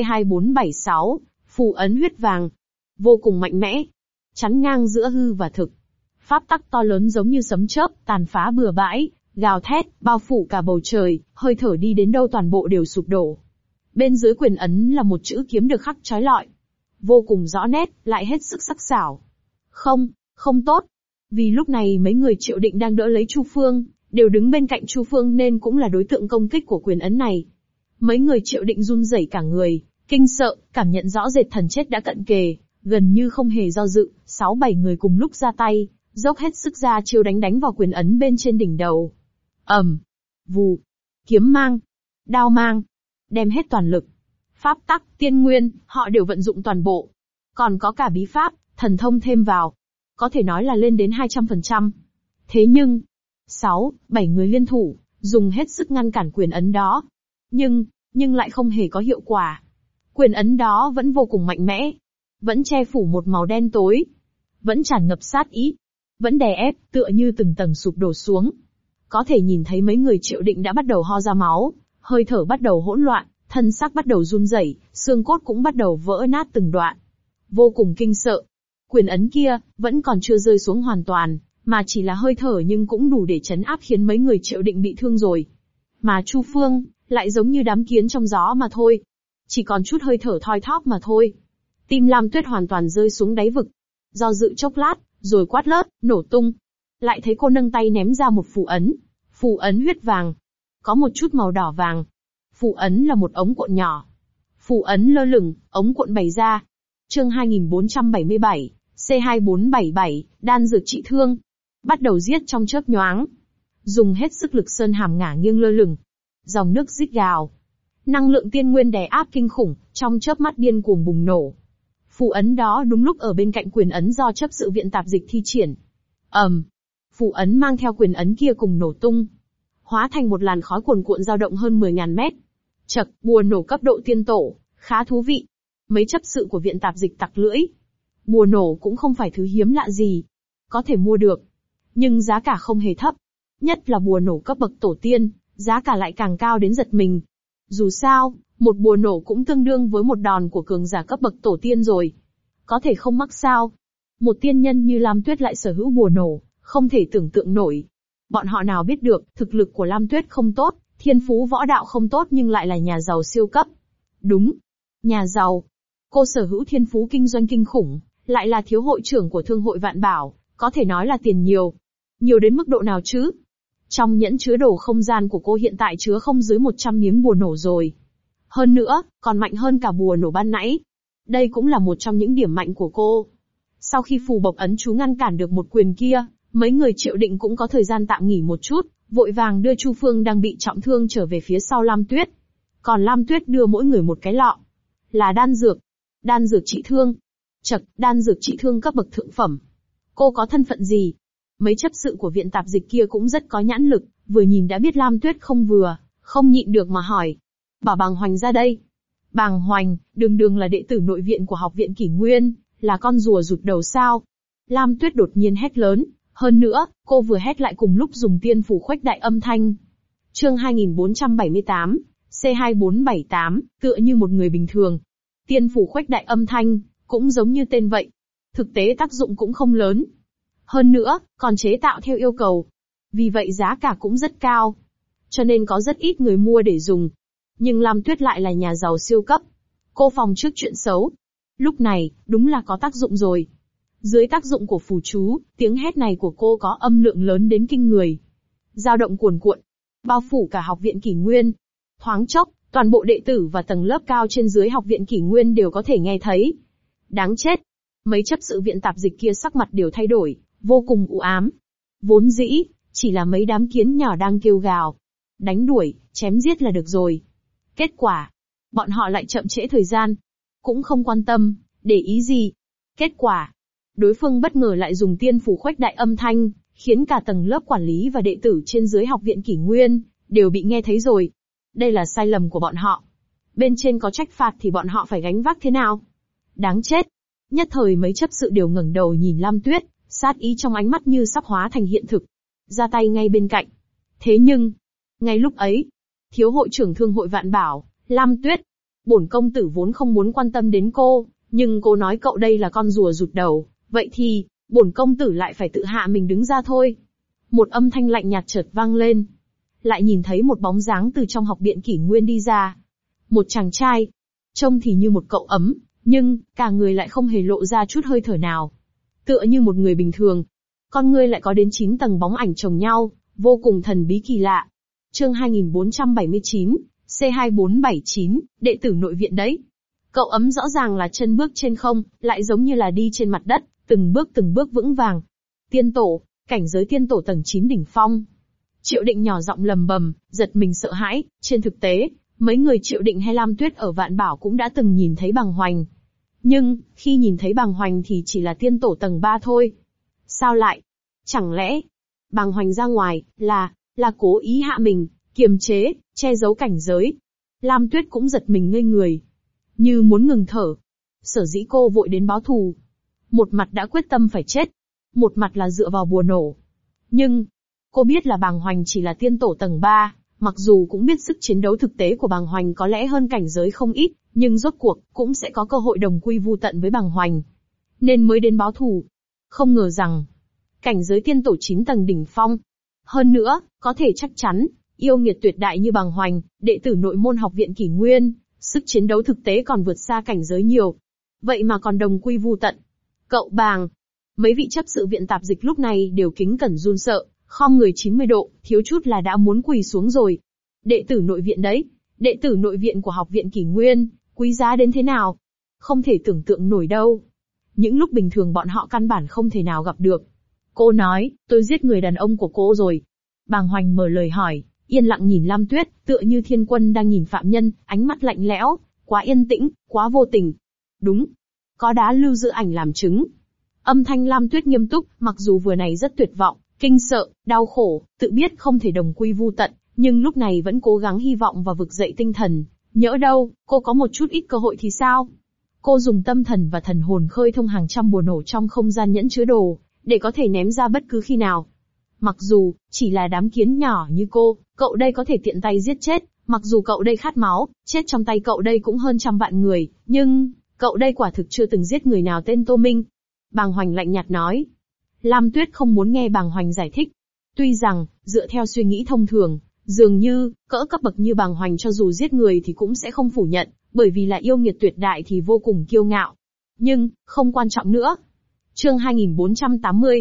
C2476, phù ấn huyết vàng. Vô cùng mạnh mẽ. Chắn ngang giữa hư và thực. Pháp tắc to lớn giống như sấm chớp, tàn phá bừa bãi, gào thét, bao phủ cả bầu trời, hơi thở đi đến đâu toàn bộ đều sụp đổ. Bên dưới quyền ấn là một chữ kiếm được khắc chói lọi. Vô cùng rõ nét, lại hết sức sắc sảo. Không tốt. Vì lúc này mấy người Triệu Định đang đỡ lấy Chu Phương, đều đứng bên cạnh Chu Phương nên cũng là đối tượng công kích của quyền ấn này. Mấy người Triệu Định run rẩy cả người, kinh sợ, cảm nhận rõ rệt thần chết đã cận kề, gần như không hề do dự, 6-7 người cùng lúc ra tay, dốc hết sức ra chiêu đánh vào quyền ấn bên trên đỉnh đầu. Vù, kiếm mang, đao mang, đem hết toàn lực. Pháp tắc, tiên nguyên, họ đều vận dụng toàn bộ. Còn có cả bí pháp, thần thông thêm vào. Có thể nói là lên đến 200%. Thế nhưng, 6-7 người liên thủ, dùng hết sức ngăn cản quyền ấn đó. Nhưng lại không hề có hiệu quả. Quyền ấn đó vẫn vô cùng mạnh mẽ. Vẫn che phủ một màu đen tối. Vẫn tràn ngập sát ý. Vẫn đè ép, tựa như từng tầng sụp đổ xuống. Có thể nhìn thấy mấy người Triệu Định đã bắt đầu ho ra máu, hơi thở bắt đầu hỗn loạn, thân xác bắt đầu run rẩy, xương cốt cũng bắt đầu vỡ nát từng đoạn. Vô cùng kinh sợ. Quyền ấn kia, vẫn còn chưa rơi xuống hoàn toàn, mà chỉ là hơi thở nhưng cũng đủ để chấn áp khiến mấy người Triệu Định bị thương rồi. Mà Chu Phương, lại giống như đám kiến trong gió mà thôi. Chỉ còn chút hơi thở thoi thóp mà thôi. Tim Lam Tuyết hoàn toàn rơi xuống đáy vực. Do dự chốc lát, rồi quát lớt, nổ tung. Lại thấy cô nâng tay ném ra một phù ấn. Phù ấn huyết vàng. Có một chút màu đỏ vàng. Phù ấn là một ống cuộn nhỏ. Phù ấn lơ lửng, ống cuộn bày ra. Chương 2477, C2477, đan dược trị thương. Bắt đầu giết trong chớp nhoáng. Dùng hết sức lực sơn hàm ngả nghiêng lơ lửng. Dòng nước rít gào. Năng lượng tiên nguyên đè áp kinh khủng, trong chớp mắt điên cuồng bùng nổ. Phù ấn đó đúng lúc ở bên cạnh quyền ấn do chấp sự viện tạp dịch thi triển. Phù ấn mang theo quyền ấn kia cùng nổ tung. Hóa thành một làn khói cuồn cuộn dao động hơn 10.000 mét. Chậc, bùa nổ cấp độ tiên tổ, khá thú vị. Mấy chấp sự của viện tạp dịch tặc lưỡi. Bùa nổ cũng không phải thứ hiếm lạ gì. Có thể mua được. Nhưng giá cả không hề thấp. Nhất là bùa nổ cấp bậc tổ tiên, giá cả lại càng cao đến giật mình. Dù sao, một bùa nổ cũng tương đương với một đòn của cường giả cấp bậc tổ tiên rồi. Có thể không mắc sao. Một tiên nhân như Lam Tuyết lại sở hữu bùa nổ, không thể tưởng tượng nổi. Bọn họ nào biết được, thực lực của Lam Tuyết không tốt, thiên phú võ đạo không tốt nhưng lại là nhà giàu siêu cấp. Đúng, nhà giàu. Cô sở hữu thiên phú kinh doanh kinh khủng, lại là thiếu hội trưởng của thương hội Vạn Bảo, có thể nói là tiền nhiều. Nhiều đến mức độ nào chứ? Trong nhẫn chứa đồ không gian của cô hiện tại chứa không dưới 100 miếng bùa nổ rồi. Hơn nữa, còn mạnh hơn cả bùa nổ ban nãy. Đây cũng là một trong những điểm mạnh của cô. Sau khi phù bộc ấn chú ngăn cản được một quyền kia, mấy người Triệu Định cũng có thời gian tạm nghỉ một chút, vội vàng đưa Chu Phương đang bị trọng thương trở về phía sau Lam Tuyết. Còn Lam Tuyết đưa mỗi người một cái lọ. Là đan dược. Đan dược trị thương. Chậc, đan dược trị thương cấp bậc thượng phẩm. Cô có thân phận gì? Mấy chấp sự của viện tạp dịch kia cũng rất có nhãn lực, vừa nhìn đã biết Lam Tuyết không vừa, không nhịn được mà hỏi. Bảo Bàng Hoành ra đây. Bàng Hoành, đường là đệ tử nội viện của học viện Kỷ Nguyên, là con rùa rụt đầu sao? Lam Tuyết đột nhiên hét lớn, hơn nữa, cô vừa hét lại cùng lúc dùng tiên phủ khuếch đại âm thanh. Chương 2478, C2478, tựa như một người bình thường. Tiên phủ khuếch đại âm thanh, cũng giống như tên vậy. Thực tế tác dụng cũng không lớn. Hơn nữa, còn chế tạo theo yêu cầu. Vì vậy giá cả cũng rất cao. Cho nên có rất ít người mua để dùng. Nhưng Lam Tuyết lại là nhà giàu siêu cấp. Cô phòng trước chuyện xấu. Lúc này, đúng là có tác dụng rồi. Dưới tác dụng của phù chú, tiếng hét này của cô có âm lượng lớn đến kinh người. Dao động cuồn cuộn, bao phủ cả học viện Kỷ Nguyên. Thoáng chốc, toàn bộ đệ tử và tầng lớp cao trên dưới học viện Kỷ Nguyên đều có thể nghe thấy. Đáng chết. Mấy chấp sự viện tạp dịch kia sắc mặt đều thay đổi, vô cùng u ám. Vốn dĩ, chỉ là mấy đám kiến nhỏ đang kêu gào. Đánh đuổi, chém giết là được rồi. Kết quả, bọn họ lại chậm trễ thời gian. Cũng không quan tâm, để ý gì. Kết quả, đối phương bất ngờ lại dùng tiên phủ khuếch đại âm thanh, khiến cả tầng lớp quản lý và đệ tử trên dưới học viện Kỷ Nguyên, đều bị nghe thấy rồi. Đây là sai lầm của bọn họ. Bên trên có trách phạt thì bọn họ phải gánh vác thế nào? Đáng chết. Nhất thời mấy chấp sự đều ngẩng đầu nhìn Lam Tuyết, sát ý trong ánh mắt như sắp hóa thành hiện thực. Ra tay ngay bên cạnh. Thế nhưng, ngay lúc ấy, thiếu hội trưởng thương hội Vạn Bảo, Lam Tuyết, bổn công tử vốn không muốn quan tâm đến cô, nhưng cô nói cậu đây là con rùa rụt đầu, vậy thì, bổn công tử lại phải tự hạ mình đứng ra thôi. Một âm thanh lạnh nhạt chợt vang lên. Lại nhìn thấy một bóng dáng từ trong học viện Kỷ Nguyên đi ra. Một chàng trai, trông thì như một cậu ấm, nhưng, cả người lại không hề lộ ra chút hơi thở nào. Tựa như một người bình thường. Con ngươi lại có đến 9 tầng bóng ảnh chồng nhau, vô cùng thần bí kỳ lạ. Chương 2479, C2479, đệ tử nội viện đấy. Cậu ấm rõ ràng là chân bước trên không, lại giống như là đi trên mặt đất, từng bước vững vàng. Tiên tổ, cảnh giới tiên tổ tầng 9 đỉnh phong. Triệu Định nhỏ giọng lầm bầm, giật mình sợ hãi, trên thực tế, mấy người Triệu Định hay Lam Tuyết ở Vạn Bảo cũng đã từng nhìn thấy Bàng Hoành. Nhưng, khi nhìn thấy Bàng Hoành thì chỉ là tiên tổ tầng 3 thôi. Sao lại? Chẳng lẽ, Bàng Hoành ra ngoài, là cố ý hạ mình, kiềm chế, che giấu cảnh giới. Lam Tuyết cũng giật mình ngây người, như muốn ngừng thở. Sở dĩ cô vội đến báo thù. Một mặt đã quyết tâm phải chết, một mặt là dựa vào bùa nổ. Nhưng, cô biết là Bàng Hoành chỉ là tiên tổ tầng 3, mặc dù cũng biết sức chiến đấu thực tế của Bàng Hoành có lẽ hơn cảnh giới không ít, nhưng rốt cuộc, cũng sẽ có cơ hội đồng quy vu tận với Bàng Hoành. Nên mới đến báo thù. Không ngờ rằng, cảnh giới tiên tổ 9 tầng đỉnh phong. Hơn nữa, có thể chắc chắn, yêu nghiệt tuyệt đại như Bàng Hoành, đệ tử nội môn học viện Kỷ Nguyên, sức chiến đấu thực tế còn vượt xa cảnh giới nhiều. Vậy mà còn đồng quy vu tận. Cậu Bàng. Mấy vị chấp sự viện tạp dịch lúc này đều kính cẩn run sợ, khom người 90 độ, thiếu chút là đã muốn quỳ xuống rồi. Đệ tử nội viện đấy, đệ tử nội viện của học viện Kỷ Nguyên, quý giá đến thế nào? Không thể tưởng tượng nổi đâu. Những lúc bình thường bọn họ căn bản không thể nào gặp được. Cô nói, tôi giết người đàn ông của cô rồi. Bàng Hoành mở lời hỏi, yên lặng nhìn Lam Tuyết, tựa như thiên quân đang nhìn phạm nhân, ánh mắt lạnh lẽo, quá yên tĩnh, quá vô tình. Đúng, có đá lưu giữ ảnh làm chứng. Âm thanh Lam Tuyết nghiêm túc, mặc dù vừa này rất tuyệt vọng, kinh sợ, đau khổ, tự biết không thể đồng quy vu tận, nhưng lúc này vẫn cố gắng hy vọng và vực dậy tinh thần. Nhỡ đâu, cô có một chút ít cơ hội thì sao? Cô dùng tâm thần và thần hồn khơi thông hàng trăm bùa nổ trong không gian nhẫn chứa đồ, để có thể ném ra bất cứ khi nào. Mặc dù, chỉ là đám kiến nhỏ như cô, cậu đây có thể tiện tay giết chết, mặc dù cậu đây khát máu, chết trong tay cậu đây cũng hơn trăm vạn người, nhưng, cậu đây quả thực chưa từng giết người nào tên Tô Minh. Bàng Hoành lạnh nhạt nói. Lam Tuyết không muốn nghe Bàng Hoành giải thích. Tuy rằng, dựa theo suy nghĩ thông thường, dường như, cỡ cấp bậc như Bàng Hoành cho dù giết người thì cũng sẽ không phủ nhận, bởi vì là yêu nghiệt tuyệt đại thì vô cùng kiêu ngạo. Nhưng, không quan trọng nữa. Chương 2480,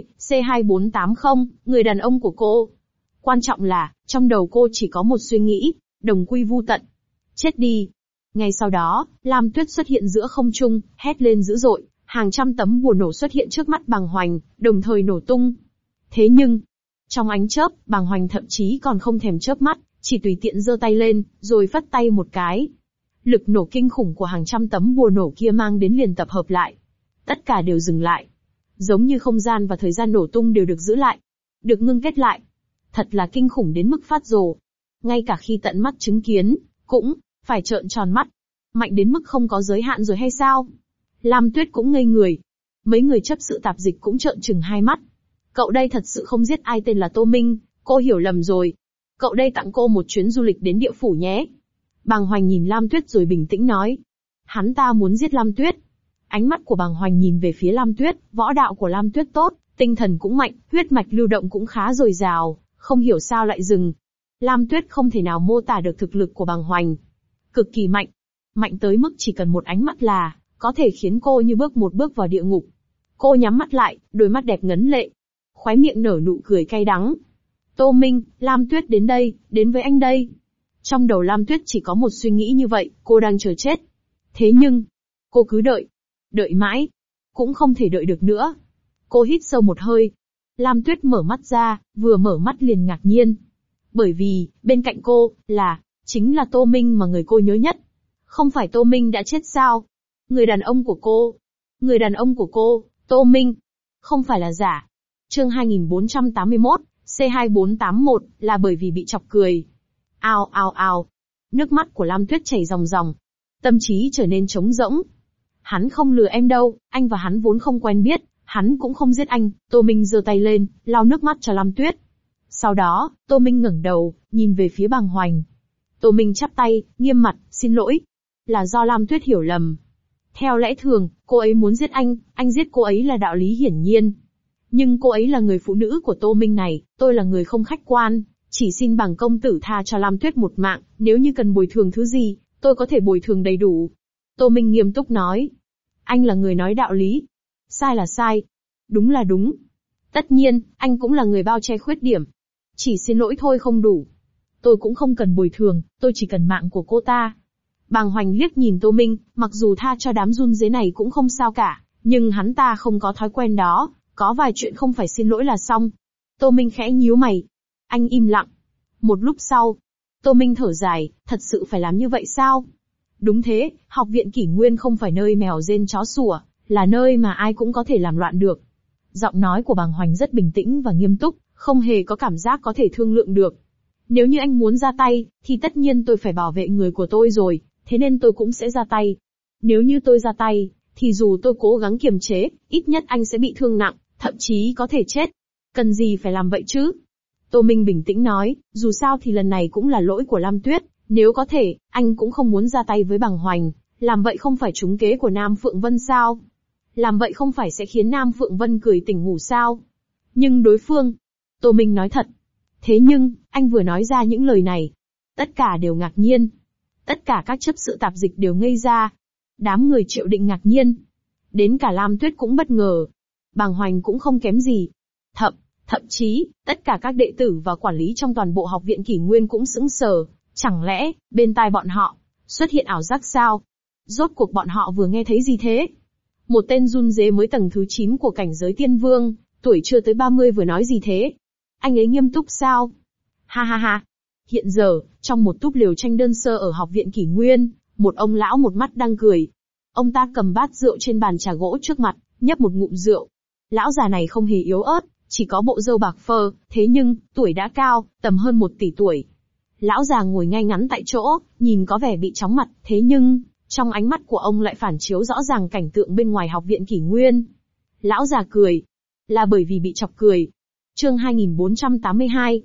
C2480, người đàn ông của cô. Quan trọng là, trong đầu cô chỉ có một suy nghĩ, đồng quy vu tận. Chết đi. Ngay sau đó, Lam Tuyết xuất hiện giữa không trung, hét lên dữ dội, hàng trăm tấm bùa nổ xuất hiện trước mắt Bàng Hoành, đồng thời nổ tung. Thế nhưng, trong ánh chớp, Bàng Hoành thậm chí còn không thèm chớp mắt, chỉ tùy tiện giơ tay lên, rồi phất tay một cái. Lực nổ kinh khủng của hàng trăm tấm bùa nổ kia mang đến liền tập hợp lại. Tất cả đều dừng lại. Giống như không gian và thời gian nổ tung đều được giữ lại, được ngưng kết lại. Thật là kinh khủng đến mức phát rồ. Ngay cả khi tận mắt chứng kiến, cũng phải trợn tròn mắt. Mạnh đến mức không có giới hạn rồi hay sao? Lam Tuyết cũng ngây người. Mấy người chấp sự tạp dịch cũng trợn trừng hai mắt. Cậu đây thật sự không giết ai tên là Tô Minh, cô hiểu lầm rồi. Cậu đây tặng cô một chuyến du lịch đến địa phủ nhé. Bàng Hoành nhìn Lam Tuyết rồi bình tĩnh nói. Hắn ta muốn giết Lam Tuyết. Ánh mắt của Bàng Hoành nhìn về phía Lam Tuyết, võ đạo của Lam Tuyết tốt, tinh thần cũng mạnh, huyết mạch lưu động cũng khá dồi dào, không hiểu sao lại dừng. Lam Tuyết không thể nào mô tả được thực lực của Bàng Hoành. Cực kỳ mạnh. Mạnh tới mức chỉ cần một ánh mắt là, có thể khiến cô như bước một bước vào địa ngục. Cô nhắm mắt lại, đôi mắt đẹp ngấn lệ. Khóe miệng nở nụ cười cay đắng. Tô Minh, Lam Tuyết đến đây, đến với anh đây. Trong đầu Lam Tuyết chỉ có một suy nghĩ như vậy, cô đang chờ chết. Thế nhưng, cô cứ đợi. Đợi mãi. Cũng không thể đợi được nữa. Cô hít sâu một hơi. Lam Tuyết mở mắt ra, vừa mở mắt liền ngạc nhiên. Bởi vì, bên cạnh cô, chính là Tô Minh mà người cô nhớ nhất. Không phải Tô Minh đã chết sao? Người đàn ông của cô. Người đàn ông của cô, Tô Minh. Không phải là giả. Chương 2481, C2481, là bởi vì bị chọc cười. Ao ao ao. Nước mắt của Lam Tuyết chảy ròng ròng. Tâm trí trở nên trống rỗng. Hắn không lừa em đâu, anh và hắn vốn không quen biết, hắn cũng không giết anh. Tô Minh giơ tay lên, lau nước mắt cho Lam Tuyết. Sau đó, Tô Minh ngẩng đầu, nhìn về phía Bàng Hoành. Tô Minh chắp tay, nghiêm mặt, xin lỗi. Là do Lam Tuyết hiểu lầm. Theo lẽ thường, cô ấy muốn giết anh giết cô ấy là đạo lý hiển nhiên. Nhưng cô ấy là người phụ nữ của Tô Minh này, tôi là người không khách quan, chỉ xin Bàng công tử tha cho Lam Tuyết một mạng, nếu như cần bồi thường thứ gì, tôi có thể bồi thường đầy đủ. Tô Minh nghiêm túc nói. Anh là người nói đạo lý. Sai là sai. Đúng là đúng. Tất nhiên, anh cũng là người bao che khuyết điểm. Chỉ xin lỗi thôi không đủ. Tôi cũng không cần bồi thường, tôi chỉ cần mạng của cô ta. Bàng Hoành liếc nhìn Tô Minh, mặc dù tha cho đám run rế này cũng không sao cả, nhưng hắn ta không có thói quen đó, Có vài chuyện không phải xin lỗi là xong. Tô Minh khẽ nhíu mày. Anh im lặng. Một lúc sau, Tô Minh thở dài, thật sự phải làm như vậy sao? Đúng thế, học viện Kỷ Nguyên không phải nơi mèo rên chó sủa, là nơi mà ai cũng có thể làm loạn được. Giọng nói của Bàng Hoành rất bình tĩnh và nghiêm túc, không hề có cảm giác có thể thương lượng được. Nếu như anh muốn ra tay, thì tất nhiên tôi phải bảo vệ người của tôi rồi, thế nên tôi cũng sẽ ra tay. Nếu như tôi ra tay, thì dù tôi cố gắng kiềm chế, ít nhất anh sẽ bị thương nặng, thậm chí có thể chết. Cần gì phải làm vậy chứ? Tô Minh bình tĩnh nói, dù sao thì lần này cũng là lỗi của Lam Tuyết, nếu có thể, anh cũng không muốn ra tay với Bàng Hoành, làm vậy không phải trúng kế của Nam Phượng Vân sao? Làm vậy không phải sẽ khiến Nam Phượng Vân cười tỉnh ngủ sao? Nhưng đối phương, Tô Minh nói thật. Thế nhưng, anh vừa nói ra những lời này, tất cả đều ngạc nhiên. Tất cả các chấp sự tạp dịch đều ngây ra. Đám người Triệu Định ngạc nhiên. Đến cả Lam Tuyết cũng bất ngờ. Bàng Hoành cũng không kém gì. Thậm chí, tất cả các đệ tử và quản lý trong toàn bộ học viện Kỷ Nguyên cũng sững sờ. Chẳng lẽ, bên tai bọn họ, xuất hiện ảo giác sao? Rốt cuộc bọn họ vừa nghe thấy gì thế? Một tên run rế mới tầng thứ 9 của cảnh giới tiên vương, tuổi chưa tới 30 vừa nói gì thế? Anh ấy nghiêm túc sao? Ha ha ha. Hiện giờ, trong một túp lều tranh đơn sơ ở học viện Kỷ Nguyên, một ông lão một mắt đang cười. Ông ta cầm bát rượu trên bàn trà gỗ trước mặt, nhấp một ngụm rượu. Lão già này không hề yếu ớt, chỉ có bộ râu bạc phơ, thế nhưng, tuổi đã cao, tầm hơn 1 tỷ tuổi. Lão già ngồi ngay ngắn tại chỗ, nhìn có vẻ bị chóng mặt, thế nhưng, trong ánh mắt của ông lại phản chiếu rõ ràng cảnh tượng bên ngoài học viện Kỷ Nguyên. Lão già cười. Là bởi vì bị chọc cười. Chương 2482,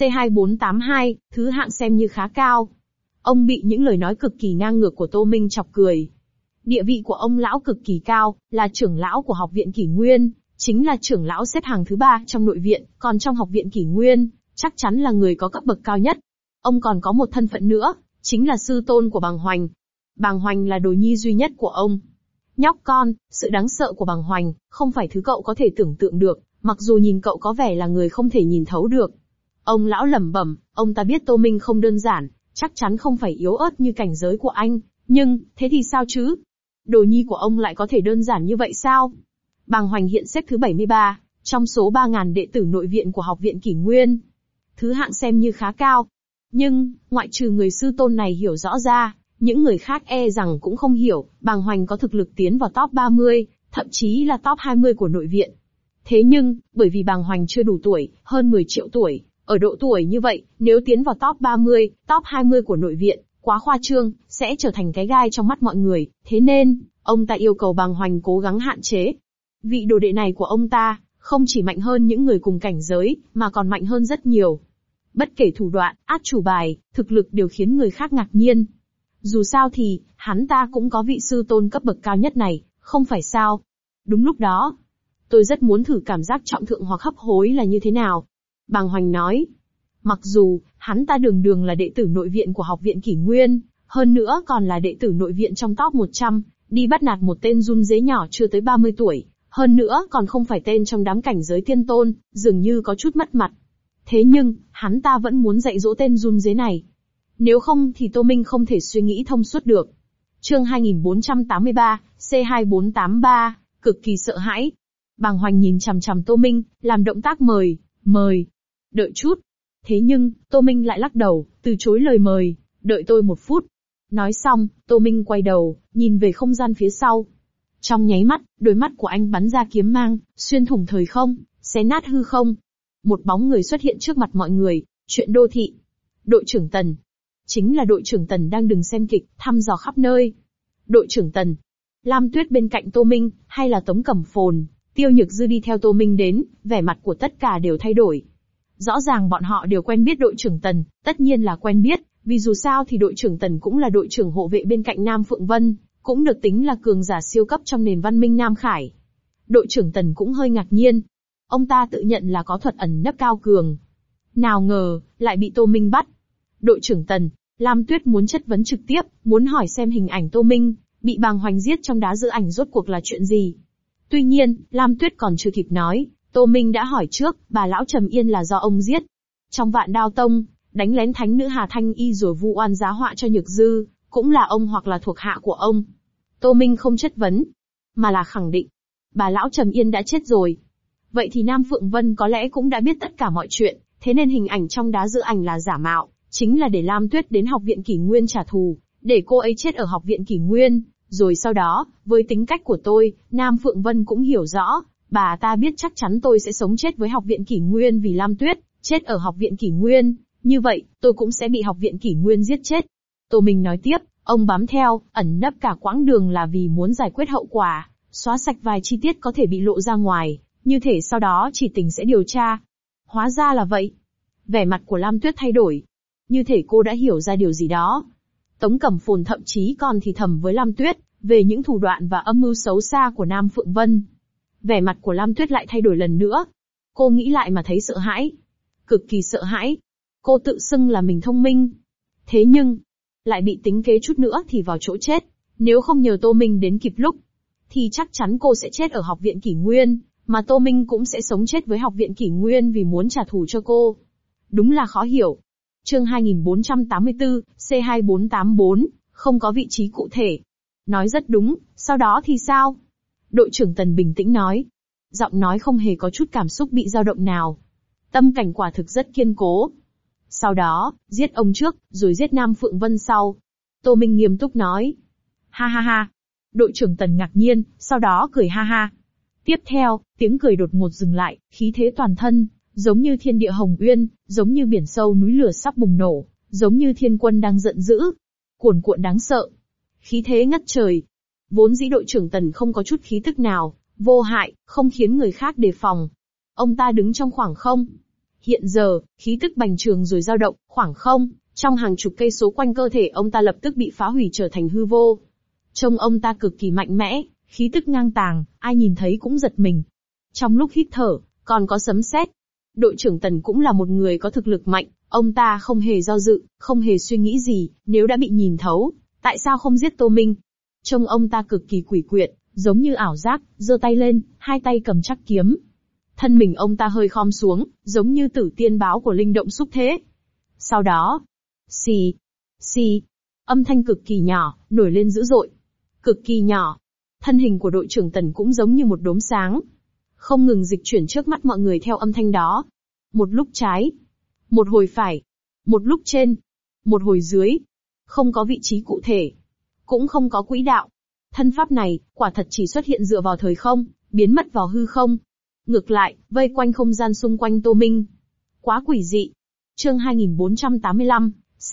C2482, thứ hạng xem như khá cao. Ông bị những lời nói cực kỳ ngang ngược của Tô Minh chọc cười. Địa vị của ông lão cực kỳ cao, là trưởng lão của học viện Kỷ Nguyên, chính là trưởng lão xếp hàng thứ 3 trong nội viện, còn trong học viện Kỷ Nguyên, chắc chắn là người có cấp bậc cao nhất. Ông còn có một thân phận nữa, chính là sư tôn của Bàng Hoành. Bàng Hoành là đồ nhi duy nhất của ông. Nhóc con, sự đáng sợ của Bàng Hoành, không phải thứ cậu có thể tưởng tượng được, mặc dù nhìn cậu có vẻ là người không thể nhìn thấu được. Ông lão lẩm bẩm, ông ta biết Tô Minh không đơn giản, chắc chắn không phải yếu ớt như cảnh giới của anh, nhưng, thế thì sao chứ? Đồ nhi của ông lại có thể đơn giản như vậy sao? Bàng Hoành hiện xếp thứ 73, trong số 3.000 đệ tử nội viện của học viện Kỷ Nguyên. Thứ hạng xem như khá cao. Nhưng, ngoại trừ người sư tôn này hiểu rõ ra, những người khác e rằng cũng không hiểu, Bàng Hoành có thực lực tiến vào top 30, thậm chí là top 20 của nội viện. Thế nhưng, bởi vì Bàng Hoành chưa đủ tuổi, hơn 10 triệu tuổi, ở độ tuổi như vậy, nếu tiến vào top 30, top 20 của nội viện, quá khoa trương, sẽ trở thành cái gai trong mắt mọi người, thế nên, ông ta yêu cầu Bàng Hoành cố gắng hạn chế. Vị đồ đệ này của ông ta, không chỉ mạnh hơn những người cùng cảnh giới, mà còn mạnh hơn rất nhiều. Bất kể thủ đoạn, át chủ bài, thực lực đều khiến người khác ngạc nhiên. Dù sao thì, hắn ta cũng có vị sư tôn cấp bậc cao nhất này, không phải sao? Đúng lúc đó, tôi rất muốn thử cảm giác trọng thượng hoặc hấp hối là như thế nào. Bàng Hoành nói. Mặc dù, hắn ta đường đường là đệ tử nội viện của học viện Kỷ Nguyên, hơn nữa còn là đệ tử nội viện trong top 100, đi bắt nạt một tên run rế nhỏ chưa tới 30 tuổi, hơn nữa còn không phải tên trong đám cảnh giới tiên tôn, dường như có chút mất mặt. Thế nhưng, hắn ta vẫn muốn dạy dỗ tên run rế này. Nếu không thì Tô Minh không thể suy nghĩ thông suốt được. Chương 2483, C2483, cực kỳ sợ hãi. Bàng Hoành nhìn chằm chằm Tô Minh, làm động tác mời. Đợi chút. Thế nhưng, Tô Minh lại lắc đầu, từ chối lời mời, đợi tôi 1 phút. Nói xong, Tô Minh quay đầu, nhìn về không gian phía sau. Trong nháy mắt, đôi mắt của anh bắn ra kiếm mang, xuyên thủng thời không, xé nát hư không. Một bóng người xuất hiện trước mặt mọi người, chuyện đô thị. Đội trưởng Tần. Chính là đội trưởng Tần đang đứng xem kịch, thăm dò khắp nơi. Đội trưởng Tần. Lam Tuyết bên cạnh Tô Minh, hay là Tống Cẩm Phồn, Tiêu Nhược Dư đi theo Tô Minh đến, vẻ mặt của tất cả đều thay đổi. Rõ ràng bọn họ đều quen biết đội trưởng Tần, tất nhiên là quen biết, vì dù sao thì đội trưởng Tần cũng là đội trưởng hộ vệ bên cạnh Nam Phượng Vân, cũng được tính là cường giả siêu cấp trong nền văn minh Nam Khải. Đội trưởng Tần cũng hơi ngạc nhiên. Ông ta tự nhận là có thuật ẩn nấp cao cường. Nào ngờ, lại bị Tô Minh bắt. Đội trưởng Tần, Lam Tuyết muốn chất vấn trực tiếp, muốn hỏi xem hình ảnh Tô Minh, bị Bàng Hoành giết trong đá giữ ảnh rốt cuộc là chuyện gì. Tuy nhiên, Lam Tuyết còn chưa kịp nói, Tô Minh đã hỏi trước, bà lão Trầm Yên là do ông giết. Trong Vạn Đao Tông, đánh lén thánh nữ Hà Thanh Y rồi vu oan giá họa cho Nhược Dư, cũng là ông hoặc là thuộc hạ của ông. Tô Minh không chất vấn, mà là khẳng định. Bà lão Trầm Yên đã chết rồi. Vậy thì Nam Phượng Vân có lẽ cũng đã biết tất cả mọi chuyện, thế nên hình ảnh trong đá dự ảnh là giả mạo, chính là để Lam Tuyết đến học viện Kỷ Nguyên trả thù, để cô ấy chết ở học viện Kỷ Nguyên. Rồi sau đó, với tính cách của tôi, Nam Phượng Vân cũng hiểu rõ, bà ta biết chắc chắn tôi sẽ sống chết với học viện Kỷ Nguyên vì Lam Tuyết, chết ở học viện Kỷ Nguyên. Như vậy, tôi cũng sẽ bị học viện Kỷ Nguyên giết chết. Tô Minh nói tiếp, ông bám theo, ẩn nấp cả quãng đường là vì muốn giải quyết hậu quả, xóa sạch vài chi tiết có thể bị lộ ra ngoài, như thể sau đó chỉ tỉnh sẽ điều tra. Hóa ra là vậy. Vẻ mặt của Lam Tuyết thay đổi. Như thể cô đã hiểu ra điều gì đó. Tống Cẩm Phồn thậm chí còn thì thầm với Lam Tuyết, về những thủ đoạn và âm mưu xấu xa của Nam Phượng Vân. Vẻ mặt của Lam Tuyết lại thay đổi lần nữa. Cô nghĩ lại mà thấy sợ hãi. Cực kỳ sợ hãi. Cô tự xưng là mình thông minh. Thế nhưng, lại bị tính kế chút nữa thì vào chỗ chết. Nếu không nhờ Tô Minh đến kịp lúc, thì chắc chắn cô sẽ chết ở học viện Kỷ Nguyên, mà Tô Minh cũng sẽ sống chết với học viện Kỷ Nguyên vì muốn trả thù cho cô. Đúng là khó hiểu. Chương 2484, C2484, không có vị trí cụ thể. Nói rất đúng, sau đó thì sao? Đội trưởng Tần bình tĩnh nói. Giọng nói không hề có chút cảm xúc bị dao động nào. Tâm cảnh quả thực rất kiên cố. Sau đó, giết ông trước, rồi giết Nam Phượng Vân sau. Tô Minh nghiêm túc nói. Ha ha ha. Đội trưởng Tần ngạc nhiên, sau đó cười ha ha. Tiếp theo, tiếng cười đột ngột dừng lại, khí thế toàn thân, giống như thiên địa hồng uyên, giống như biển sâu núi lửa sắp bùng nổ, giống như thiên quân đang giận dữ. Cuồn cuộn đáng sợ. Khí thế ngất trời. Vốn dĩ đội trưởng Tần không có chút khí tức nào, vô hại, không khiến người khác đề phòng. Ông ta đứng trong khoảng không. Hiện giờ, khí tức bành trường rồi dao động, khoảng không, trong hàng chục cây số quanh cơ thể ông ta lập tức bị phá hủy trở thành hư vô. Trông ông ta cực kỳ mạnh mẽ, khí tức ngang tàng, ai nhìn thấy cũng giật mình. Trong lúc hít thở, còn có sấm sét. Đội trưởng Tần cũng là một người có thực lực mạnh, ông ta không hề do dự, không hề suy nghĩ gì, nếu đã bị nhìn thấu, tại sao không giết Tô Minh? Trông ông ta cực kỳ quỷ quyệt, giống như ảo giác, giơ tay lên, hai tay cầm chắc kiếm. Thân mình ông ta hơi khom xuống, giống như tử tiên báo của linh động xúc thế. Sau đó, xì, xì, âm thanh cực kỳ nhỏ, nổi lên dữ dội. Cực kỳ nhỏ. Thân hình của đội trưởng Tần cũng giống như một đốm sáng. Không ngừng dịch chuyển trước mắt mọi người theo âm thanh đó. Một lúc trái, một hồi phải, một lúc trên, một hồi dưới. Không có vị trí cụ thể, cũng không có quỹ đạo. Thân pháp này, quả thật chỉ xuất hiện dựa vào thời không, biến mất vào hư không. Ngược lại, vây quanh không gian xung quanh Tô Minh. Quá quỷ dị. Chương 2485,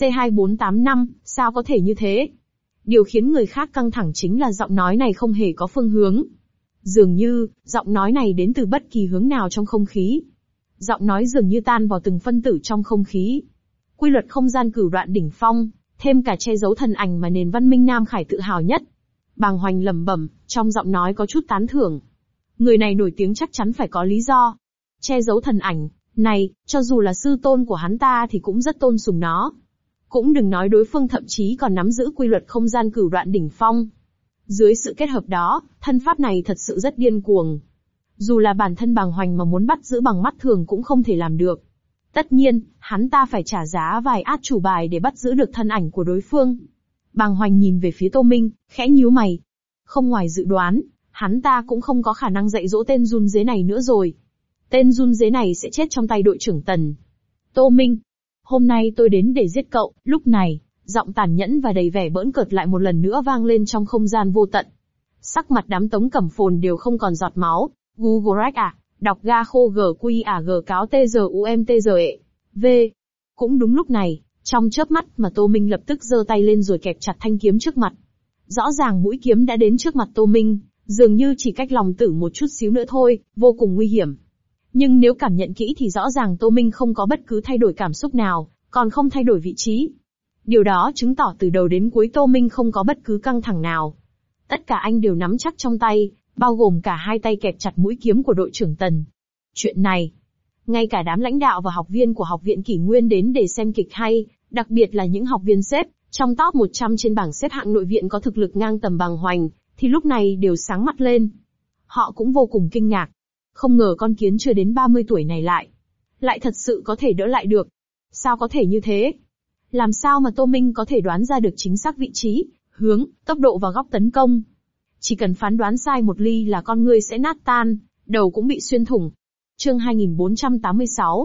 C2485, sao có thể như thế? Điều khiến người khác căng thẳng chính là giọng nói này không hề có phương hướng. Dường như, giọng nói này đến từ bất kỳ hướng nào trong không khí. Giọng nói dường như tan vào từng phân tử trong không khí. Quy luật không gian cửu đoạn đỉnh phong, thêm cả che giấu thần ảnh mà nền văn minh Nam Khải tự hào nhất. Bàng Hoành lẩm bẩm, trong giọng nói có chút tán thưởng. Người này nổi tiếng chắc chắn phải có lý do. Che giấu thần ảnh, này, cho dù là sư tôn của hắn ta thì cũng rất tôn sùng nó. Cũng đừng nói đối phương thậm chí còn nắm giữ quy luật không gian cửu đoạn đỉnh phong. Dưới sự kết hợp đó, thân pháp này thật sự rất điên cuồng. Dù là bản thân Bàng Hoành mà muốn bắt giữ bằng mắt thường cũng không thể làm được. Tất nhiên, hắn ta phải trả giá vài át chủ bài để bắt giữ được thân ảnh của đối phương. Bàng Hoành nhìn về phía Tô Minh, khẽ nhíu mày. Không ngoài dự đoán, hắn ta cũng không có khả năng dạy dỗ tên run dế này nữa rồi. Tên run dế này sẽ chết trong tay đội trưởng Tần. Tô Minh, hôm nay tôi đến để giết cậu. Lúc này, giọng tàn nhẫn và đầy vẻ bỡn cợt lại một lần nữa vang lên trong không gian vô tận. Sắc mặt đám Tống Cẩm Phồn đều không còn giọt máu. Google à, đọc ga khô GQ à g cáo TGUMTGE. V. Cũng đúng lúc này, trong chớp mắt mà Tô Minh lập tức giơ tay lên rồi kẹp chặt thanh kiếm trước mặt. Rõ ràng mũi kiếm đã đến trước mặt Tô Minh, dường như chỉ cách lòng tử một chút xíu nữa thôi, vô cùng nguy hiểm. Nhưng nếu cảm nhận kỹ thì rõ ràng Tô Minh không có bất cứ thay đổi cảm xúc nào, còn không thay đổi vị trí. Điều đó chứng tỏ từ đầu đến cuối Tô Minh không có bất cứ căng thẳng nào. Tất cả anh đều nắm chắc trong tay, bao gồm cả hai tay kẹp chặt mũi kiếm của đội trưởng Tần. Chuyện này, ngay cả đám lãnh đạo và học viên của học viện Kỷ Nguyên đến để xem kịch hay, đặc biệt là những học viên xếp trong top 100 trên bảng xếp hạng nội viện có thực lực ngang tầm Bàng Hoành, thì lúc này đều sáng mắt lên. Họ cũng vô cùng kinh ngạc. Không ngờ con kiến chưa đến 30 tuổi này lại thật sự có thể đỡ lại được. Sao có thể như thế? Làm sao mà Tô Minh có thể đoán ra được chính xác vị trí, hướng, tốc độ và góc tấn công? Chỉ cần phán đoán sai một ly là con ngươi sẽ nát tan, đầu cũng bị xuyên thủng. Chương 2486,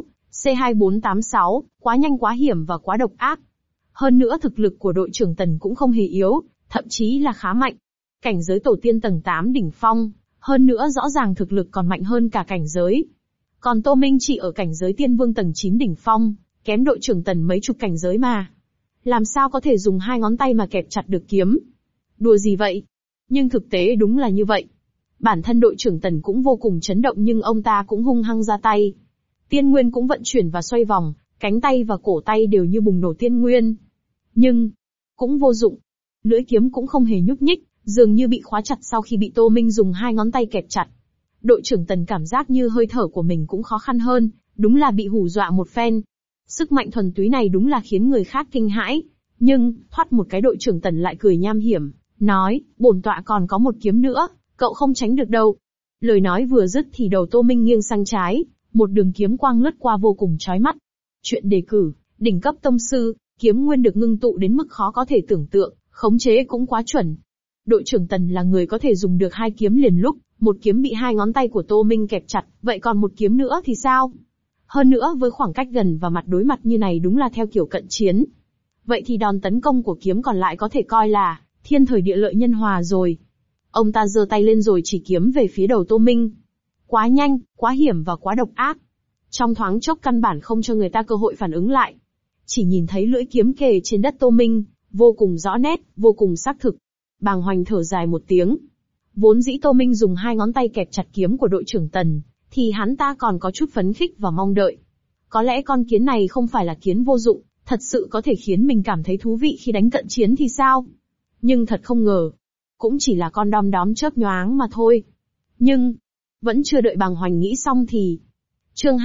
C2486, quá nhanh quá hiểm và quá độc ác. Hơn nữa thực lực của đội trưởng Tần cũng không hề yếu, thậm chí là khá mạnh. Cảnh giới tổ tiên tầng 8 đỉnh phong, hơn nữa rõ ràng thực lực còn mạnh hơn cả cảnh giới. Còn Tô Minh chỉ ở cảnh giới tiên vương tầng 9 đỉnh phong, kém đội trưởng Tần mấy chục cảnh giới mà. Làm sao có thể dùng 2 ngón tay mà kẹp chặt được kiếm? Đùa gì vậy? Nhưng thực tế đúng là như vậy. Bản thân đội trưởng Tần cũng vô cùng chấn động nhưng ông ta cũng hung hăng ra tay. Tiên nguyên cũng vận chuyển và xoay vòng, cánh tay và cổ tay đều như bùng nổ tiên nguyên. Nhưng, cũng vô dụng. Lưỡi kiếm cũng không hề nhúc nhích, dường như bị khóa chặt sau khi bị Tô Minh dùng 2 ngón tay kẹp chặt. Đội trưởng Tần cảm giác như hơi thở của mình cũng khó khăn hơn, đúng là bị hù dọa một phen. Sức mạnh thuần túy này đúng là khiến người khác kinh hãi. Nhưng, thoát một cái đội trưởng Tần lại cười nham hiểm, nói, bổn tọa còn có một kiếm nữa, cậu không tránh được đâu. Lời nói vừa dứt thì đầu Tô Minh nghiêng sang trái, một đường kiếm quang lướt qua vô cùng chói mắt. Chuyện đề cử, đỉnh cấp tông sư, kiếm nguyên được ngưng tụ đến mức khó có thể tưởng tượng, khống chế cũng quá chuẩn. Đội trưởng Tần là người có thể dùng được 2 kiếm liền lúc, một kiếm bị 2 ngón tay của Tô Minh kẹp chặt, vậy còn một kiếm nữa thì sao? Hơn nữa với khoảng cách gần và mặt đối mặt như này đúng là theo kiểu cận chiến. Vậy thì đòn tấn công của kiếm còn lại có thể coi là thiên thời địa lợi nhân hòa rồi. Ông ta giơ tay lên rồi chỉ kiếm về phía đầu Tô Minh. Quá nhanh, quá hiểm và quá độc ác. Trong thoáng chốc căn bản không cho người ta cơ hội phản ứng lại. Chỉ nhìn thấy lưỡi kiếm kề trên đất Tô Minh, vô cùng rõ nét, vô cùng xác thực. Bàng Hoành thở dài một tiếng. Vốn dĩ Tô Minh dùng 2 ngón tay kẹp chặt kiếm của đội trưởng Tần, thì hắn ta còn có chút phấn khích và mong đợi. Có lẽ con kiến này không phải là kiến vô dụng, thật sự có thể khiến mình cảm thấy thú vị khi đánh cận chiến thì sao? Nhưng thật không ngờ, cũng chỉ là con đom đóm chớp nhoáng mà thôi. Nhưng, vẫn chưa đợi Bàng Hoành nghĩ xong thì... Chương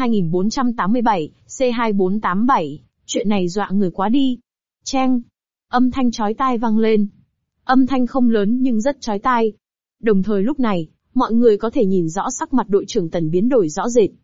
2487, C2487, chuyện này dọa người quá đi. Cheng! Âm thanh chói tai vang lên. Âm thanh không lớn nhưng rất chói tai. Đồng thời lúc này, mọi người có thể nhìn rõ sắc mặt đội trưởng Tần biến đổi rõ rệt.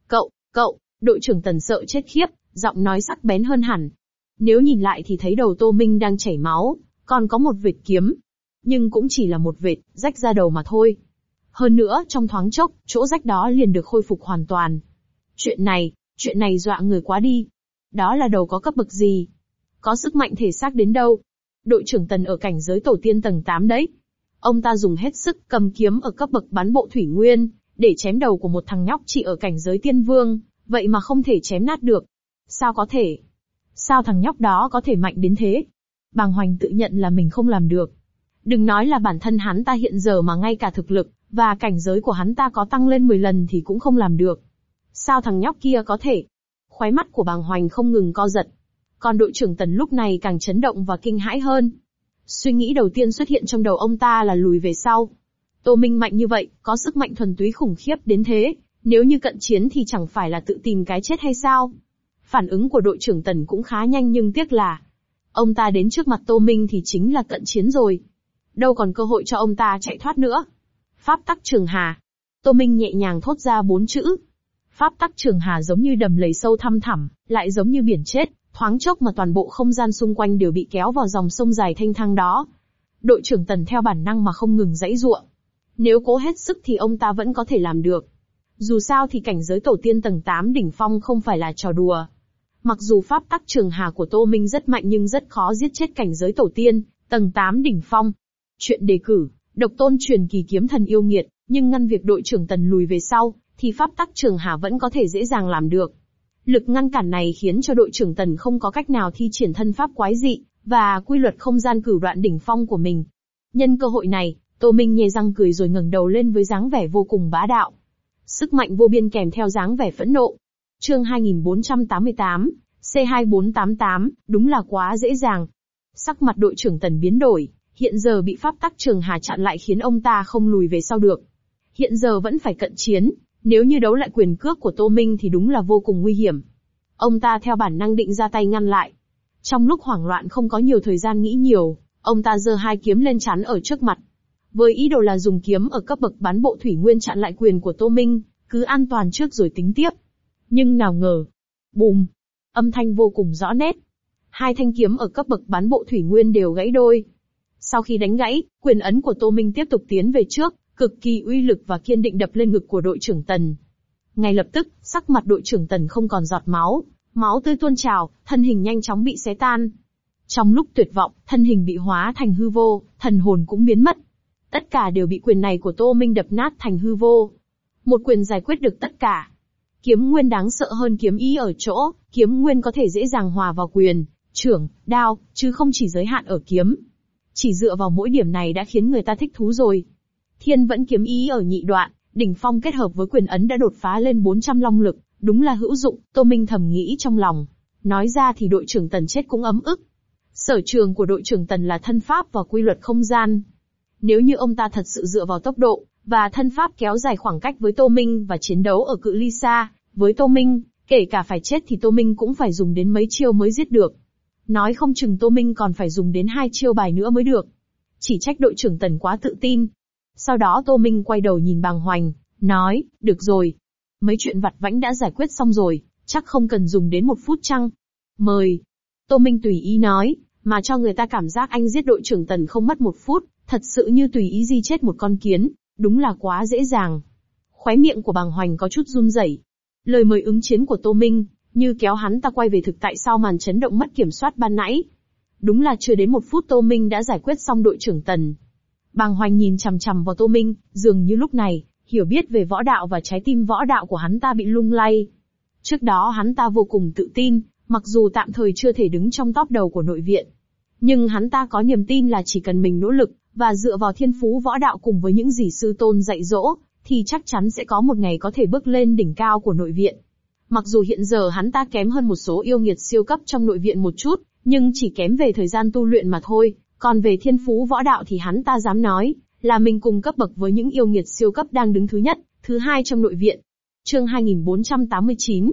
Cậu, đội trưởng Tần sợ chết khiếp, giọng nói sắc bén hơn hẳn. Nếu nhìn lại thì thấy đầu Tô Minh đang chảy máu, còn có một vệt kiếm. Nhưng cũng chỉ là một vệt, rách ra đầu mà thôi. Hơn nữa, trong thoáng chốc, chỗ rách đó liền được khôi phục hoàn toàn. Chuyện này dọa người quá đi. Đó là đầu có cấp bậc gì? Có sức mạnh thể xác đến đâu? Đội trưởng Tần ở cảnh giới tổ tiên tầng 8 đấy. Ông ta dùng hết sức cầm kiếm ở cấp bậc bán bộ thủy nguyên, để chém đầu của một thằng nhóc chỉ ở cảnh giới tiên vương, vậy mà không thể chém nát được. Sao có thể? Sao thằng nhóc đó có thể mạnh đến thế? Bàng Hoành tự nhận là mình không làm được. Đừng nói là bản thân hắn ta hiện giờ mà ngay cả thực lực, và cảnh giới của hắn ta có tăng lên 10 lần thì cũng không làm được. Sao thằng nhóc kia có thể? Khóe mắt của Bàng Hoành không ngừng co giật. Còn đội trưởng Tần lúc này càng chấn động và kinh hãi hơn. Suy nghĩ đầu tiên xuất hiện trong đầu ông ta là lùi về sau. Tô Minh mạnh như vậy, có sức mạnh thuần túy khủng khiếp đến thế, nếu như cận chiến thì chẳng phải là tự tìm cái chết hay sao? Phản ứng của đội trưởng Tần cũng khá nhanh nhưng tiếc là ông ta đến trước mặt Tô Minh thì chính là cận chiến rồi. Đâu còn cơ hội cho ông ta chạy thoát nữa. Pháp tắc Trường Hà. Tô Minh nhẹ nhàng thốt ra 4 chữ. Pháp tắc Trường Hà giống như đầm lầy sâu thăm thẳm, lại giống như biển chết, thoáng chốc mà toàn bộ không gian xung quanh đều bị kéo vào dòng sông dài thanh thang đó. Đội trưởng Tần theo bản năng mà không ngừng giãy giụa. Nếu cố hết sức thì ông ta vẫn có thể làm được. Dù sao thì cảnh giới tổ tiên tầng 8 đỉnh phong không phải là trò đùa. Mặc dù pháp tắc Trường Hà của Tô Minh rất mạnh nhưng rất khó giết chết cảnh giới tổ tiên tầng 8 đỉnh phong. Chuyện đề cử, độc tôn truyền kỳ kiếm thần yêu nghiệt, nhưng ngăn việc đội trưởng Tần lùi về sau, thì pháp tắc Trường Hà vẫn có thể dễ dàng làm được. Lực ngăn cản này khiến cho đội trưởng Tần không có cách nào thi triển thân pháp quái dị, và quy luật không gian cửu đoạn đỉnh phong của mình. Nhân cơ hội này, Tô Minh nhe răng cười rồi ngẩng đầu lên với dáng vẻ vô cùng bá đạo. Sức mạnh vô biên kèm theo dáng vẻ phẫn nộ. Chương 2488, C2488, đúng là quá dễ dàng. Sắc mặt đội trưởng Tần biến đổi, hiện giờ bị pháp tắc Trường Hà chặn lại khiến ông ta không lùi về sau được. Hiện giờ vẫn phải cận chiến, nếu như đấu lại quyền cước của Tô Minh thì đúng là vô cùng nguy hiểm. Ông ta theo bản năng định ra tay ngăn lại. Trong lúc hoảng loạn không có nhiều thời gian nghĩ nhiều, ông ta giơ 2 kiếm lên chắn ở trước mặt. Với ý đồ là dùng kiếm ở cấp bậc bán bộ thủy nguyên chặn lại quyền của Tô Minh, cứ an toàn trước rồi tính tiếp. Nhưng nào ngờ, bùm, âm thanh vô cùng rõ nét. 2 thanh kiếm ở cấp bậc bán bộ thủy nguyên đều gãy đôi. Sau khi đánh gãy, quyền ấn của Tô Minh tiếp tục tiến về trước, cực kỳ uy lực và kiên định đập lên ngực của đội trưởng Tần. Ngay lập tức, sắc mặt đội trưởng Tần không còn giọt máu, máu tươi tuôn trào, thân hình nhanh chóng bị xé tan. Trong lúc tuyệt vọng, thân hình bị hóa thành hư vô, thần hồn cũng biến mất. Tất cả đều bị quyền này của Tô Minh đập nát thành hư vô. Một quyền giải quyết được tất cả. Kiếm nguyên đáng sợ hơn kiếm ý ở chỗ, kiếm nguyên có thể dễ dàng hòa vào quyền, chưởng, đao, chứ không chỉ giới hạn ở kiếm. Chỉ dựa vào mỗi điểm này đã khiến người ta thích thú rồi. Thiên vẫn kiếm ý ở nhị đoạn, đỉnh phong kết hợp với quyền ấn đã đột phá lên 400 long lực, đúng là hữu dụng, Tô Minh thầm nghĩ trong lòng. Nói ra thì đội trưởng Tần chết cũng ấm ức. Sở trường của đội trưởng Tần là thân pháp và quy luật không gian. Nếu như ông ta thật sự dựa vào tốc độ và thân pháp kéo dài khoảng cách với Tô Minh và chiến đấu ở cự ly xa với Tô Minh, kể cả phải chết thì Tô Minh cũng phải dùng đến mấy chiêu mới giết được. Nói không chừng Tô Minh còn phải dùng đến 2 chiêu bài nữa mới được. Chỉ trách đội trưởng Tần quá tự tin. Sau đó Tô Minh quay đầu nhìn Bàng Hoành, nói, được rồi. Mấy chuyện vặt vãnh đã giải quyết xong rồi, chắc không cần dùng đến 1 phút chăng? Mời. Tô Minh tùy ý nói, mà cho người ta cảm giác anh giết đội trưởng Tần không mất 1 phút, thật sự như tùy ý di chết một con kiến, đúng là quá dễ dàng. Khóe miệng của Bàng Hoành có chút run rẩy. Lời mời ứng chiến của Tô Minh, như kéo hắn ta quay về thực tại sau màn chấn động mất kiểm soát ban nãy. Đúng là chưa đến 1 phút Tô Minh đã giải quyết xong đội trưởng Tần. Bàng Hoành nhìn chằm chằm vào Tô Minh, dường như lúc này, hiểu biết về võ đạo và trái tim võ đạo của hắn ta bị lung lay. Trước đó hắn ta vô cùng tự tin, mặc dù tạm thời chưa thể đứng trong top đầu của nội viện. Nhưng hắn ta có niềm tin là chỉ cần mình nỗ lực, và dựa vào thiên phú võ đạo cùng với những gì sư tôn dạy dỗ, thì chắc chắn sẽ có một ngày có thể bước lên đỉnh cao của nội viện. Mặc dù hiện giờ hắn ta kém hơn một số yêu nghiệt siêu cấp trong nội viện một chút, nhưng chỉ kém về thời gian tu luyện mà thôi, còn về thiên phú võ đạo thì hắn ta dám nói, là mình cùng cấp bậc với những yêu nghiệt siêu cấp đang đứng thứ nhất, thứ hai trong nội viện. Chương 2489,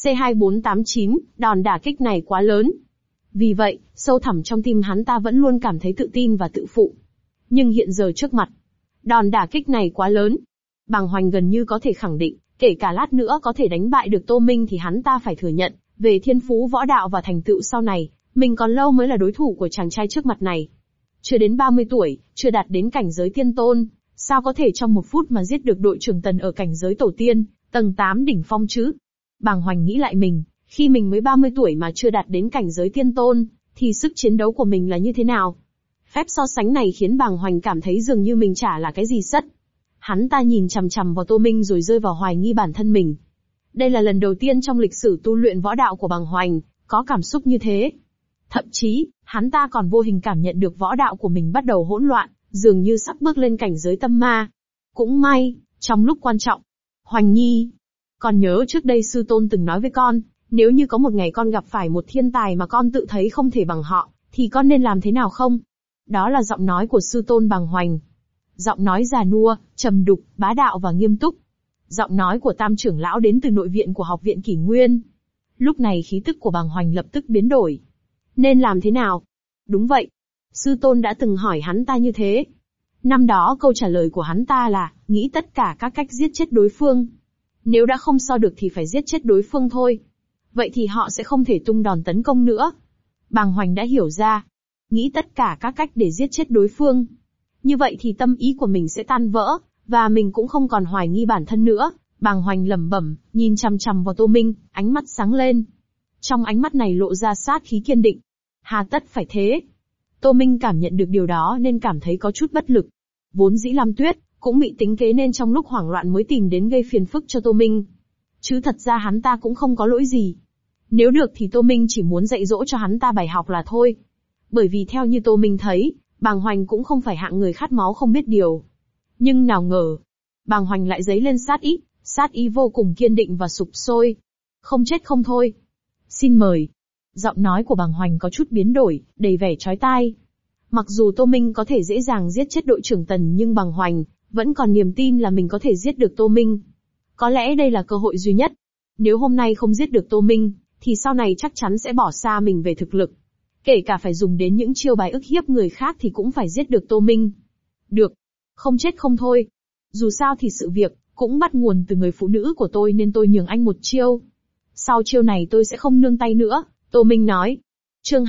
C2489, đòn đả kích này quá lớn. Vì vậy, sâu thẳm trong tim hắn ta vẫn luôn cảm thấy tự tin và tự phụ. Nhưng hiện giờ trước mặt, đòn đả kích này quá lớn. Bàng Hoành gần như có thể khẳng định, kể cả lát nữa có thể đánh bại được Tô Minh thì hắn ta phải thừa nhận, về thiên phú võ đạo và thành tựu sau này, mình còn lâu mới là đối thủ của chàng trai trước mặt này. Chưa đến 30 tuổi, chưa đạt đến cảnh giới tiên tôn, sao có thể trong 1 phút mà giết được đội trưởng Tần ở cảnh giới tổ tiên, tầng 8 đỉnh phong chứ? Bàng Hoành nghĩ lại mình, khi mình mới 30 tuổi mà chưa đạt đến cảnh giới tiên tôn, thì sức chiến đấu của mình là như thế nào? Phép so sánh này khiến Bàng Hoành cảm thấy dường như mình chả là cái gì sất. Hắn ta nhìn chằm chằm vào Tô Minh rồi rơi vào hoài nghi bản thân mình. Đây là lần đầu tiên trong lịch sử tu luyện võ đạo của Bàng Hoành, có cảm xúc như thế. Thậm chí, hắn ta còn vô hình cảm nhận được võ đạo của mình bắt đầu hỗn loạn, dường như sắp bước lên cảnh giới tâm ma. Cũng may, trong lúc quan trọng, Hoành Nhi, con nhớ trước đây sư tôn từng nói với con, nếu như có một ngày con gặp phải một thiên tài mà con tự thấy không thể bằng họ, thì con nên làm thế nào không? Đó là giọng nói của sư tôn Bàng Hoành. Giọng nói già nua, trầm đục, bá đạo và nghiêm túc. Giọng nói của tam trưởng lão đến từ nội viện của học viện Kỷ Nguyên. Lúc này khí tức của Bàng Hoành lập tức biến đổi. Nên làm thế nào? Đúng vậy. Sư tôn đã từng hỏi hắn ta như thế. Năm đó câu trả lời của hắn ta là, nghĩ tất cả các cách giết chết đối phương. Nếu đã không so được thì phải giết chết đối phương thôi. Vậy thì họ sẽ không thể tung đòn tấn công nữa. Bàng Hoành đã hiểu ra. Nghĩ tất cả các cách để giết chết đối phương. Như vậy thì tâm ý của mình sẽ tan vỡ, và mình cũng không còn hoài nghi bản thân nữa. Bàng Hoành lẩm bẩm, nhìn chằm chằm vào Tô Minh, ánh mắt sáng lên. Trong ánh mắt này lộ ra sát khí kiên định. Hà tất phải thế. Tô Minh cảm nhận được điều đó nên cảm thấy có chút bất lực. Vốn dĩ Lam Tuyết cũng bị tính kế nên trong lúc hoảng loạn mới tìm đến gây phiền phức cho Tô Minh. Chứ thật ra hắn ta cũng không có lỗi gì. Nếu được thì Tô Minh chỉ muốn dạy dỗ cho hắn ta bài học là thôi. Bởi vì theo như Tô Minh thấy, Bàng Hoành cũng không phải hạng người khát máu không biết điều. Nhưng nào ngờ, Bàng Hoành lại dấy lên sát ý vô cùng kiên định và sục sôi. Không chết không thôi. Xin mời. Giọng nói của Bàng Hoành có chút biến đổi, đầy vẻ chói tai. Mặc dù Tô Minh có thể dễ dàng giết chết đội trưởng Tần nhưng Bàng Hoành vẫn còn niềm tin là mình có thể giết được Tô Minh. Có lẽ đây là cơ hội duy nhất. Nếu hôm nay không giết được Tô Minh, thì sau này chắc chắn sẽ bỏ xa mình về thực lực. Kể cả phải dùng đến những chiêu bài ức hiếp người khác thì cũng phải giết được Tô Minh. Được. Không chết không thôi. Dù sao thì sự việc cũng bắt nguồn từ người phụ nữ của tôi nên tôi nhường anh một chiêu. Sau chiêu này tôi sẽ không nương tay nữa, Tô Minh nói. Chương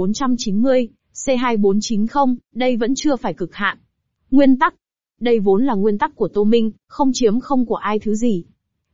2490, C2490, đây vẫn chưa phải cực hạn. Nguyên tắc. Đây vốn là nguyên tắc của Tô Minh, không chiếm không của ai thứ gì.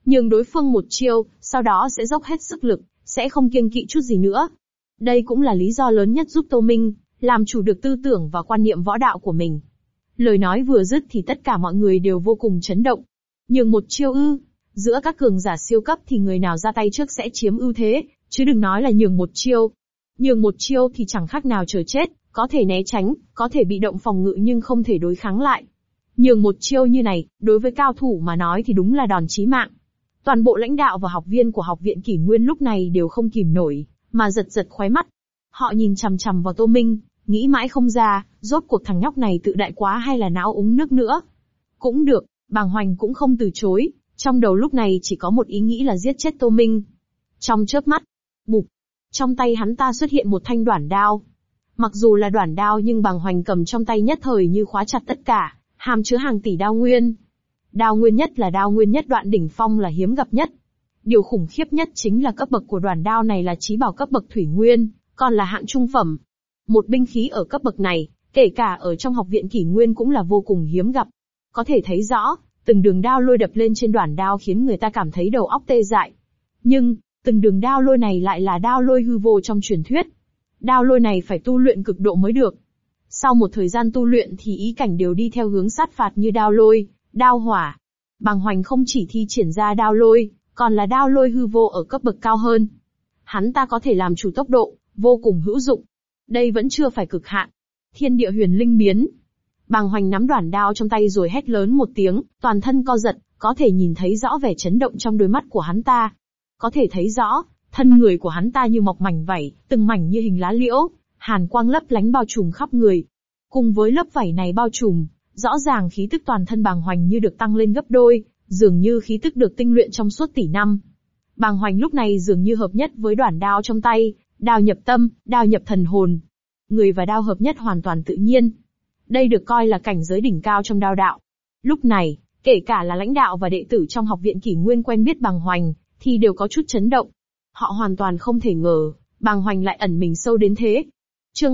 nhường đối phương một chiêu, sau đó sẽ dốc hết sức lực, sẽ không kiêng kỵ chút gì nữa. Đây cũng là lý do lớn nhất giúp Tô Minh làm chủ được tư tưởng và quan niệm võ đạo của mình. Lời nói vừa dứt thì tất cả mọi người đều vô cùng chấn động. Nhường một chiêu ư? Giữa các cường giả siêu cấp thì người nào ra tay trước sẽ chiếm ưu thế, chứ đừng nói là nhường một chiêu. Nhường một chiêu thì chẳng khác nào chờ chết, có thể né tránh, có thể bị động phòng ngự nhưng không thể đối kháng lại. Nhường một chiêu như này, đối với cao thủ mà nói thì đúng là đòn chí mạng. Toàn bộ lãnh đạo và học viên của học viện Kỷ Nguyên lúc này đều không kìm nổi, mà giật giật khóe mắt. Họ nhìn chằm chằm vào Tô Minh, nghĩ mãi không ra, rốt cuộc thằng nhóc này tự đại quá hay là não uống nước nữa. Cũng được, Bàng Hoành cũng không từ chối, trong đầu lúc này chỉ có một ý nghĩ là giết chết Tô Minh. Trong chớp mắt, bụp, trong tay hắn ta xuất hiện một thanh đoản đao. Mặc dù là đoản đao nhưng Bàng Hoành cầm trong tay nhất thời như khóa chặt tất cả, hàm chứa hàng tỷ đao nguyên. Đao nguyên nhất là đao nguyên nhất đoạn đỉnh phong là hiếm gặp nhất. Điều khủng khiếp nhất chính là cấp bậc của đoản đao này là chí bảo cấp bậc thủy nguyên, còn là hạng trung phẩm. Một binh khí ở cấp bậc này, kể cả ở trong học viện Kỷ Nguyên cũng là vô cùng hiếm gặp. Có thể thấy rõ, từng đường đao lôi đập lên trên đoản đao khiến người ta cảm thấy đầu óc tê dại. Nhưng, từng đường đao lôi này lại là đao lôi hư vô trong truyền thuyết. Đao lôi này phải tu luyện cực độ mới được. Sau một thời gian tu luyện thì ý cảnh đều đi theo hướng sát phạt như đao lôi, đao hỏa. Bàng Hoành không chỉ thi triển ra đao lôi, còn là đao lôi hư vô ở cấp bậc cao hơn. Hắn ta có thể làm chủ tốc độ, vô cùng hữu dụng. Đây vẫn chưa phải cực hạn. Thiên địa huyền linh biến. Bàng Hoành nắm đoản đao trong tay rồi hét lớn một tiếng, toàn thân co giật, có thể nhìn thấy rõ vẻ chấn động trong đôi mắt của hắn ta. Có thể thấy rõ, thân người của hắn ta như mọc mảnh vảy, từng mảnh như hình lá liễu, hàn quang lấp lánh bao trùm khắp người. Cùng với lớp vảy này bao trùm, rõ ràng khí tức toàn thân Bàng Hoành như được tăng lên gấp đôi, dường như khí tức được tinh luyện trong suốt tỷ năm. Bàng Hoành lúc này dường như hợp nhất với đoản đao trong tay, đao nhập tâm, đao nhập thần hồn. Người và đao hợp nhất hoàn toàn tự nhiên. Đây được coi là cảnh giới đỉnh cao trong đao đạo. Lúc này, kể cả là lãnh đạo và đệ tử trong học viện Kỷ Nguyên quen biết Bàng Hoành, thì đều có chút chấn động. Họ hoàn toàn không thể ngờ, Bàng Hoành lại ẩn mình sâu đến thế. Chương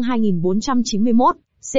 2491,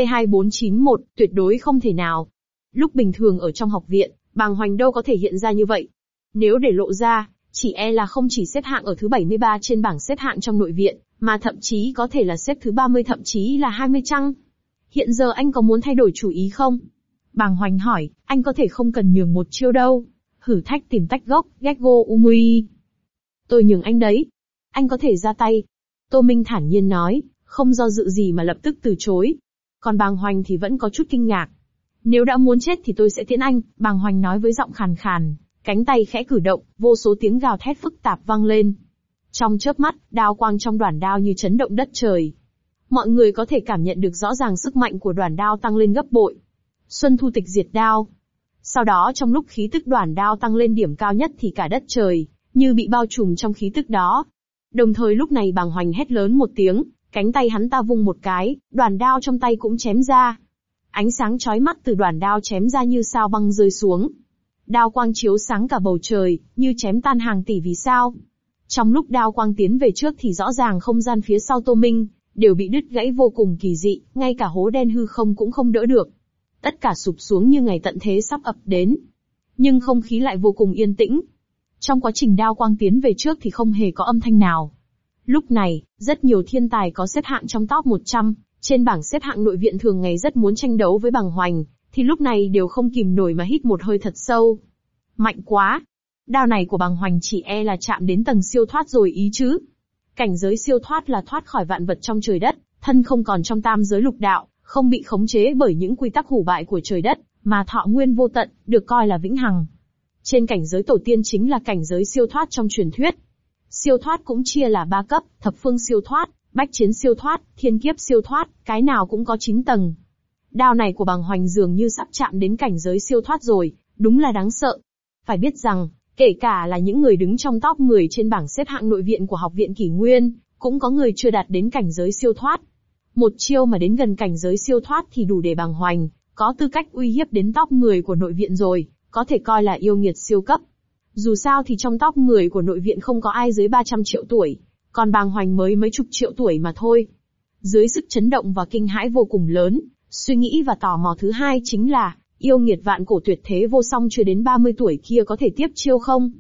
C2491, tuyệt đối không thể nào. Lúc bình thường ở trong học viện, Bàng Hoành đâu có thể hiện ra như vậy. Nếu để lộ ra, chỉ e là không chỉ xếp hạng ở thứ 73 trên bảng xếp hạng trong nội viện, mà thậm chí có thể là xếp thứ 30 thậm chí là 20 chăng? Hiện giờ anh có muốn thay đổi chủ ý không? Bàng Hoành hỏi, anh có thể không cần nhường một chiêu đâu. Hử thách tìm tách gốc, Gekgo Umui. Tôi nhường anh đấy. Anh có thể ra tay. Tô Minh thản nhiên nói, không do dự gì mà lập tức từ chối. Còn Bàng Hoành thì vẫn có chút kinh ngạc. Nếu đã muốn chết thì tôi sẽ tiễn anh, Bàng Hoành nói với giọng khàn khàn, cánh tay khẽ cử động, vô số tiếng gào thét phức tạp vang lên. Trong chớp mắt, đao quang trong đoản đao như chấn động đất trời. Mọi người có thể cảm nhận được rõ ràng sức mạnh của đoản đao tăng lên gấp bội. Xuân thu tịch diệt đao. Sau đó trong lúc khí tức đoản đao tăng lên điểm cao nhất thì cả đất trời, như bị bao trùm trong khí tức đó. Đồng thời lúc này Bàng Hoành hét lớn một tiếng, cánh tay hắn ta vung một cái, đoản đao trong tay cũng chém ra. Ánh sáng chói mắt từ đoản đao chém ra như sao băng rơi xuống. Đao quang chiếu sáng cả bầu trời, như chém tan hàng tỷ vì sao. Trong lúc đao quang tiến về trước thì rõ ràng không gian phía sau Tô Minh đều bị đứt gãy vô cùng kỳ dị, ngay cả hố đen hư không cũng không đỡ được. Tất cả sụp xuống như ngày tận thế sắp ập đến. Nhưng không khí lại vô cùng yên tĩnh. Trong quá trình đao quang tiến về trước thì không hề có âm thanh nào. Lúc này, rất nhiều thiên tài có xếp hạng trong top 100, trên bảng xếp hạng nội viện thường ngày rất muốn tranh đấu với Bàng Hoành, thì lúc này đều không kìm nổi mà hít một hơi thật sâu. Mạnh quá! Đao này của Bàng Hoành chỉ e là chạm đến tầng siêu thoát rồi ý chứ. Cảnh giới siêu thoát là thoát khỏi vạn vật trong trời đất, thân không còn trong tam giới lục đạo, không bị khống chế bởi những quy tắc hủ bại của trời đất, mà thọ nguyên vô tận, được coi là vĩnh hằng. Trên cảnh giới tổ tiên chính là cảnh giới siêu thoát trong truyền thuyết. Siêu thoát cũng chia là 3 cấp, thập phương siêu thoát, bách chiến siêu thoát, thiên kiếp siêu thoát, cái nào cũng có 9 tầng. Đao này của Bàng Hoành dường như sắp chạm đến cảnh giới siêu thoát rồi, đúng là đáng sợ. Phải biết rằng, kể cả là những người đứng trong top 10 trên bảng xếp hạng nội viện của học viện Kỷ Nguyên, cũng có người chưa đạt đến cảnh giới siêu thoát. Một chiêu mà đến gần cảnh giới siêu thoát thì đủ để Bàng Hoành có tư cách uy hiếp đến top 10 của nội viện rồi, có thể coi là yêu nghiệt siêu cấp. Dù sao thì trong top 10 của nội viện không có ai dưới 300 triệu tuổi, còn Bàng Hoành mới mấy chục triệu tuổi mà thôi. Dưới sức chấn động và kinh hãi vô cùng lớn, suy nghĩ và tò mò thứ hai chính là, yêu nghiệt vạn cổ tuyệt thế vô song chưa đến 30 tuổi kia có thể tiếp chiêu không?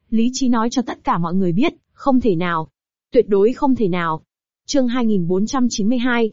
Lý trí nói cho tất cả mọi người biết, không thể nào. Tuyệt đối không thể nào. Chương 2492,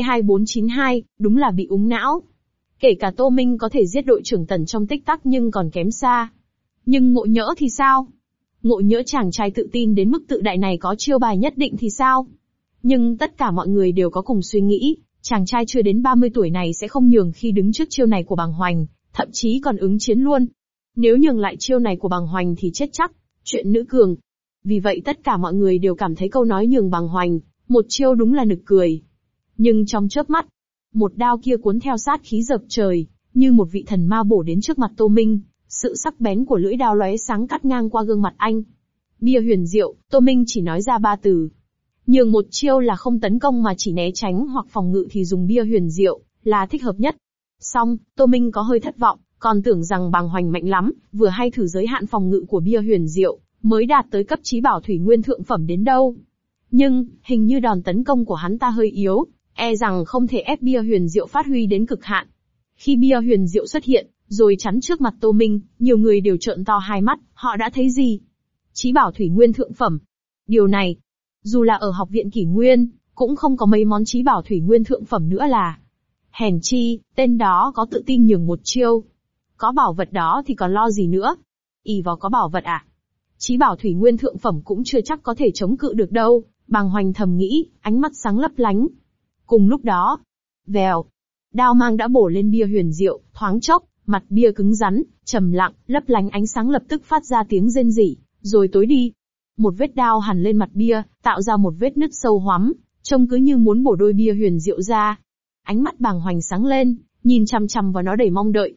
C2492, đúng là bị úng não. Kể cả Tô Minh có thể giết đội trưởng Tần trong tích tắc nhưng còn kém xa. Nhưng Ngộ Nhỡ thì sao? Ngộ Nhỡ chàng trai tự tin đến mức tự đại này có chiêu bài nhất định thì sao? Nhưng tất cả mọi người đều có cùng suy nghĩ, chàng trai chưa đến 30 tuổi này sẽ không nhường khi đứng trước chiêu này của Bàng Hoành, thậm chí còn ứng chiến luôn. Nếu nhường lại chiêu này của Bàng Hoành thì chết chắc, chuyện nữ cường. Vì vậy tất cả mọi người đều cảm thấy câu nói nhường Bàng Hoành, một chiêu đúng là nực cười. Nhưng trong chớp mắt, một đao kia cuốn theo sát khí dập trời, như một vị thần ma bổ đến trước mặt Tô Minh, sự sắc bén của lưỡi đao lóe sáng cắt ngang qua gương mặt anh. Bia huyền diệu, Tô Minh chỉ nói ra 3 từ. Nhường một chiêu là không tấn công mà chỉ né tránh hoặc phòng ngự thì dùng bia huyền diệu, là thích hợp nhất. Xong, Tô Minh có hơi thất vọng, còn tưởng rằng Bàng Hoành mạnh lắm, vừa hay thử giới hạn phòng ngự của bia huyền diệu, mới đạt tới cấp chí bảo thủy nguyên thượng phẩm đến đâu. Nhưng, hình như đòn tấn công của hắn ta hơi yếu, e rằng không thể ép bia huyền diệu phát huy đến cực hạn. Khi bia huyền diệu xuất hiện, rồi chắn trước mặt Tô Minh, nhiều người đều trợn to hai mắt, họ đã thấy gì? Chí bảo thủy nguyên thượng phẩm. Điều này, dù là ở học viện Kỷ Nguyên, cũng không có mấy món chí bảo thủy nguyên thượng phẩm nữa là. Hèn chi, tên đó có tự tin nhường một chiêu. Có bảo vật đó thì còn lo gì nữa? Ỷ vào có bảo vật à? Chí bảo thủy nguyên thượng phẩm cũng chưa chắc có thể chống cự được đâu, Bàng Hoành thầm nghĩ, ánh mắt sáng lấp lánh. Cùng lúc đó, vèo, đao mang đã bổ lên bia huyền diệu, thoáng chốc, mặt bia cứng rắn, trầm lặng, lấp lánh ánh sáng lập tức phát ra tiếng rên rỉ, rồi tối đi. Một vết đao hằn lên mặt bia, tạo ra một vết nứt sâu hoắm, trông cứ như muốn bổ đôi bia huyền diệu ra. Ánh mắt Bàng Hoành sáng lên, nhìn chằm chằm vào nó đầy mong đợi.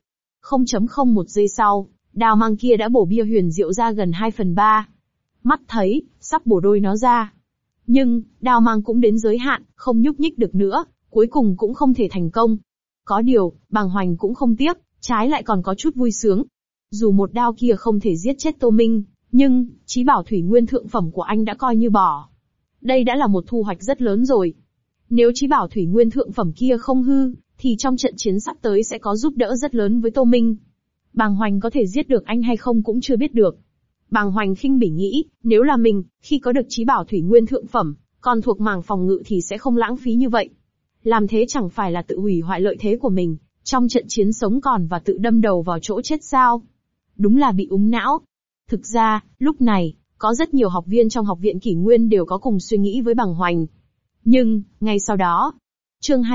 0.01 giây sau, đao mang kia đã bổ bia huyền diệu ra gần 2/3. Mắt thấy, sắp bổ đôi nó ra. Nhưng, đao mang cũng đến giới hạn, không nhúc nhích được nữa, cuối cùng cũng không thể thành công. Có điều, Bàng Hoành cũng không tiếc, trái lại còn có chút vui sướng. Dù một đao kia không thể giết chết Tô Minh, nhưng, chí bảo thủy nguyên thượng phẩm của anh đã coi như bỏ. Đây đã là một thu hoạch rất lớn rồi. Nếu chí bảo thủy nguyên thượng phẩm kia không hư, thì trong trận chiến sắp tới sẽ có giúp đỡ rất lớn với Tô Minh. Bàng Hoành có thể giết được anh hay không cũng chưa biết được. Bàng Hoành khinh bỉ nghĩ, nếu là mình, khi có được chí bảo thủy nguyên thượng phẩm, còn thuộc mảng phòng ngự thì sẽ không lãng phí như vậy. Làm thế chẳng phải là tự hủy hoại lợi thế của mình, trong trận chiến sống còn và tự đâm đầu vào chỗ chết sao? Đúng là bị úng não. Thực ra, lúc này, có rất nhiều học viên trong học viện Kỷ Nguyên đều có cùng suy nghĩ với Bàng Hoành. Nhưng, ngay sau đó, chương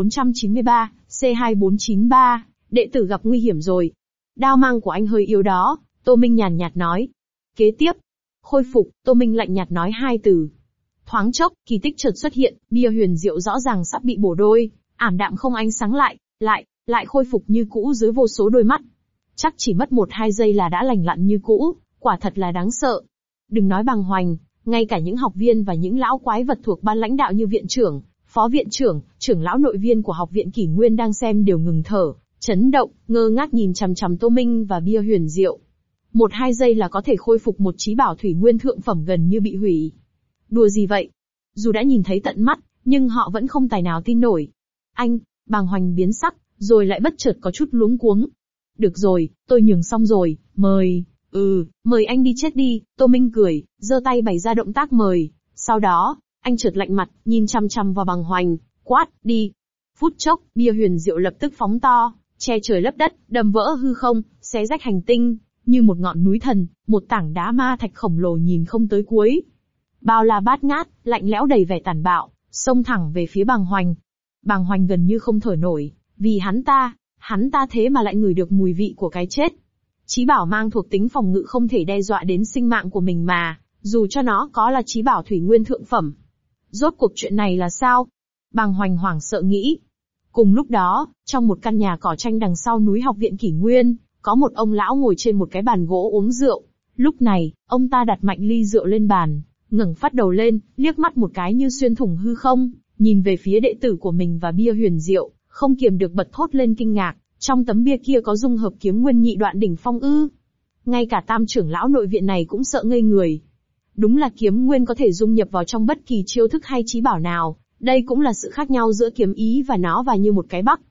2493, C2493, đệ tử gặp nguy hiểm rồi. Đao mang của anh hơi yếu đó, Tô Minh nhàn nhạt nói. Kế tiếp, khôi phục, Tô Minh lạnh nhạt nói 2 từ. Thoáng chốc, kỳ tích chợt xuất hiện, bia huyền diệu rõ ràng sắp bị bổ đôi, ảm đạm không ánh sáng lại khôi phục như cũ dưới vô số đôi mắt. Chắc chỉ mất 1-2 giây là đã lành lặn như cũ, quả thật là đáng sợ. Đừng nói Bàng Hoành, ngay cả những học viên và những lão quái vật thuộc ban lãnh đạo như viện trưởng, phó viện trưởng, trưởng lão nội viên của học viện Kỷ Nguyên đang xem đều ngừng thở, chấn động, ngơ ngác nhìn chằm chằm Tô Minh và bia huyền diệu. 1-2 giây là có thể khôi phục một chí bảo thủy nguyên thượng phẩm gần như bị hủy. Đùa gì vậy? Dù đã nhìn thấy tận mắt, nhưng họ vẫn không tài nào tin nổi. Anh, Bàng Hoành biến sắc, rồi lại bất chợt có chút luống cuống. Được rồi, tôi nhường xong rồi, mời, mời anh đi chết đi, Tô Minh cười, giơ tay bày ra động tác mời. Sau đó, anh chợt lạnh mặt, nhìn chằm chằm vào Bàng Hoành, quát, đi. Phút chốc, bia huyền diệu lập tức phóng to, che trời lấp đất, đâm vỡ hư không, xé rách hành tinh, như một ngọn núi thần, một tảng đá ma thạch khổng lồ nhìn không tới cuối. Bao la bát ngát, lạnh lẽo đầy vẻ tàn bạo, xông thẳng về phía Bàng Hoành. Bàng Hoành gần như không thở nổi, vì hắn ta thế mà lại ngửi được mùi vị của cái chết. Chí bảo mang thuộc tính phòng ngự không thể đe dọa đến sinh mạng của mình mà, dù cho nó có là chí bảo thủy nguyên thượng phẩm. Rốt cuộc chuyện này là sao? Bàng Hoành hoảng sợ nghĩ. Cùng lúc đó, trong một căn nhà cỏ tranh đằng sau núi học viện Kỷ Nguyên, có một ông lão ngồi trên một cái bàn gỗ uống rượu. Lúc này, ông ta đặt mạnh ly rượu lên bàn, ngẩng phát đầu lên, liếc mắt một cái như xuyên thủng hư không, nhìn về phía đệ tử của mình và bia huyền diệu, không kiềm được bật thốt lên kinh ngạc, trong tấm bia kia có dung hợp kiếm nguyên nhị đoạn đỉnh phong ư? Ngay cả tam trưởng lão nội viện này cũng sợ ngây người. Đúng là kiếm nguyên có thể dung nhập vào trong bất kỳ chiêu thức hay chí bảo nào, đây cũng là sự khác nhau giữa kiếm ý và nó và như một cái bắc.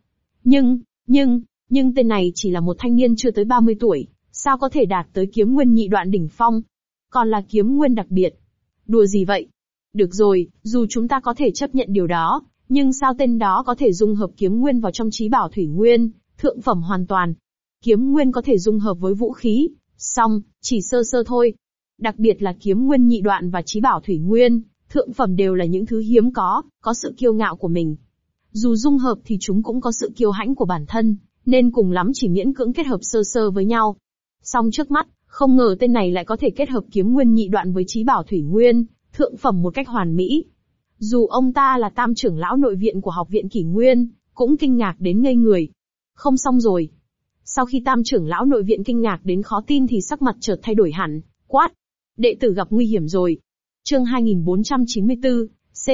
Nhưng tên này chỉ là một thanh niên chưa tới 30 tuổi, sao có thể đạt tới kiếm nguyên nhị đoạn đỉnh phong? còn là kiếm nguyên đặc biệt. Đùa gì vậy? Được rồi, dù chúng ta có thể chấp nhận điều đó, nhưng sao tên đó có thể dung hợp kiếm nguyên vào trong chí bảo thủy nguyên, thượng phẩm hoàn toàn. Kiếm nguyên có thể dung hợp với vũ khí, song, chỉ sơ sơ thôi. Đặc biệt là kiếm nguyên nhị đoạn và chí bảo thủy nguyên, thượng phẩm đều là những thứ hiếm có sự kiêu ngạo của mình. Dù dung hợp thì chúng cũng có sự kiêu hãnh của bản thân, nên cùng lắm chỉ miễn cưỡng kết hợp sơ sơ với nhau. Song trước mắt, không ngờ tên này lại có thể kết hợp kiếm nguyên nhị đoạn với chí bảo thủy nguyên, thượng phẩm một cách hoàn mỹ. Dù ông ta là tam trưởng lão nội viện của học viện Kỷ Nguyên, cũng kinh ngạc đến ngây người. Không xong rồi. Sau khi tam trưởng lão nội viện kinh ngạc đến khó tin thì sắc mặt chợt thay đổi hẳn, quát. Đệ tử gặp nguy hiểm rồi. Chương 2494,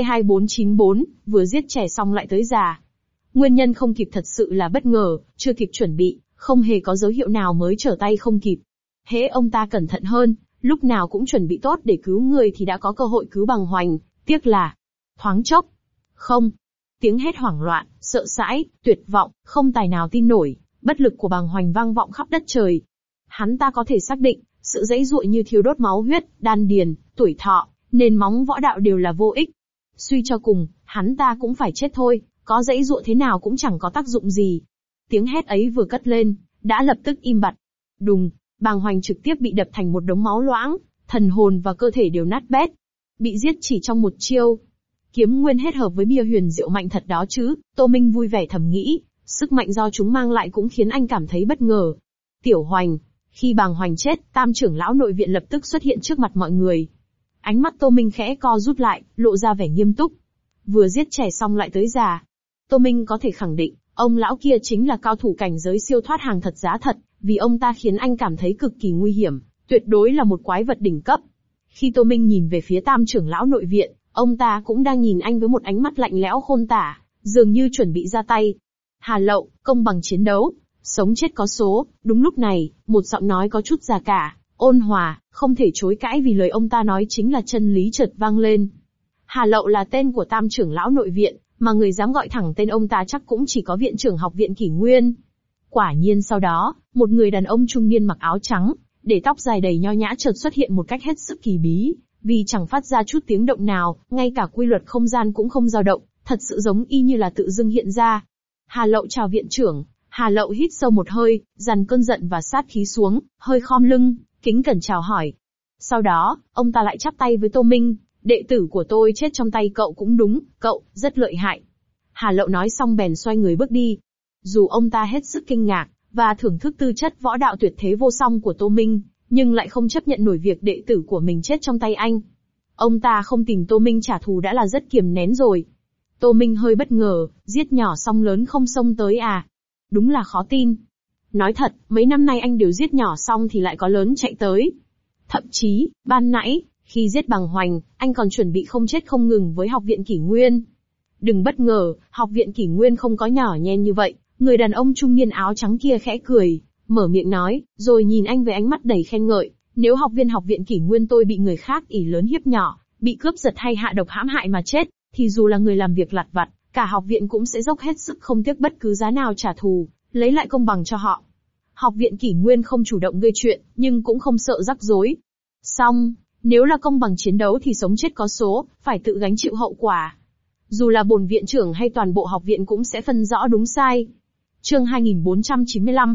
C2494, vừa giết trẻ xong lại tới già. Nguyên nhân không kịp thật sự là bất ngờ, chưa kịp chuẩn bị, không hề có dấu hiệu nào mới trở tay không kịp. Hễ ông ta cẩn thận hơn, lúc nào cũng chuẩn bị tốt để cứu người thì đã có cơ hội cứu bằng hoành, tiếc là thoáng chốc. Không. Tiếng hét hoảng loạn, sợ hãi, tuyệt vọng, không tài nào tin nổi, bất lực của bằng hoành vang vọng khắp đất trời. Hắn ta có thể xác định, sự giãy giụa như thiêu đốt máu huyết, đan điền, tuổi thọ, nền móng võ đạo đều là vô ích. Suy cho cùng, hắn ta cũng phải chết thôi, có giãy giụa thế nào cũng chẳng có tác dụng gì. Tiếng hét ấy vừa cất lên, đã lập tức im bặt. Đùng, Bàng Hoành trực tiếp bị đập thành một đống máu loãng, thần hồn và cơ thể đều nát bét. Bị giết chỉ trong một chiêu. Kiếm nguyên hết hợp với bia huyền diệu mạnh thật đó chứ, Tô Minh vui vẻ thầm nghĩ, sức mạnh do chúng mang lại cũng khiến anh cảm thấy bất ngờ. Tiểu Hoành, khi Bàng Hoành chết, tam trưởng lão nội viện lập tức xuất hiện trước mặt mọi người. Ánh mắt Tô Minh khẽ co rút lại, lộ ra vẻ nghiêm túc. Vừa giết trẻ xong lại tới già. Tô Minh có thể khẳng định, ông lão kia chính là cao thủ cảnh giới siêu thoát hàng thật giá thật, vì ông ta khiến anh cảm thấy cực kỳ nguy hiểm, tuyệt đối là một quái vật đỉnh cấp. Khi Tô Minh nhìn về phía tam trưởng lão nội viện, ông ta cũng đang nhìn anh với một ánh mắt lạnh lẽo khôn tả, dường như chuẩn bị ra tay. Hà Lậu, công bằng chiến đấu, sống chết có số. Đúng lúc này, một giọng nói có chút già cả, ôn hòa, không thể chối cãi vì lời ông ta nói chính là chân lý chợt vang lên. Hà Lậu là tên của tam trưởng lão nội viện, mà người dám gọi thẳng tên ông ta chắc cũng chỉ có viện trưởng học viện Kỷ Nguyên. Quả nhiên sau đó, một người đàn ông trung niên mặc áo trắng, để tóc dài đầy nho nhã chợt xuất hiện một cách hết sức kỳ bí, vì chẳng phát ra chút tiếng động nào, ngay cả quy luật không gian cũng không dao động, thật sự giống y như là tự dưng hiện ra. Hà Lậu chào viện trưởng. Hà Lậu hít sâu một hơi, dằn cơn giận và sát khí xuống, hơi khom lưng, kính cẩn chào hỏi. Sau đó, ông ta lại chắp tay với Tô Minh, đệ tử của tôi chết trong tay cậu cũng đúng, cậu, rất lợi hại. Hà Lậu nói xong bèn xoay người bước đi. Dù ông ta hết sức kinh ngạc, và thưởng thức tư chất võ đạo tuyệt thế vô song của Tô Minh, nhưng lại không chấp nhận nổi việc đệ tử của mình chết trong tay anh. Ông ta không tìm Tô Minh trả thù đã là rất kiềm nén rồi. Tô Minh hơi bất ngờ, giết nhỏ xong lớn không xông tới à? Đúng là khó tin. Nói thật, mấy năm nay anh đều giết nhỏ xong thì lại có lớn chạy tới. Thậm chí, ban nãy, khi giết Bàng Hoành, anh còn chuẩn bị không chết không ngừng với học viện Kỷ Nguyên. Đừng bất ngờ, học viện Kỷ Nguyên không có nhỏ nhen như vậy. Người đàn ông trung niên áo trắng kia khẽ cười, mở miệng nói, rồi nhìn anh với ánh mắt đầy khen ngợi. Nếu học viện Kỷ Nguyên tôi bị người khác ỷ lớn hiếp nhỏ, bị cướp giật hay hạ độc hãm hại mà chết, thì dù là người làm việc lặt vặt, cả học viện cũng sẽ dốc hết sức không tiếc bất cứ giá nào trả thù, lấy lại công bằng cho họ. Học viện Kỷ Nguyên không chủ động gây chuyện, nhưng cũng không sợ rắc rối. Song, nếu là công bằng chiến đấu thì sống chết có số, phải tự gánh chịu hậu quả. Dù là bổn viện trưởng hay toàn bộ học viện cũng sẽ phân rõ đúng sai. Chương 2495,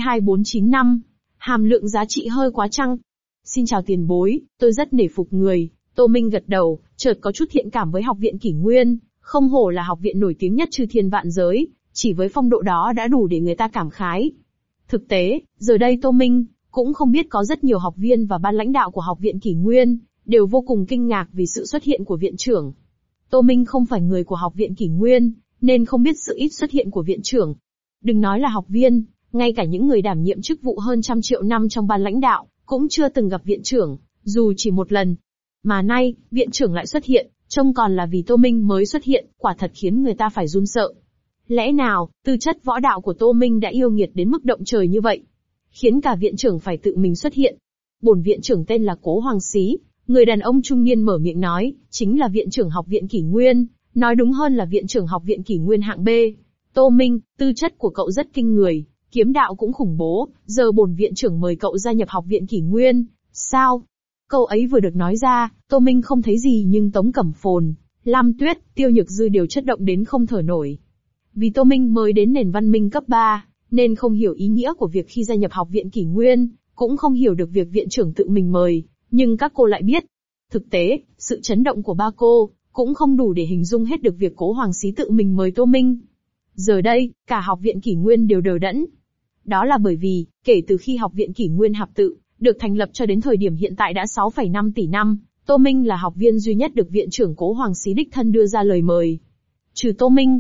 C2495. Hàm lượng giá trị hơi quá chăng? Xin chào tiền bối, tôi rất nể phục người. Tô Minh gật đầu, chợt có chút thiện cảm với học viện Kỷ Nguyên, không hổ là học viện nổi tiếng nhất chư thiên vạn giới, chỉ với phong độ đó đã đủ để người ta cảm khái. Thực tế, giờ đây Tô Minh cũng không biết có rất nhiều học viên và ban lãnh đạo của học viện Kỷ Nguyên đều vô cùng kinh ngạc vì sự xuất hiện của viện trưởng. Tô Minh không phải người của học viện Kỷ Nguyên, nên không biết sự ít xuất hiện của viện trưởng. Đừng nói là học viên, ngay cả những người đảm nhiệm chức vụ hơn 100 triệu năm trong ban lãnh đạo cũng chưa từng gặp viện trưởng, dù chỉ một lần. Mà nay, viện trưởng lại xuất hiện, trông còn là vì Tô Minh mới xuất hiện, quả thật khiến người ta phải run sợ. Lẽ nào, tư chất võ đạo của Tô Minh đã yêu nghiệt đến mức động trời như vậy, khiến cả viện trưởng phải tự mình xuất hiện? Bổn viện trưởng tên là Cố Hoàng Xí, người đàn ông trung niên mở miệng nói, chính là viện trưởng học viện Kỷ Nguyên, nói đúng hơn là viện trưởng học viện Kỷ Nguyên hạng B. Tô Minh, tư chất của cậu rất kinh người, kiếm đạo cũng khủng bố, giờ bổn viện trưởng mời cậu gia nhập học viện Kỷ Nguyên. Sao? Câu ấy vừa được nói ra, Tô Minh không thấy gì nhưng Tống Cẩm Phồn, Lam Tuyết, Tiêu Nhược Dư đều chất động đến không thở nổi. Vì Tô Minh mới đến nền văn minh cấp 3, nên không hiểu ý nghĩa của việc khi gia nhập học viện Kỷ Nguyên, cũng không hiểu được việc viện trưởng tự mình mời, nhưng các cô lại biết. Thực tế, sự chấn động của ba cô, cũng không đủ để hình dung hết được việc Cố Hoàng Xí tự mình mời Tô Minh. Giờ đây, cả học viện Kỷ Nguyên đều đờ đẫn. Đó là bởi vì, kể từ khi học viện Kỷ Nguyên Hạp Tự được thành lập cho đến thời điểm hiện tại đã 6,5 tỷ năm, Tô Minh là học viên duy nhất được viện trưởng Cố Hoàng Xí đích thân đưa ra lời mời. Trừ Tô Minh,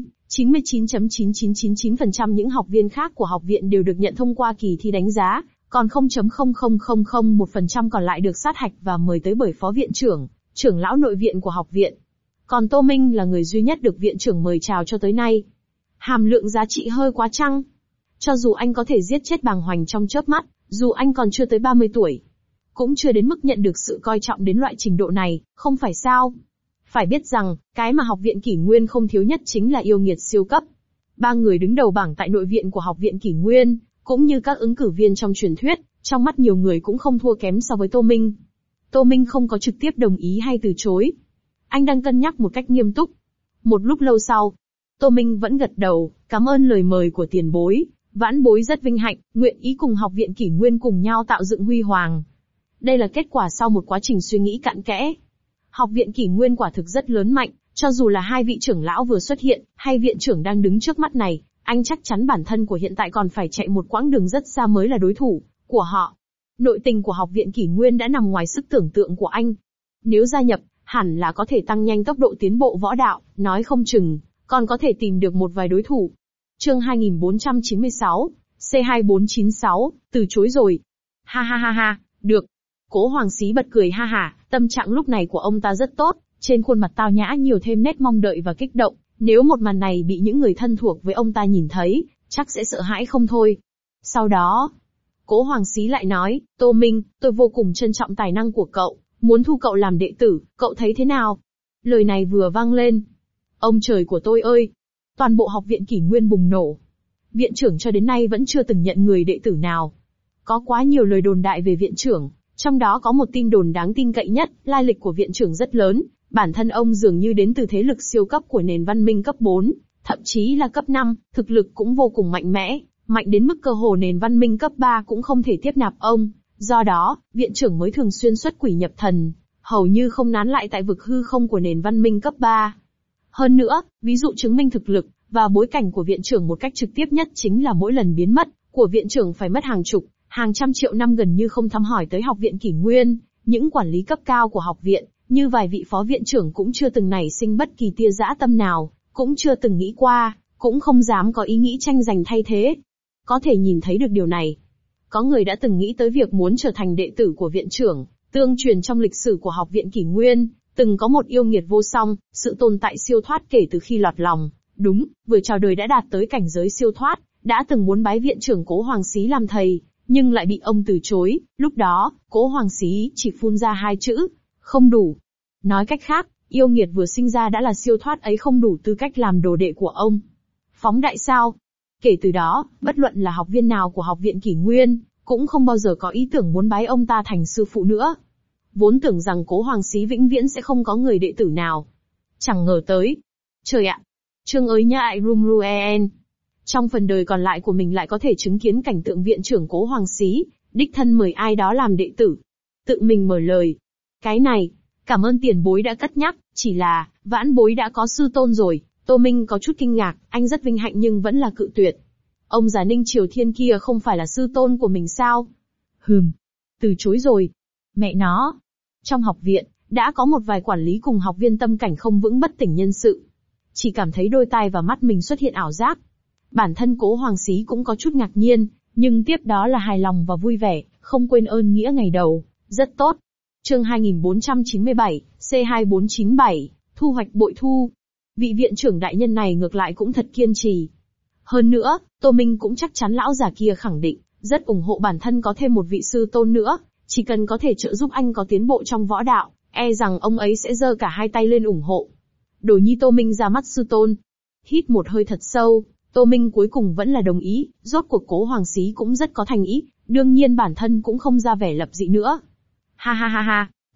99.9999% những học viên khác của học viện đều được nhận thông qua kỳ thi đánh giá, còn 0.00001% còn lại được sát hạch và mời tới bởi phó viện trưởng, trưởng lão nội viện của học viện. Còn Tô Minh là người duy nhất được viện trưởng mời chào cho tới nay. Hàm lượng giá trị hơi quá chăng? Cho dù anh có thể giết chết Bàng Hoành trong chớp mắt, dù anh còn chưa tới 30 tuổi, cũng chưa đến mức nhận được sự coi trọng đến loại trình độ này, không phải sao? Phải biết rằng, cái mà học viện Kỷ Nguyên không thiếu nhất chính là yêu nghiệt siêu cấp. Ba người đứng đầu bảng tại nội viện của học viện Kỷ Nguyên, cũng như các ứng cử viên trong truyền thuyết, trong mắt nhiều người cũng không thua kém so với Tô Minh. Tô Minh không có trực tiếp đồng ý hay từ chối. Anh đang cân nhắc một cách nghiêm túc. Một lúc lâu sau, Tô Minh vẫn gật đầu, cảm ơn lời mời của tiền bối. Vãn bối rất vinh hạnh, nguyện ý cùng học viện Kỷ Nguyên cùng nhau tạo dựng huy hoàng. Đây là kết quả sau một quá trình suy nghĩ cặn kẽ. Học viện Kỷ Nguyên quả thực rất lớn mạnh, cho dù là hai vị trưởng lão vừa xuất hiện, hay viện trưởng đang đứng trước mắt này, anh chắc chắn bản thân của hiện tại còn phải chạy một quãng đường rất xa mới là đối thủ của họ. Nội tình của học viện Kỷ Nguyên đã nằm ngoài sức tưởng tượng của anh. Nếu gia nhập, hẳn là có thể tăng nhanh tốc độ tiến bộ võ đạo, nói không chừng, còn có thể tìm được một vài đối thủ. Chương 2496, C2496, từ chối rồi. Ha ha ha ha, được. Cố Hoàng Xí bật cười ha hả, tâm trạng lúc này của ông ta rất tốt, trên khuôn mặt tao nhã nhiều thêm nét mong đợi và kích động, nếu một màn này bị những người thân thuộc với ông ta nhìn thấy, chắc sẽ sợ hãi không thôi. Sau đó, Cố Hoàng Xí lại nói, Tô Minh, tôi vô cùng trân trọng tài năng của cậu, muốn thu cậu làm đệ tử, cậu thấy thế nào? Lời này vừa vang lên. Ông trời của tôi ơi! Toàn bộ học viện Kỷ Nguyên bùng nổ. Viện trưởng cho đến nay vẫn chưa từng nhận người đệ tử nào. Có quá nhiều lời đồn đại về viện trưởng, trong đó có một tin đồn đáng tin cậy nhất, lai lịch của viện trưởng rất lớn, bản thân ông dường như đến từ thế lực siêu cấp của nền văn minh cấp 4, thậm chí là cấp 5, thực lực cũng vô cùng mạnh mẽ, mạnh đến mức cơ hồ nền văn minh cấp 3 cũng không thể tiếp nạp ông. Do đó, viện trưởng mới thường xuyên xuất quỷ nhập thần, hầu như không nán lại tại vực hư không của nền văn minh cấp 3. Hơn nữa, ví dụ chứng minh thực lực và bối cảnh của viện trưởng một cách trực tiếp nhất chính là mỗi lần biến mất của viện trưởng phải mất hàng chục, hàng trăm triệu năm gần như không thăm hỏi tới học viện Kỷ Nguyên, những quản lý cấp cao của học viện, như vài vị phó viện trưởng cũng chưa từng nảy sinh bất kỳ tia dã tâm nào, cũng chưa từng nghĩ qua, cũng không dám có ý nghĩ tranh giành thay thế. Có thể nhìn thấy được điều này. Có người đã từng nghĩ tới việc muốn trở thành đệ tử của viện trưởng, tương truyền trong lịch sử của học viện Kỷ Nguyên, từng có một yêu nghiệt vô song, sự tồn tại siêu thoát kể từ khi lọt lòng. Đúng, vừa chào đời đã đạt tới cảnh giới siêu thoát, đã từng muốn bái viện trưởng Cố Hoàng Xí làm thầy, nhưng lại bị ông từ chối. Lúc đó, Cố Hoàng Xí chỉ phun ra hai chữ, không đủ. Nói cách khác, yêu nghiệt vừa sinh ra đã là siêu thoát ấy không đủ tư cách làm đồ đệ của ông. Phóng đại sao? Kể từ đó, bất luận là học viên nào của học viện Kỷ Nguyên, cũng không bao giờ có ý tưởng muốn bái ông ta thành sư phụ nữa. Vốn tưởng rằng Cố Hoàng Xí vĩnh viễn sẽ không có người đệ tử nào. Chẳng ngờ tới. Trời ạ! Trương ơi nhã ai rum ruen. Trong phần đời còn lại của mình lại có thể chứng kiến cảnh tượng viện trưởng Cố Hoàng Xí, đích thân mời ai đó làm đệ tử. Tự mình mở lời. Cái này, cảm ơn tiền bối đã cất nhắc, chỉ là, vãn bối đã có sư tôn rồi. Tô Minh có chút kinh ngạc, anh rất vinh hạnh nhưng vẫn là cự tuyệt. Ông già Ninh Triều Thiên kia không phải là sư tôn của mình sao? Từ chối rồi. Mẹ nó. Trong học viện, đã có một vài quản lý cùng học viên tâm cảnh không vững bất tỉnh nhân sự. Chỉ cảm thấy đôi tai và mắt mình xuất hiện ảo giác. Bản thân Cố Hoàng Xí cũng có chút ngạc nhiên, nhưng tiếp đó là hài lòng và vui vẻ, không quên ơn nghĩa ngày đầu. Rất tốt. Chương 2497, C2497, thu hoạch bội thu. Vị viện trưởng đại nhân này ngược lại cũng thật kiên trì. Hơn nữa, Tô Minh cũng chắc chắn lão già kia khẳng định, rất ủng hộ bản thân có thêm một vị sư tôn nữa, chỉ cần có thể trợ giúp anh có tiến bộ trong võ đạo, e rằng ông ấy sẽ giơ cả hai tay lên ủng hộ. Đồ nhi Tô Minh ra mắt sư tôn. Hít một hơi thật sâu, Tô Minh cuối cùng vẫn là đồng ý, rốt cuộc Cố Hoàng Xí cũng rất có thành ý, đương nhiên bản thân cũng không ra vẻ lập dị nữa. Ha ha ha ha,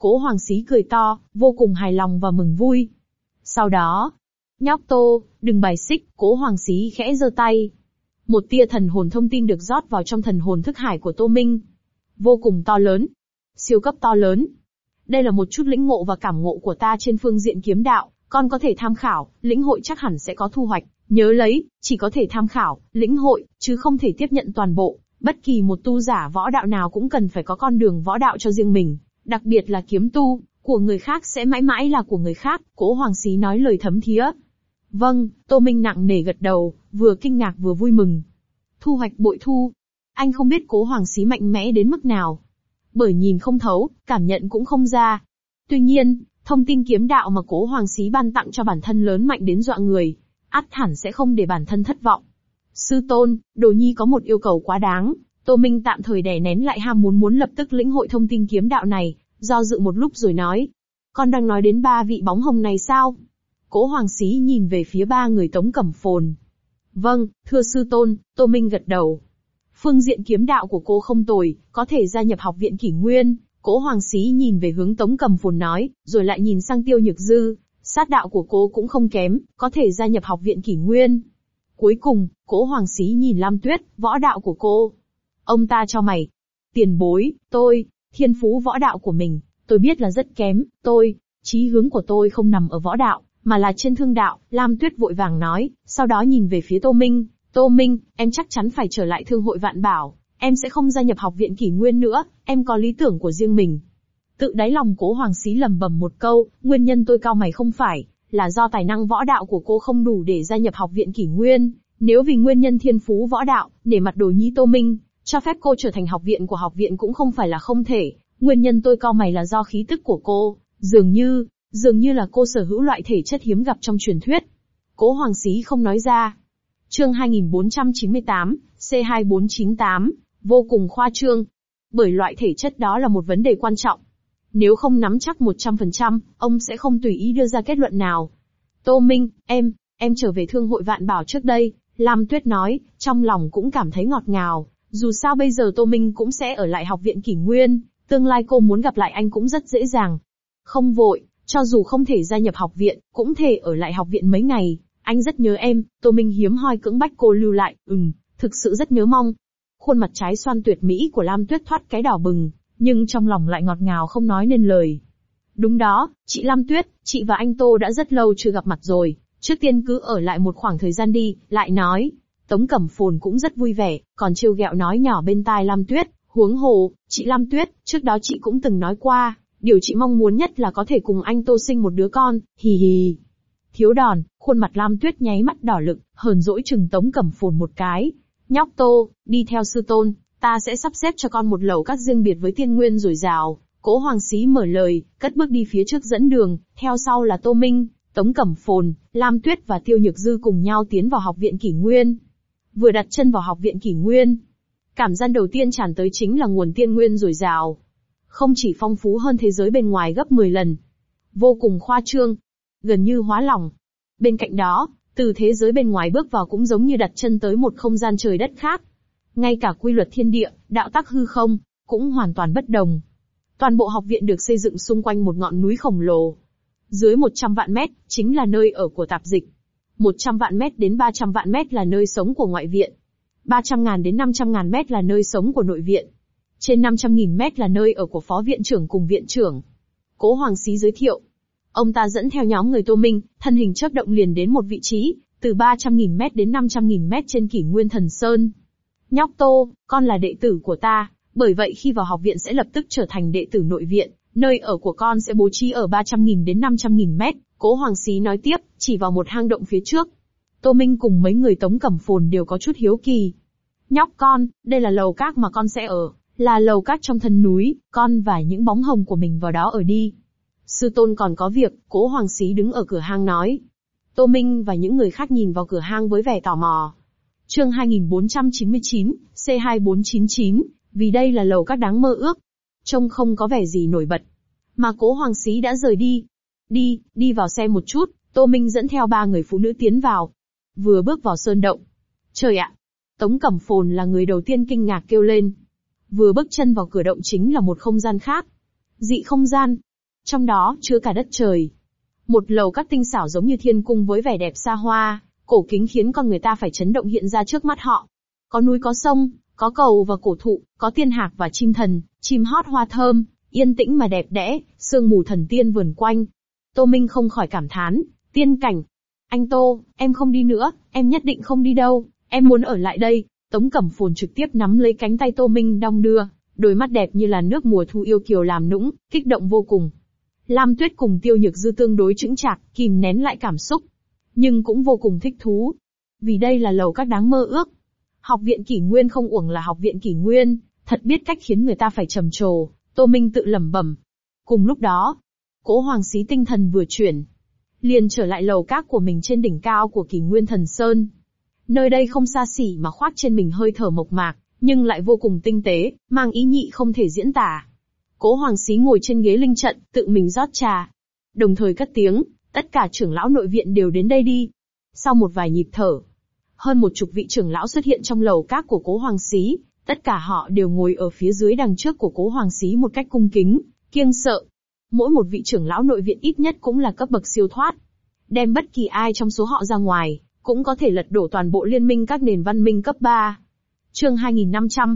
Cố Hoàng Xí cười to, vô cùng hài lòng và mừng vui. Sau đó, nhóc Tô, đừng bài xích, Cố Hoàng Xí khẽ giơ tay. Một tia thần hồn thông tin được rót vào trong thần hồn thức hải của Tô Minh. Vô cùng to lớn. Siêu cấp to lớn. Đây là một chút lĩnh ngộ và cảm ngộ của ta trên phương diện kiếm đạo, con có thể tham khảo, lĩnh hội chắc hẳn sẽ có thu hoạch. Nhớ lấy, chỉ có thể tham khảo, lĩnh hội, chứ không thể tiếp nhận toàn bộ. Bất kỳ một tu giả võ đạo nào cũng cần phải có con đường võ đạo cho riêng mình. Đặc biệt là kiếm tu, của người khác sẽ mãi mãi là của người khác, Cố Hoàng Xí nói lời thấm thía. Vâng, Tô Minh nặng nề gật đầu, vừa kinh ngạc vừa vui mừng. Thu hoạch bội thu. Anh không biết Cố Hoàng Xí mạnh mẽ đến mức nào. Bởi nhìn không thấu, cảm nhận cũng không ra. Tuy nhiên, thông tin kiếm đạo mà Cố Hoàng Xí ban tặng cho bản thân lớn mạnh đến dọa người. Ắt hẳn sẽ không để bản thân thất vọng. Sư tôn, đồ nhi có một yêu cầu quá đáng. Tô Minh tạm thời đè nén lại ham muốn lập tức lĩnh hội thông tin kiếm đạo này, do dự một lúc rồi nói. Con đang nói đến 3 vị bóng hồng này sao? Cố Hoàng Xí nhìn về phía 3 người Tống Cẩm Phồn. Vâng, thưa sư tôn, Tô Minh gật đầu. Phương diện kiếm đạo của cô không tồi, có thể gia nhập học viện Kỷ Nguyên. Cố Hoàng Xí nhìn về hướng Tống Cẩm Phồn nói, rồi lại nhìn sang Tiêu Nhược Dư. Sát đạo của cô cũng không kém, có thể gia nhập học viện Kỷ Nguyên. Cuối cùng, Cố Hoàng Xí nhìn Lam Tuyết, võ đạo của cô. Ông ta cho mày. Tiền bối, thiên phú võ đạo của mình, tôi biết là rất kém, chí hướng của tôi không nằm ở võ đạo, mà là trên thương đạo, Lam Tuyết vội vàng nói, sau đó nhìn về phía Tô Minh. Tô Minh, em chắc chắn phải trở lại Thương hội Vạn Bảo, em sẽ không gia nhập học viện Kỷ Nguyên nữa, em có lý tưởng của riêng mình. Tự đáy lòng Cố Hoàng Xí lẩm bẩm một câu, nguyên nhân tôi cao mày không phải là do tài năng võ đạo của cô không đủ để gia nhập học viện Kỷ Nguyên, nếu vì nguyên nhân thiên phú võ đạo, để mặt đồ nhi Tô Minh, cho phép cô trở thành học viện của học viện cũng không phải là không thể, nguyên nhân tôi cao mày là do khí tức của cô, dường như là cô sở hữu loại thể chất hiếm gặp trong truyền thuyết. Cố Hoàng Xí không nói ra. Chương 2498, C2498, vô cùng khoa trương. Bởi loại thể chất đó là một vấn đề quan trọng. Nếu không nắm chắc 100%, ông sẽ không tùy ý đưa ra kết luận nào. Tô Minh, em trở về Thương hội Vạn Bảo trước đây, Lam Tuyết nói, trong lòng cũng cảm thấy ngọt ngào. Dù sao bây giờ Tô Minh cũng sẽ ở lại học viện Kỷ Nguyên, tương lai cô muốn gặp lại anh cũng rất dễ dàng. Không vội, cho dù không thể gia nhập học viện, cũng thể ở lại học viện mấy ngày. Anh rất nhớ em, Tô Minh hiếm hoi cưỡng bách cô lưu lại, thực sự rất nhớ mong. Khuôn mặt trái xoan tuyệt mỹ của Lam Tuyết thoát cái đỏ bừng, nhưng trong lòng lại ngọt ngào không nói nên lời. Đúng đó, chị Lam Tuyết, chị và anh Tô đã rất lâu chưa gặp mặt rồi, trước tiên cứ ở lại một khoảng thời gian đi, lại nói. Tống Cẩm Phồn cũng rất vui vẻ, còn trêu ghẹo nói nhỏ bên tai Lam Tuyết, huống hồ, chị Lam Tuyết, trước đó chị cũng từng nói qua, điều chị mong muốn nhất là có thể cùng anh Tô sinh một đứa con, hì hì. Thiếu đòn, khuôn mặt Lam Tuyết nháy mắt đỏ lựng, hờn dỗi chừng Tống Cẩm Phồn một cái. Nhóc Tô, đi theo sư tôn, ta sẽ sắp xếp cho con một lầu các riêng biệt với tiên nguyên dồi dào. Cố Hoàng Xí mở lời, cất bước đi phía trước dẫn đường, theo sau là Tô Minh, Tống Cẩm Phồn, Lam Tuyết và Tiêu Nhược Dư cùng nhau tiến vào học viện Kỷ Nguyên. Vừa đặt chân vào học viện Kỷ Nguyên, cảm giác đầu tiên tràn tới chính là nguồn tiên nguyên dồi dào. Không chỉ phong phú hơn thế giới bên ngoài gấp 10 lần, vô cùng khoa trương, gần như hóa lòng. Bên cạnh đó, từ thế giới bên ngoài bước vào cũng giống như đặt chân tới một không gian trời đất khác. Ngay cả quy luật thiên địa, đạo tắc hư không, cũng hoàn toàn bất đồng. Toàn bộ học viện được xây dựng xung quanh một ngọn núi khổng lồ. Dưới 100 vạn mét, chính là nơi ở của tạp dịch. 100 vạn mét đến 300 vạn mét là nơi sống của ngoại viện. 300.000 đến 500.000 mét là nơi sống của nội viện. Trên 500.000 mét là nơi ở của phó viện trưởng cùng viện trưởng. Cố Hoàng Xí giới thiệu. Ông ta dẫn theo nhóm người Tô Minh, thân hình chớp động liền đến một vị trí, từ 300.000 mét đến 500.000 mét trên Kỷ Nguyên Thần Sơn. Nhóc Tô, con là đệ tử của ta, bởi vậy khi vào học viện sẽ lập tức trở thành đệ tử nội viện, nơi ở của con sẽ bố trí ở 300.000 đến 500.000 mét, Cố Hoàng Xí nói tiếp, chỉ vào một hang động phía trước. Tô Minh cùng mấy người Tống Cẩm Phồn đều có chút hiếu kỳ. Nhóc con, đây là lầu các mà con sẽ ở, là lầu các trong thân núi, con và những bóng hồng của mình vào đó ở đi. Sư tôn còn có việc, Cố Hoàng Xí đứng ở cửa hang nói. Tô Minh và những người khác nhìn vào cửa hang với vẻ tò mò. Chương 2499, C2499, vì đây là lầu các đáng mơ ước. Trông không có vẻ gì nổi bật. Mà Cố Hoàng Xí đã rời đi. Đi vào xem một chút, Tô Minh dẫn theo 3 người phụ nữ tiến vào. Vừa bước vào sơn động. Trời ạ! Tống Cẩm Phồn là người đầu tiên kinh ngạc kêu lên. Vừa bước chân vào cửa động chính là một không gian khác. Dị không gian. trong đó chứa cả đất trời. Một lầu các tinh xảo giống như thiên cung với vẻ đẹp xa hoa, cổ kính khiến con người ta phải chấn động hiện ra trước mắt họ. Có núi có sông, có cầu và cổ thụ, có tiên hạc và chim thần, chim hót hoa thơm, yên tĩnh mà đẹp đẽ, sương mù thần tiên vườn quanh. Tô Minh không khỏi cảm thán, tiên cảnh. Anh Tô, em không đi nữa, em nhất định không đi đâu, em muốn ở lại đây. Tống Cẩm Phồn trực tiếp nắm lấy cánh tay Tô Minh đong đưa, đôi mắt đẹp như là nước mùa thu yêu kiều làm nũng, kích động vô cùng. Lam Tuyết cùng Tiêu Nhược Dư tương đối chững chạc, kìm nén lại cảm xúc, nhưng cũng vô cùng thích thú. Vì đây là lầu các đáng mơ ước. Học viện Kỷ Nguyên không uổng là học viện Kỷ Nguyên, thật biết cách khiến người ta phải trầm trồ, Tô Minh tự lẩm bẩm. Cùng lúc đó, Cố Hoàng Xí tinh thần vừa chuyển, liền trở lại lầu các của mình trên đỉnh cao của Kỷ Nguyên Thần Sơn. Nơi đây không xa xỉ mà khoác trên mình hơi thở mộc mạc, nhưng lại vô cùng tinh tế, mang ý nhị không thể diễn tả. Cố Hoàng Xí ngồi trên ghế linh trận, tự mình rót trà, đồng thời cất tiếng, tất cả trưởng lão nội viện đều đến đây đi. Sau một vài nhịp thở, hơn 10 vị trưởng lão xuất hiện trong lầu các của Cố Hoàng Xí, tất cả họ đều ngồi ở phía dưới đằng trước của Cố Hoàng Xí một cách cung kính, kiêng sợ. Mỗi một vị trưởng lão nội viện ít nhất cũng là cấp bậc siêu thoát. Đem bất kỳ ai trong số họ ra ngoài, cũng có thể lật đổ toàn bộ liên minh các nền văn minh cấp 3. Chương 2500,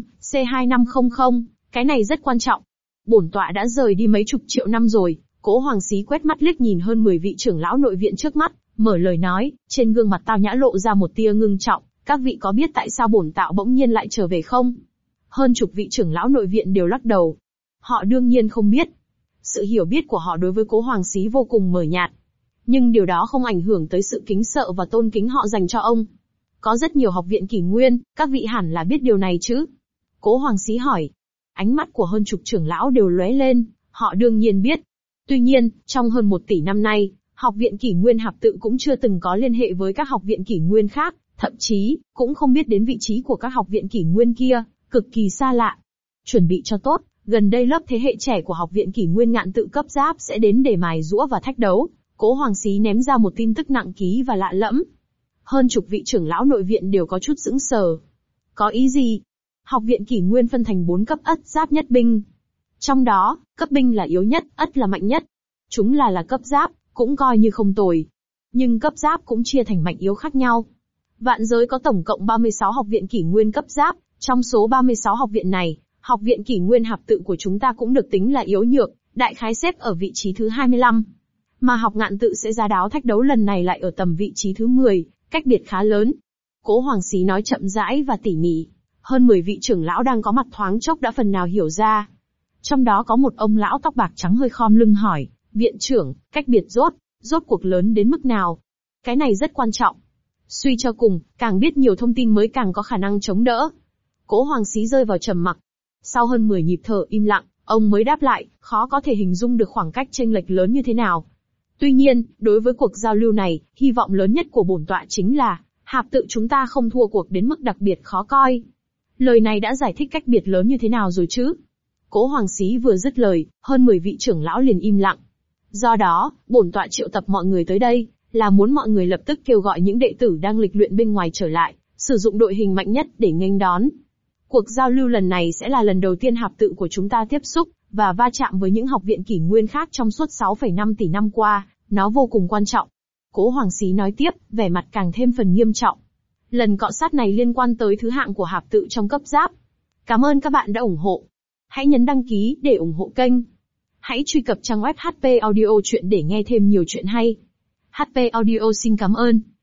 C2500, cái này rất quan trọng. Bổn tọa đã rời đi mấy chục triệu năm rồi, Cố Hoàng Xí quét mắt liếc nhìn hơn 10 vị trưởng lão nội viện trước mắt, mở lời nói, trên gương mặt tao nhã lộ ra một tia ngưng trọng, các vị có biết tại sao bổn tạo bỗng nhiên lại trở về không? Hơn chục vị trưởng lão nội viện đều lắc đầu. Họ đương nhiên không biết. Sự hiểu biết của họ đối với Cố Hoàng Xí vô cùng mờ nhạt. Nhưng điều đó không ảnh hưởng tới sự kính sợ và tôn kính họ dành cho ông. Có rất nhiều học viện Kỷ Nguyên, các vị hẳn là biết điều này chứ? Cố Hoàng Xí hỏi. Ánh mắt của hơn chục trưởng lão đều lóe lên, họ đương nhiên biết. Tuy nhiên, trong hơn 1 tỷ năm nay, học viện Kỷ Nguyên Hạp Tự cũng chưa từng có liên hệ với các học viện Kỷ Nguyên khác, thậm chí, cũng không biết đến vị trí của các học viện Kỷ Nguyên kia, cực kỳ xa lạ. Chuẩn bị cho tốt, gần đây lớp thế hệ trẻ của học viện Kỷ Nguyên Ngạn Tự cấp giáp sẽ đến để mài giũa và thách đấu. Cố Hoàng Xí ném ra một tin tức nặng ký và lạ lẫm. Hơn chục vị trưởng lão nội viện đều có chút sững sờ. Có ý gì? Học viện Kỷ Nguyên phân thành 4 cấp ất giáp nhất binh. Trong đó, cấp binh là yếu nhất, ất là mạnh nhất. Chúng là cấp giáp, cũng coi như không tồi. Nhưng cấp giáp cũng chia thành mạnh yếu khác nhau. Vạn giới có tổng cộng 36 học viện Kỷ Nguyên cấp giáp, trong số 36 học viện này, học viện Kỷ Nguyên Hạp Tự của chúng ta cũng được tính là yếu nhược, đại khái xếp ở vị trí thứ 25. Mà học Ngạn Tự sẽ ra đáo thách đấu lần này lại ở tầm vị trí thứ 10, cách biệt khá lớn. Cố Hoàng Xí nói chậm rãi và tỉ mỉ. Hơn 10 vị trưởng lão đang có mặt thoáng chốc đã phần nào hiểu ra. Trong đó có một ông lão tóc bạc trắng hơi khom lưng hỏi, viện trưởng, cách biệt rốt cuộc lớn đến mức nào? Cái này rất quan trọng. Suy cho cùng, càng biết nhiều thông tin mới càng có khả năng chống đỡ. Cố Hoàng Xí rơi vào trầm mặc. Sau hơn 10 nhịp thở im lặng, ông mới đáp lại, khó có thể hình dung được khoảng cách chênh lệch lớn như thế nào. Tuy nhiên, đối với cuộc giao lưu này, hy vọng lớn nhất của bổn tọa chính là, Hạp Tự chúng ta không thua cuộc đến mức đặc biệt khó coi. Lời này đã giải thích cách biệt lớn như thế nào rồi chứ? Cố Hoàng Xí vừa dứt lời, hơn 10 vị trưởng lão liền im lặng. Do đó, bổn tọa triệu tập mọi người tới đây, là muốn mọi người lập tức kêu gọi những đệ tử đang lịch luyện bên ngoài trở lại, sử dụng đội hình mạnh nhất để nghênh đón. Cuộc giao lưu lần này sẽ là lần đầu tiên Hạp Tự của chúng ta tiếp xúc, và va chạm với những học viện Kỷ Nguyên khác trong suốt 6,5 tỷ năm qua, nó vô cùng quan trọng. Cố Hoàng Xí nói tiếp, vẻ mặt càng thêm phần nghiêm trọng. Lần cọ sát này liên quan tới thứ hạng của Hạp Tự trong cấp giáp. Cảm ơn các bạn đã ủng hộ. Hãy nhấn đăng ký để ủng hộ kênh. Hãy truy cập trang web HP Audio Chuyện để nghe thêm nhiều chuyện hay. HP Audio xin cảm ơn.